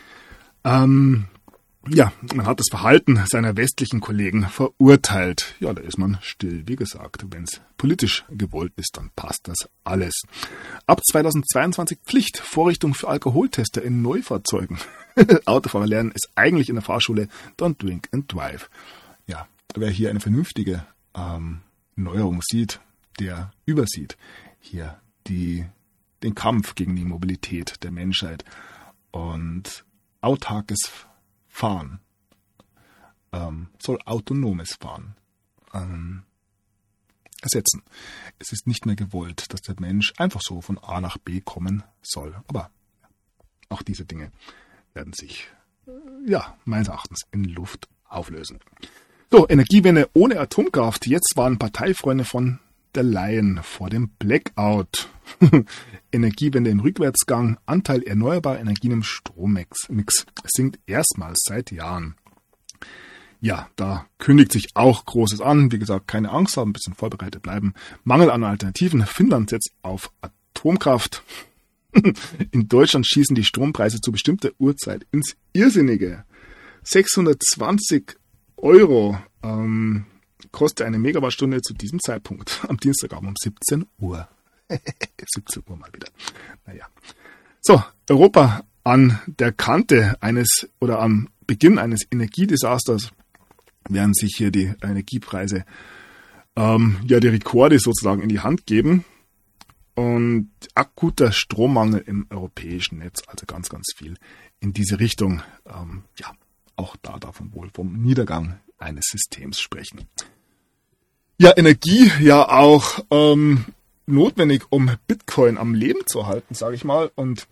Man hat das Verhalten seiner westlichen Kollegen verurteilt. Ja, da ist man still. Wie gesagt, wenn es politisch gewollt ist, dann passt das alles. Ab 2022 Pflicht, Vorrichtung für Alkoholtester in Neufahrzeugen. Autofahrer lernen es eigentlich in der Fahrschule, don't drink and drive. Ja, wer hier eine vernünftige Neuerung sieht, der übersieht hier den Kampf gegen die Mobilität der Menschheit und autarkes Fahren soll autonomes Fahren ersetzen. Es ist nicht mehr gewollt, dass der Mensch einfach so von A nach B kommen soll. Aber auch diese Dinge werden sich, meines Erachtens in Luft auflösen. So, Energiewende ohne Atomkraft. Jetzt waren Parteifreunde von der Leyen vor dem Blackout. Energiewende im Rückwärtsgang. Anteil erneuerbarer Energien im Strommix sinkt erstmals seit Jahren. Ja, da kündigt sich auch Großes an. Wie gesagt, keine Angst haben, ein bisschen vorbereitet bleiben. Mangel an Alternativen. Finnland setzt auf Atomkraft. In Deutschland schießen die Strompreise zu bestimmter Uhrzeit ins Irrsinnige. 620 € kostet eine Megawattstunde zu diesem Zeitpunkt. Am Dienstagabend um 17 Uhr. 17 Uhr mal wieder. Naja. So, Europa an der Kante am Beginn eines Energiedesasters, während sich hier die Energiepreise die Rekorde sozusagen in die Hand geben. Und akuter Strommangel im europäischen Netz, also ganz, ganz viel in diese Richtung. Auch da darf man wohl vom Niedergang eines Systems sprechen. Ja, Energie auch notwendig, um Bitcoin am Leben zu halten, sage ich mal. Und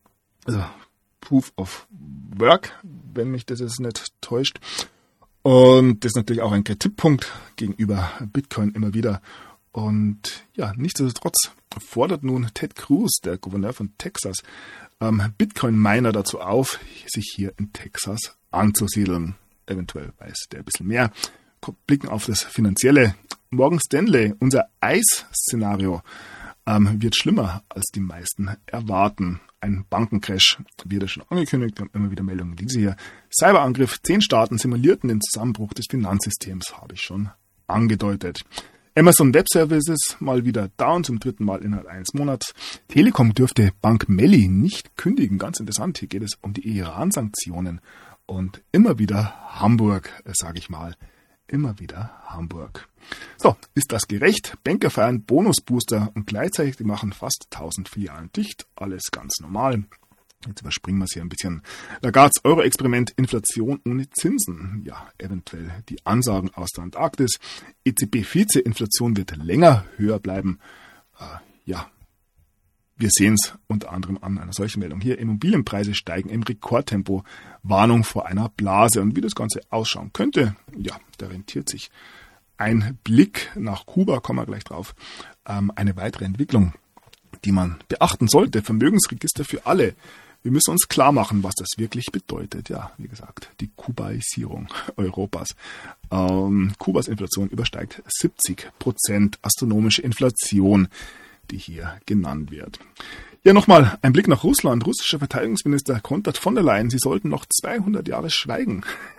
Proof of Work, wenn mich das jetzt nicht täuscht. Und das ist natürlich auch ein Kritikpunkt gegenüber Bitcoin immer wieder. Und nichtsdestotrotz fordert nun Ted Cruz, der Gouverneur von Texas, Bitcoin-Miner dazu auf, sich hier in Texas anzusiedeln. Eventuell weiß der ein bisschen mehr. Blicken auf das Finanzielle. Morgan Stanley, unser Eis-Szenario, wird schlimmer, als die meisten erwarten. Ein Bankencrash wird ja schon angekündigt. Wir haben immer wieder Meldungen, diese hier. Cyberangriff, 10 Staaten simulierten den Zusammenbruch des Finanzsystems, habe ich schon angedeutet. Amazon Web Services mal wieder down, zum 3. Mal innerhalb eines Monats. Telekom dürfte Bank Melli nicht kündigen. Ganz interessant, hier geht es um die Iran-Sanktionen. Und immer wieder Hamburg, sage ich mal. Immer wieder Hamburg. So, ist das gerecht? Banker feiern Bonusbooster und gleichzeitig machen fast 1000 Filialen dicht. Alles ganz normal. Jetzt überspringen wir es hier ein bisschen. Lagards Euro-Experiment, Inflation ohne Zinsen. Ja, eventuell die Ansagen aus der Antarktis. EZB-Vize-Inflation wird länger höher bleiben. Ja, wir sehen es unter anderem an einer solchen Meldung hier. Immobilienpreise steigen im Rekordtempo. Warnung vor einer Blase. Und wie das Ganze ausschauen könnte, ja, da rentiert sich ein Blick nach Kuba, kommen wir gleich drauf. Eine weitere Entwicklung, die man beachten sollte. Vermögensregister für alle. Wir müssen uns klar machen, was das wirklich bedeutet. Ja, wie gesagt, die Kubaisierung Europas. Kubas Inflation übersteigt 70%. Astronomische Inflation, die hier genannt wird. Ja, nochmal ein Blick nach Russland. Russischer Verteidigungsminister kontert von der Leyen, sie sollten noch 200 Jahre schweigen.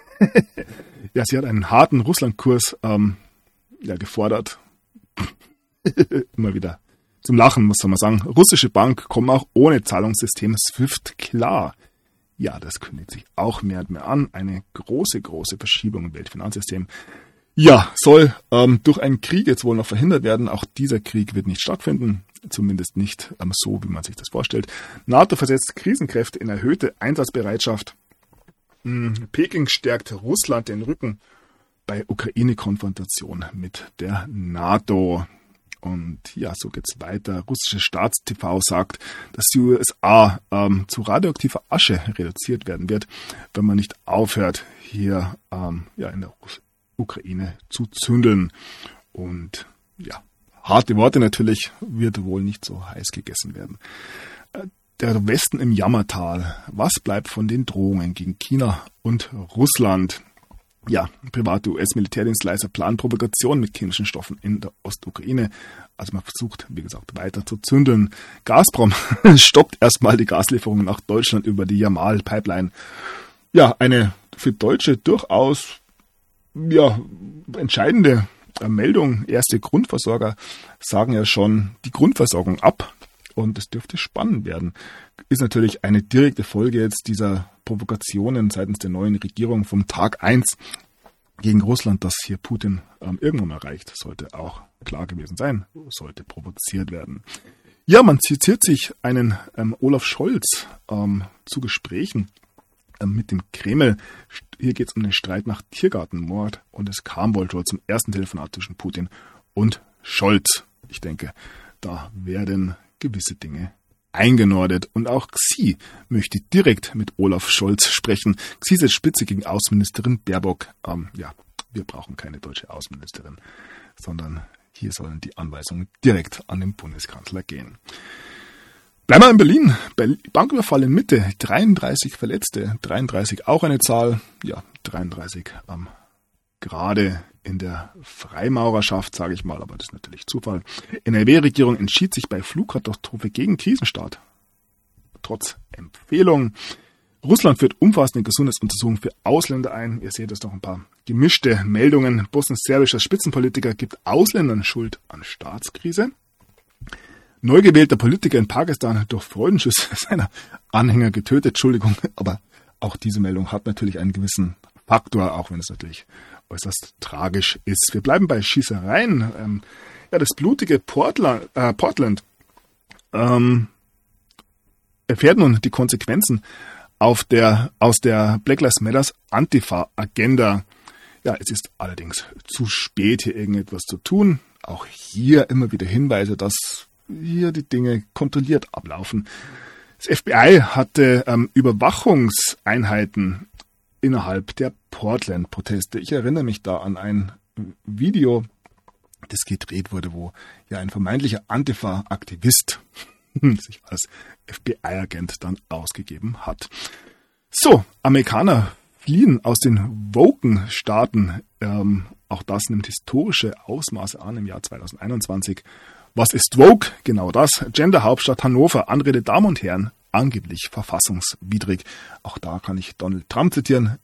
Ja, sie hat einen harten Russlandkurs gefordert. Immer wieder zum Lachen, was soll man sagen. Russische Bank kommen auch ohne Zahlungssystem SWIFT klar. Ja, das kündigt sich auch mehr und mehr an. Eine große Verschiebung im Weltfinanzsystem. Ja, soll durch einen Krieg jetzt wohl noch verhindert werden. Auch dieser Krieg wird nicht stattfinden. Zumindest nicht so, wie man sich das vorstellt. NATO versetzt Krisenkräfte in erhöhte Einsatzbereitschaft. Peking stärkt Russland den Rücken bei Ukraine-Konfrontation mit der NATO. Und ja, so geht's weiter. Russische Staatstv sagt, dass die USA zu radioaktiver Asche reduziert werden wird, wenn man nicht aufhört, hier in der Ukraine zu zündeln. Und ja, harte Worte natürlich, wird wohl nicht so heiß gegessen werden. Der Westen im Jammertal. Was bleibt von den Drohungen gegen China und Russland? Ja, private US-Militärdienstleister planen Provokation mit chemischen Stoffen in der Ostukraine. Also man versucht, wie gesagt, weiter zu zündeln. Gazprom stoppt erstmal die Gaslieferungen nach Deutschland über die Yamal-Pipeline. Ja, eine für Deutsche durchaus entscheidende Meldung. Erste Grundversorger sagen ja schon die Grundversorgung ab. Und es dürfte spannend werden. Ist natürlich eine direkte Folge jetzt dieser Provokationen seitens der neuen Regierung vom Tag 1 gegen Russland, das hier Putin irgendwann erreicht. Sollte auch klar gewesen sein, sollte provoziert werden. Ja, man zitiert sich einen Olaf Scholz zu Gesprächen mit dem Kreml. Hier geht es um den Streit nach Tiergartenmord und es kam wohl schon zum ersten Telefonat zwischen Putin und Scholz. Ich denke, da werden gewisse Dinge eingenordet. Und auch Xi möchte direkt mit Olaf Scholz sprechen. Xi setzt Spitze gegen Außenministerin Baerbock. Wir brauchen keine deutsche Außenministerin, sondern hier sollen die Anweisungen direkt an den Bundeskanzler gehen. Bleiben wir in Berlin. Banküberfall in Mitte. 33 Verletzte. 33 auch eine Zahl. Ja, 33 gerade in der Freimaurerschaft, sage ich mal, aber das ist natürlich Zufall. NRW-Regierung entschied sich bei Flugkatastrophe gegen Krisenstaat. Trotz Empfehlung. Russland führt umfassende Gesundheitsuntersuchungen für Ausländer ein. Ihr seht, es noch ein paar gemischte Meldungen. Bosnisch-serbischer Spitzenpolitiker gibt Ausländern Schuld an Staatskrise. Neu gewählter Politiker in Pakistan durch Freudenschüsse seiner Anhänger getötet. Entschuldigung, aber auch diese Meldung hat natürlich einen gewissen Faktor, auch wenn es natürlich äußerst tragisch ist. Wir bleiben bei Schießereien. Das blutige Portland erfährt nun die Konsequenzen aus der Black Lives Matters Antifa-Agenda. Ja, es ist allerdings zu spät, hier irgendetwas zu tun. Auch hier immer wieder Hinweise, dass hier die Dinge kontrolliert ablaufen. Das FBI hatte Überwachungseinheiten innerhalb der Portland-Proteste. Ich erinnere mich da an ein Video, das gedreht wurde, wo ja ein vermeintlicher Antifa-Aktivist sich als FBI-Agent dann ausgegeben hat. So, Amerikaner fliehen aus den Woken-Staaten. Auch das nimmt historische Ausmaße an im Jahr 2021. Was ist Woke? Genau das. Gender-Hauptstadt Hannover, Anrede Damen und Herren, angeblich verfassungswidrig. Auch da kann ich Donald Trump zitieren.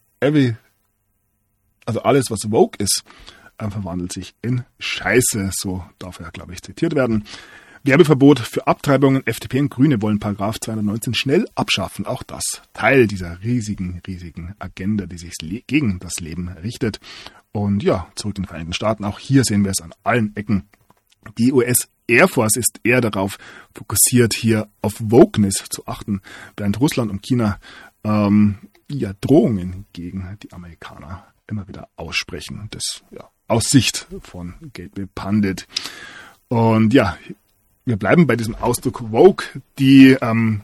Also alles, was woke ist, verwandelt sich in Scheiße. So darf er, glaube ich, zitiert werden. Werbeverbot für Abtreibungen. FDP und Grüne wollen Paragraph 219 schnell abschaffen. Auch das Teil dieser riesigen Agenda, die sich gegen das Leben richtet. Und ja, zurück in den Vereinigten Staaten. Auch hier sehen wir es an allen Ecken. Die US Air Force ist eher darauf fokussiert, hier auf Wokeness zu achten, während Russland und China Drohungen gegen die Amerikaner immer wieder aussprechen. Das aus Sicht von Gateway Pundit. Und ja, wir bleiben bei diesem Ausdruck Woke. Die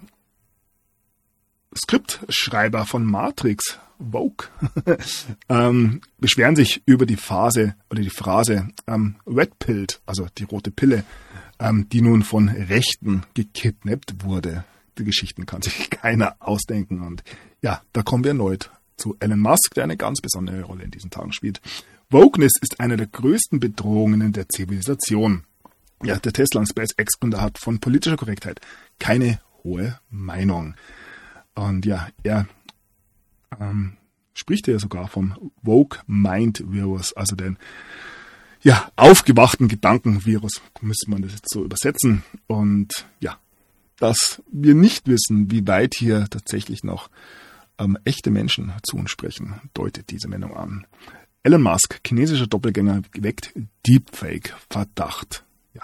Skriptschreiber von Matrix, Woke, beschweren sich über die Phrase Red Pilled, also die rote Pille, die nun von Rechten gekidnappt wurde. Die Geschichten kann sich keiner ausdenken. Und ja, da kommen wir erneut zu Elon Musk, der eine ganz besondere Rolle in diesen Tagen spielt. Wokeness ist eine der größten Bedrohungen der Zivilisation. Ja, der Tesla- und SpaceX-Gründer hat von politischer Korrektheit keine hohe Meinung. Und ja, er spricht ja sogar vom Woke Mind Virus, also den aufgewachten Gedankenvirus, müsste man das jetzt so übersetzen. Und ja, dass wir nicht wissen, wie weit hier tatsächlich noch echte Menschen zu uns sprechen, deutet diese Meldung an. Elon Musk, chinesischer Doppelgänger, weckt Deepfake-Verdacht. Ja.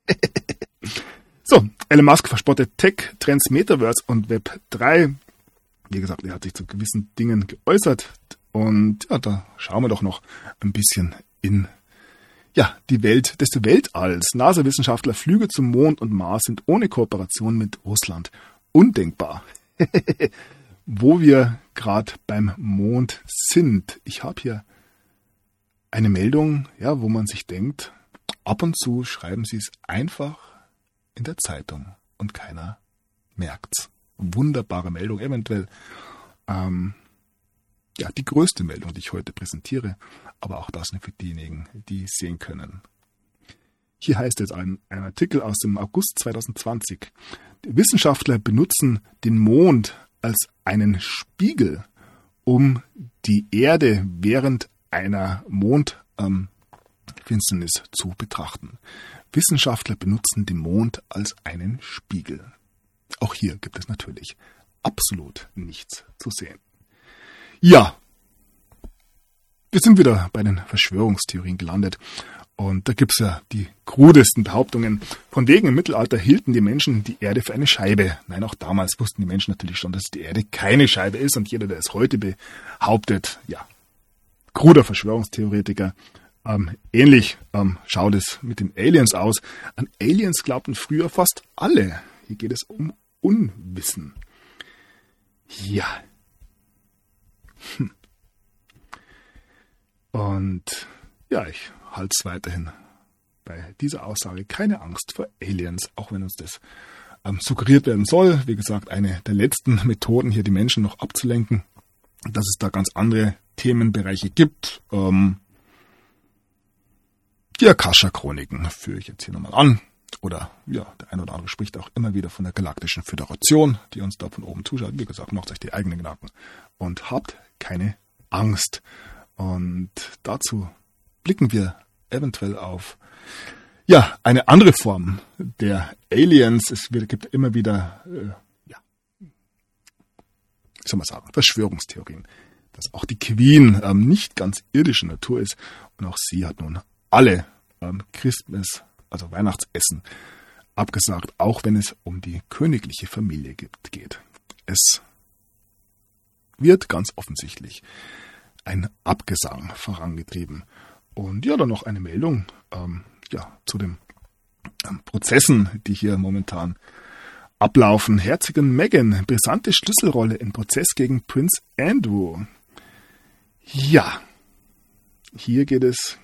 So, Elon Musk verspottet Tech, Trends, Metaverse und Web 3. Wie gesagt, er hat sich zu gewissen Dingen geäußert. Und ja, da schauen wir doch noch ein bisschen in die Welt des Weltalls. NASA-Wissenschaftler, Flüge zum Mond und Mars sind ohne Kooperation mit Russland undenkbar. Wo wir gerade beim Mond sind. Ich habe hier eine Meldung, wo man sich denkt, ab und zu schreiben sie es einfach in der Zeitung und keiner merkt's. Wunderbare Meldung, eventuell die größte Meldung, die ich heute präsentiere, aber auch das nur für diejenigen, die es sehen können. Hier heißt es ein Artikel aus dem August 2020. Die Wissenschaftler benutzen den Mond als einen Spiegel, um die Erde während einer Mondfinsternis zu betrachten. Wissenschaftler benutzen den Mond als einen Spiegel. Auch hier gibt es natürlich absolut nichts zu sehen. Ja, wir sind wieder bei den Verschwörungstheorien gelandet. Und da gibt's ja die krudesten Behauptungen. Von wegen im Mittelalter hielten die Menschen die Erde für eine Scheibe. Nein, auch damals wussten die Menschen natürlich schon, dass die Erde keine Scheibe ist. Und jeder, der es heute behauptet, kruder Verschwörungstheoretiker. Ähnlich schaut es mit den Aliens aus. An Aliens glaubten früher fast alle. Hier geht es um Unwissen. Ja. Und ich halte es weiterhin bei dieser Aussage. Keine Angst vor Aliens, auch wenn uns das suggeriert werden soll. Wie gesagt, eine der letzten Methoden, hier die Menschen noch abzulenken, dass es da ganz andere Themenbereiche gibt. Die Akasha-Chroniken führe ich jetzt hier nochmal an. Oder der eine oder andere spricht auch immer wieder von der Galaktischen Föderation, die uns da von oben zuschaut. Wie gesagt, macht euch die eigenen Gedanken und habt keine Angst. Und dazu blicken wir eventuell auf eine andere Form der Aliens. Es gibt immer wieder Verschwörungstheorien, dass auch die Queen nicht ganz irdischer Natur ist. Und auch sie hat nun alle Christmas, also Weihnachtsessen, abgesagt, auch wenn es um die königliche Familie geht. Es wird ganz offensichtlich ein Abgesang vorangetrieben. Und dann noch eine Meldung zu den Prozessen, die hier momentan ablaufen. Herzogin Meghan, brisante Schlüsselrolle im Prozess gegen Prinz Andrew. Ja, hier geht es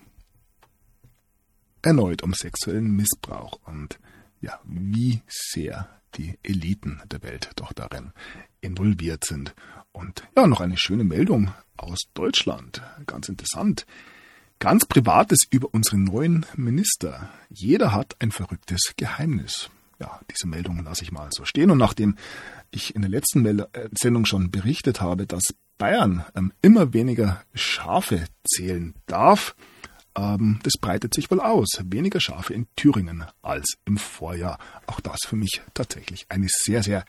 erneut um sexuellen Missbrauch und wie sehr die Eliten der Welt doch darin involviert sind. Und noch eine schöne Meldung aus Deutschland, ganz interessant. Ganz Privates über unseren neuen Minister. Jeder hat ein verrücktes Geheimnis. Ja, diese Meldung lasse ich mal so stehen. Und nachdem ich in der letzten Sendung schon berichtet habe, dass Bayern immer weniger Schafe zählen darf, das breitet sich wohl aus. Weniger Schafe in Thüringen als im Vorjahr. Auch das für mich tatsächlich eine sehr, sehr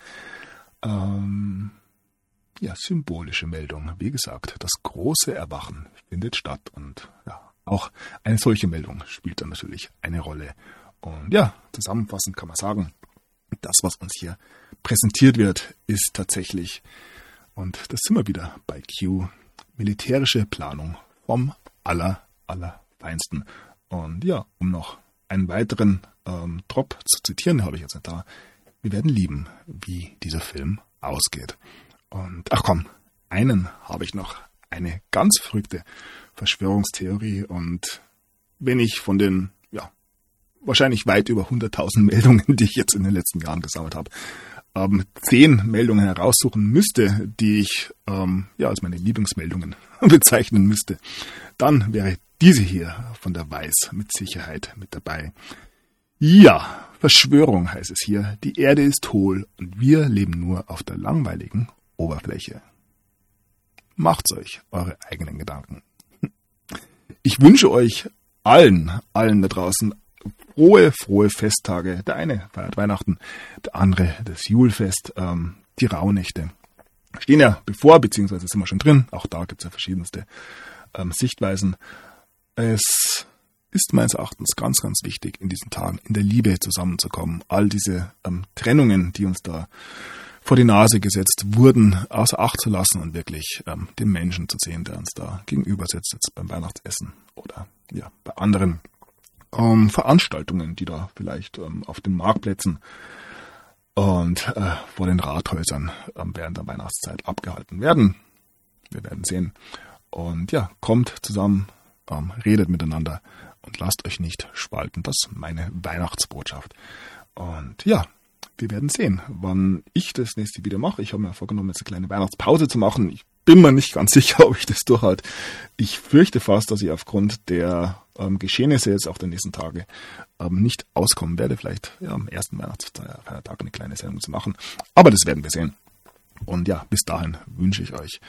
symbolische Meldung. Wie gesagt, das große Erwachen findet statt und auch eine solche Meldung spielt dann natürlich eine Rolle. Und ja, zusammenfassend kann man sagen, das, was uns hier präsentiert wird, ist tatsächlich, und das sind wir wieder bei Q, militärische Planung vom Allerfeinsten. Und ja, um noch einen weiteren Drop zu zitieren, habe ich jetzt nicht da. Wir werden lieben, wie dieser Film ausgeht. Und ach komm, einen habe ich noch. Eine ganz verrückte Verschwörungstheorie. Und wenn ich von den, wahrscheinlich weit über 100.000 Meldungen, die ich jetzt in den letzten Jahren gesammelt habe, 10 Meldungen heraussuchen müsste, die ich als meine Lieblingsmeldungen bezeichnen müsste, dann wäre diese hier von der Weiß mit Sicherheit mit dabei. Ja, Verschwörung heißt es hier. Die Erde ist hohl und wir leben nur auf der langweiligen Oberfläche. Macht's euch eure eigenen Gedanken. Ich wünsche euch allen da draußen frohe Festtage. Der eine feiert Weihnachten, der andere das Julfest, die Rauhnächte stehen ja bevor, beziehungsweise sind wir schon drin. Auch da gibt es ja verschiedenste Sichtweisen. Es ist meines Erachtens ganz, ganz wichtig, in diesen Tagen in der Liebe zusammenzukommen. All diese Trennungen, die uns da vor die Nase gesetzt wurden, außer Acht zu lassen und wirklich den Menschen zu sehen, der uns da gegenüber sitzt, jetzt beim Weihnachtsessen oder bei anderen Veranstaltungen, die da vielleicht auf den Marktplätzen und vor den Rathäusern während der Weihnachtszeit abgehalten werden. Wir werden sehen. Und kommt zusammen, redet miteinander und lasst euch nicht spalten. Das ist meine Weihnachtsbotschaft. Und wir werden sehen, wann ich das nächste Video mache. Ich habe mir vorgenommen, jetzt eine kleine Weihnachtspause zu machen. Ich bin mir nicht ganz sicher, ob ich das durchhalte. Ich fürchte fast, dass ich aufgrund der Geschehnisse jetzt auch der nächsten Tage nicht auskommen werde. Vielleicht am ersten Weihnachtsfeiertag eine kleine Sendung zu machen. Aber das werden wir sehen. Und bis dahin wünsche ich euch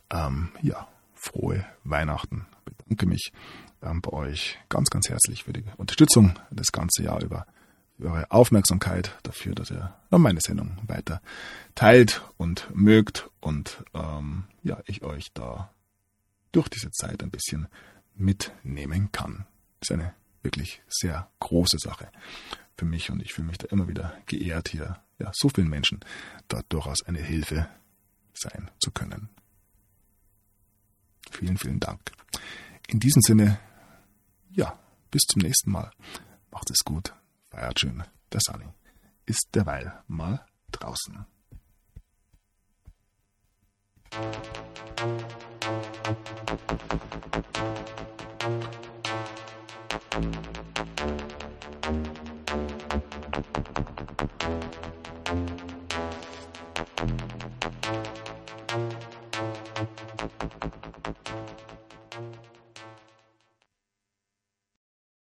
frohe Weihnachten. Ich bedanke mich bei euch ganz, ganz herzlich für die Unterstützung das ganze Jahr über, für eure Aufmerksamkeit, dafür, dass ihr meine Sendung weiter teilt und mögt und ich euch da durch diese Zeit ein bisschen mitnehmen kann. Das ist eine wirklich sehr große Sache für mich und ich fühle mich da immer wieder geehrt, hier so vielen Menschen da durchaus eine Hilfe sein zu können. Vielen, vielen Dank. In diesem Sinne, bis zum nächsten Mal. Macht es gut, feiert schön. Der Sunny ist derweil mal draußen.